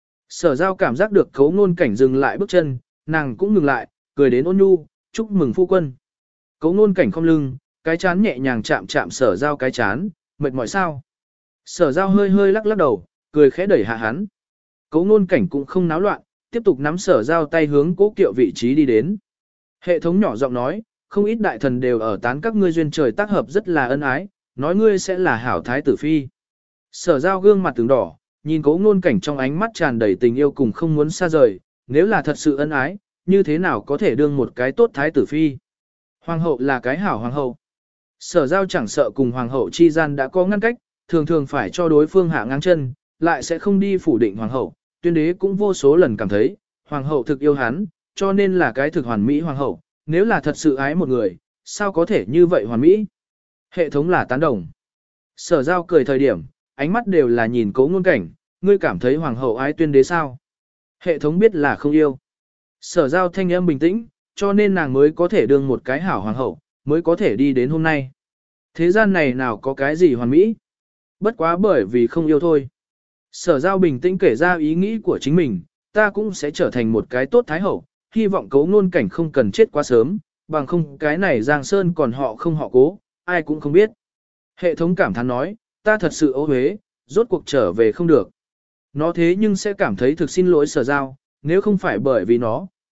Sở Giao cảm giác được Cố Ngôn Cảnh dừng lại bước chân, nàng cũng ngừng lại, cười đến ôn nhu, chúc mừng phu quân. Cố Ngôn Cảnh không lưng, cái chán nhẹ nhàng chạm chạm Sở Giao cái chán, mệt mỏi sao. Sở Giao hơi hơi lắc lắc đầu, cười khẽ đẩy hạ hắn. Cố Ngôn Cảnh cũng không náo loạn, tiếp tục nắm Sở Giao tay hướng Cố Kiệu vị trí đi đến. Hệ thống nhỏ giọng nói, không ít đại thần đều ở tán các ngươi duyên trời tác hợp rất là ân ái, nói ngươi sẽ là hảo thái tử phi. Sở Giao gương mặt tướng đỏ, nhìn Cố Ngôn Cảnh trong ánh mắt tràn đầy tình yêu cùng không muốn xa rời, nếu là thật sự ân ái, như thế nào có thể đương một cái tốt thái tử phi. Hoàng hậu là cái hảo hoàng hậu. Sở Giao chẳng sợ cùng hoàng hậu chi gian đã có ngăn cách, thường thường phải cho đối phương hạ ngang chân, lại sẽ không đi phủ định hoàng hậu. Tuyên đế cũng vô số lần cảm thấy, hoàng hậu thực yêu hắn, cho nên là cái thực hoàn mỹ hoàng hậu, nếu là thật sự ái một người, sao có thể như vậy hoàn mỹ. Hệ thống là tán đồng. Sở Giao cười thời điểm, ánh mắt đều là nhìn Cố Ngôn Cảnh, ngươi cảm thấy hoàng hậu ái tuyên đế sao? Hệ thống biết là không yêu. Sở Giao thanh âm bình tĩnh, cho nên nàng mới có thể đương một cái hảo hoàng hậu, mới có thể đi đến hôm nay. Thế gian này nào có cái gì hoàn mỹ? Bất quá bởi vì không yêu thôi. Sở Giao bình tĩnh kể ra ý nghĩ của chính mình, ta cũng sẽ trở thành một cái tốt thái hậu, hy vọng Cố Ngôn Cảnh không cần chết quá sớm, bằng không cái này Giang Sơn còn họ không họ Cố, ai cũng không biết. Hệ thống cảm thán nói, ta thật sự ố uế, rốt cuộc trở về không được. Nó thế nhưng sẽ cảm thấy thực xin lỗi Sở Giao, nếu không phải bởi vì nó,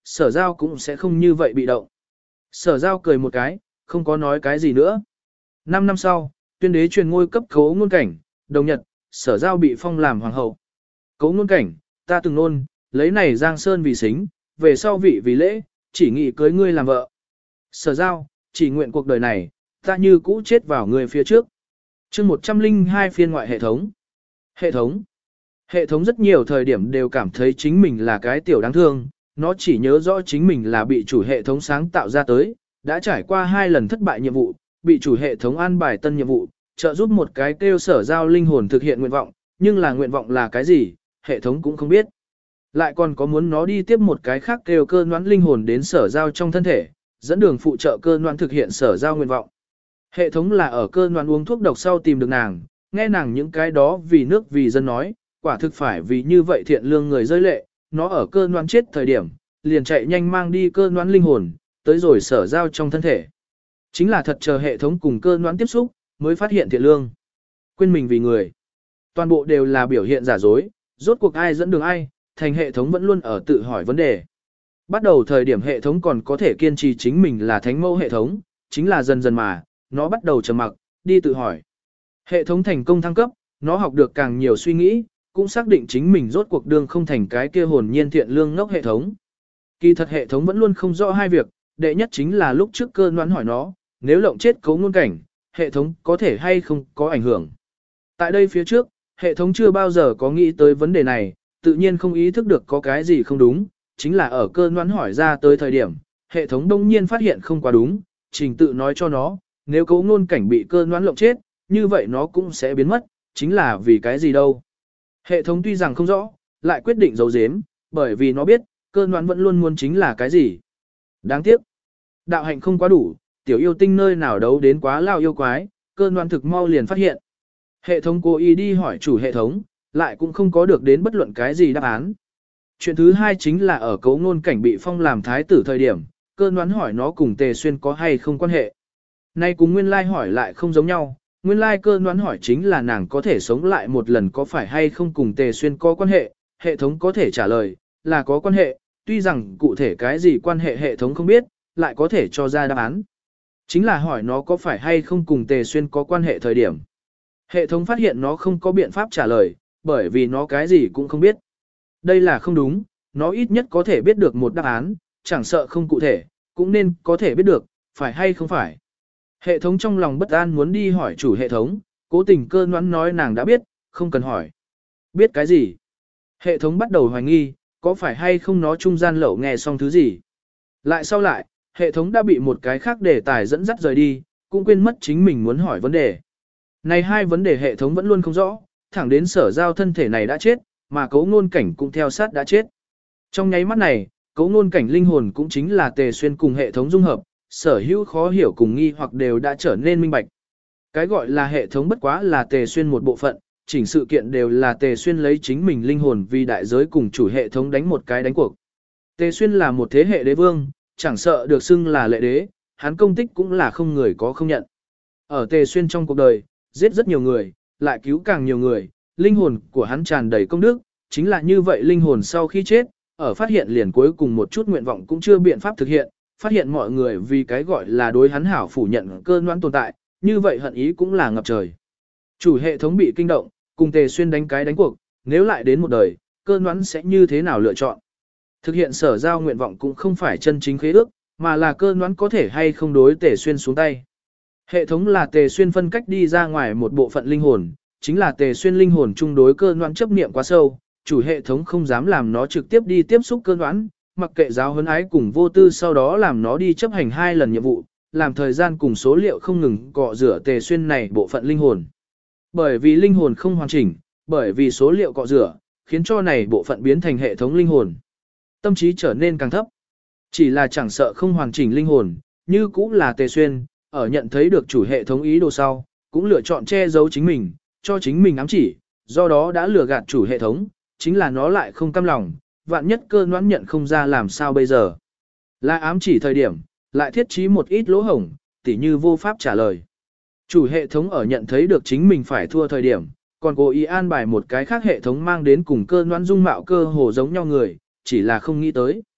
sở giao cũng sẽ không như vậy bị động. Sở giao cười một cái, không có nói cái gì nữa. Năm năm sau, tuyên đế truyền ngôi cấp Cấu Ngôn Cảnh, đồng nhật, sở giao bị phong làm hoàng hậu. Cấu Ngôn Cảnh, ta từng nôn, lấy này Giang Sơn vì xính, về sau vị vì lễ, chỉ nghĩ cưới ngươi làm vợ. Sở giao, chỉ nguyện cuộc đời này, ta như cũ chết vào người phía trước. chương một trăm linh hai phiên ngoại hệ thống. Hệ thống. Hệ thống rất nhiều thời điểm đều cảm thấy chính mình là cái tiểu đáng thương, nó chỉ nhớ rõ chính mình là bị chủ hệ thống sáng tạo ra tới, đã trải qua hai lần thất bại nhiệm vụ, bị chủ hệ thống an bài tân nhiệm vụ, trợ giúp một cái kêu sở giao linh hồn thực hiện nguyện vọng, nhưng là nguyện vọng là cái gì, hệ thống cũng không biết. Lại còn có muốn nó đi tiếp một cái khác kêu cơ noãn linh hồn đến sở giao trong thân thể, dẫn đường phụ trợ cơ noãn thực hiện sở giao nguyện vọng. Hệ thống là ở cơ noãn uống thuốc độc sau tìm được nàng, nghe nàng những cái đó vì nước vì dân nói, quả thực phải vì như vậy thiện lương người rơi lệ, nó ở cơ noãn chết thời điểm, liền chạy nhanh mang đi cơ noãn linh hồn, tới rồi sở giao trong thân thể. Chính là thật chờ hệ thống cùng cơ noãn tiếp xúc, mới phát hiện thiện lương. Quên mình vì người. Toàn bộ đều là biểu hiện giả dối, rốt cuộc ai dẫn đường ai, thành hệ thống vẫn luôn ở tự hỏi vấn đề. Bắt đầu thời điểm hệ thống còn có thể kiên trì chính mình là thánh mẫu hệ thống, chính là dần dần mà, nó bắt đầu trầm mặc, đi tự hỏi. Hệ thống thành công thăng cấp, nó học được càng nhiều suy nghĩ, cũng xác định chính mình rốt cuộc đương không thành cái kia hồn nhiên thiện lương ngốc hệ thống. Kỳ thật hệ thống vẫn luôn không rõ hai việc, đệ nhất chính là lúc trước cơ noãn hỏi nó, nếu lộng chết Cấu Ngôn Cảnh, hệ thống có thể hay không có ảnh hưởng. Tại đây phía trước, hệ thống chưa bao giờ có nghĩ tới vấn đề này, tự nhiên không ý thức được có cái gì không đúng, chính là ở cơ noãn hỏi ra tới thời điểm, hệ thống đông nhiên phát hiện không quá đúng, trình tự nói cho nó, nếu Cấu Ngôn Cảnh bị cơ noãn lộng chết, như vậy nó cũng sẽ biến mất, chính là vì cái gì đâu. Hệ thống tuy rằng không rõ, lại quyết định giấu giếm, bởi vì nó biết, cơ noãn vẫn luôn muốn chính là cái gì. Đáng tiếc, đạo hạnh không quá đủ, tiểu yêu tinh nơi nào đấu đến quá lao yêu quái, cơ noãn thực mau liền phát hiện. Hệ thống cố ý đi hỏi chủ hệ thống, lại cũng không có được đến bất luận cái gì đáp án. Chuyện thứ hai chính là ở Cấu Ngôn Cảnh bị phong làm thái tử thời điểm, cơ noãn hỏi nó cùng Tề Xuyên có hay không quan hệ. Nay cùng nguyên lai hỏi lại không giống nhau, nguyên lai cơ noãn hỏi chính là nàng có thể sống lại một lần có phải hay không cùng Tề Xuyên có quan hệ, hệ thống có thể trả lời, là có quan hệ, tuy rằng cụ thể cái gì quan hệ hệ thống không biết, lại có thể cho ra đáp án. Chính là hỏi nó có phải hay không cùng Tề Xuyên có quan hệ thời điểm. Hệ thống phát hiện nó không có biện pháp trả lời, bởi vì nó cái gì cũng không biết. Đây là không đúng, nó ít nhất có thể biết được một đáp án, chẳng sợ không cụ thể, cũng nên có thể biết được, phải hay không phải. Hệ thống trong lòng bất an muốn đi hỏi chủ hệ thống, cố tình cơ noãn nói nàng đã biết, không cần hỏi. Biết cái gì? Hệ thống bắt đầu hoài nghi, có phải hay không nó trung gian lẩu nghe xong thứ gì? Lại sau lại, hệ thống đã bị một cái khác đề tài dẫn dắt rời đi, cũng quên mất chính mình muốn hỏi vấn đề. Này hai vấn đề hệ thống vẫn luôn không rõ, thẳng đến sở giao thân thể này đã chết, mà Cấu Ngôn Cảnh cũng theo sát đã chết. Trong nháy mắt này, Cấu Ngôn Cảnh linh hồn cũng chính là Tề Xuyên cùng hệ thống dung hợp, sở hữu khó hiểu cùng nghi hoặc đều đã trở nên minh bạch. Cái gọi là hệ thống bất quá là Tề Xuyên một bộ phận, chỉnh sự kiện đều là Tề Xuyên lấy chính mình linh hồn vì đại giới cùng chủ hệ thống đánh một cái đánh cuộc. Tề Xuyên là một thế hệ đế vương, chẳng sợ được xưng là lệ đế, hắn công tích cũng là không người có không nhận. Ở Tề Xuyên trong cuộc đời, giết rất nhiều người, lại cứu càng nhiều người, linh hồn của hắn tràn đầy công đức, chính là như vậy linh hồn sau khi chết, ở phát hiện liền cuối cùng một chút nguyện vọng cũng chưa biện pháp thực hiện, phát hiện mọi người vì cái gọi là đối hắn hảo phủ nhận cơ noãn tồn tại, như vậy hận ý cũng là ngập trời. Chủ hệ thống bị kinh động, cùng Tề Xuyên đánh cái đánh cuộc, nếu lại đến một đời, cơ noãn sẽ như thế nào lựa chọn. Thực hiện sở giao nguyện vọng cũng không phải chân chính khế ước, mà là cơ noãn có thể hay không đối Tề Xuyên xuống tay. Hệ thống là Tề Xuyên phân cách đi ra ngoài một bộ phận linh hồn, chính là Tề Xuyên linh hồn chung đối cơ noãn chấp niệm quá sâu, chủ hệ thống không dám làm nó trực tiếp đi tiếp xúc cơ noãn, mặc kệ giáo huấn ái cùng vô tư sau đó làm nó đi chấp hành hai lần nhiệm vụ, làm thời gian cùng số liệu không ngừng cọ rửa Tề Xuyên này bộ phận linh hồn. Bởi vì linh hồn không hoàn chỉnh, bởi vì số liệu cọ rửa, khiến cho này bộ phận biến thành hệ thống linh hồn. Tâm trí trở nên càng thấp. Chỉ là chẳng sợ không hoàn chỉnh linh hồn, như cũng là Tề Xuyên, ở nhận thấy được chủ hệ thống ý đồ sau, cũng lựa chọn che giấu chính mình, cho chính mình ám chỉ, do đó đã lừa gạt chủ hệ thống, chính là nó lại không cam lòng, vạn nhất cơ noãn nhận không ra làm sao bây giờ. Là ám chỉ thời điểm, lại thiết trí một ít lỗ hổng, tỉ như vô pháp trả lời. Chủ hệ thống ở nhận thấy được chính mình phải thua thời điểm, còn cố ý an bài một cái khác hệ thống mang đến cùng cơ noãn dung mạo cơ hồ giống nhau người, chỉ là không nghĩ tới.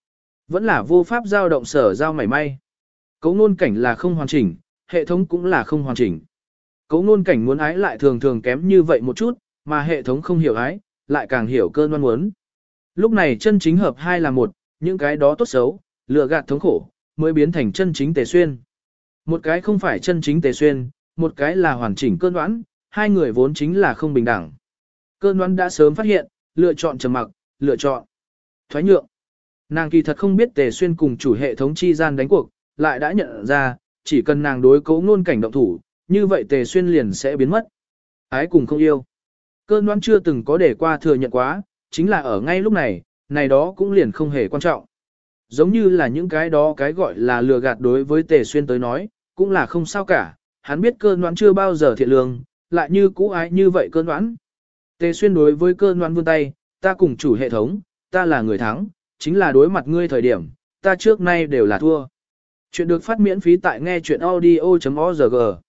Vẫn là vô pháp giao động sở giao mảy may. Cấu ngôn cảnh là không hoàn chỉnh, hệ thống cũng là không hoàn chỉnh. Cấu ngôn cảnh muốn ái lại thường thường kém như vậy một chút, mà hệ thống không hiểu ái, lại càng hiểu cơn đoan muốn. Lúc này chân chính hợp hai là một, những cái đó tốt xấu, lừa gạt thống khổ, mới biến thành chân chính tề xuyên. Một cái không phải chân chính tề xuyên, một cái là hoàn chỉnh cơn đoán, hai người vốn chính là không bình đẳng. Cơn đoán đã sớm phát hiện, lựa chọn trầm mặc, lựa chọn thoái nhượng. Nàng kỳ thật không biết tề xuyên cùng chủ hệ thống chi gian đánh cuộc, lại đã nhận ra, chỉ cần nàng đối cấu ngôn cảnh động thủ, như vậy tề xuyên liền sẽ biến mất. Ái cùng không yêu. Cơn đoán chưa từng có để qua thừa nhận quá, chính là ở ngay lúc này, này đó cũng liền không hề quan trọng. Giống như là những cái đó cái gọi là lừa gạt đối với tề xuyên tới nói, cũng là không sao cả, hắn biết cơn đoán chưa bao giờ thiện lương, lại như cũ ái như vậy cơn đoán. Tề xuyên đối với cơn đoán vươn tay, ta cùng chủ hệ thống, ta là người thắng, chính là đối mặt ngươi thời điểm, ta trước nay đều là thua. Chuyện được phát miễn phí tại nghe chuyện audio.org.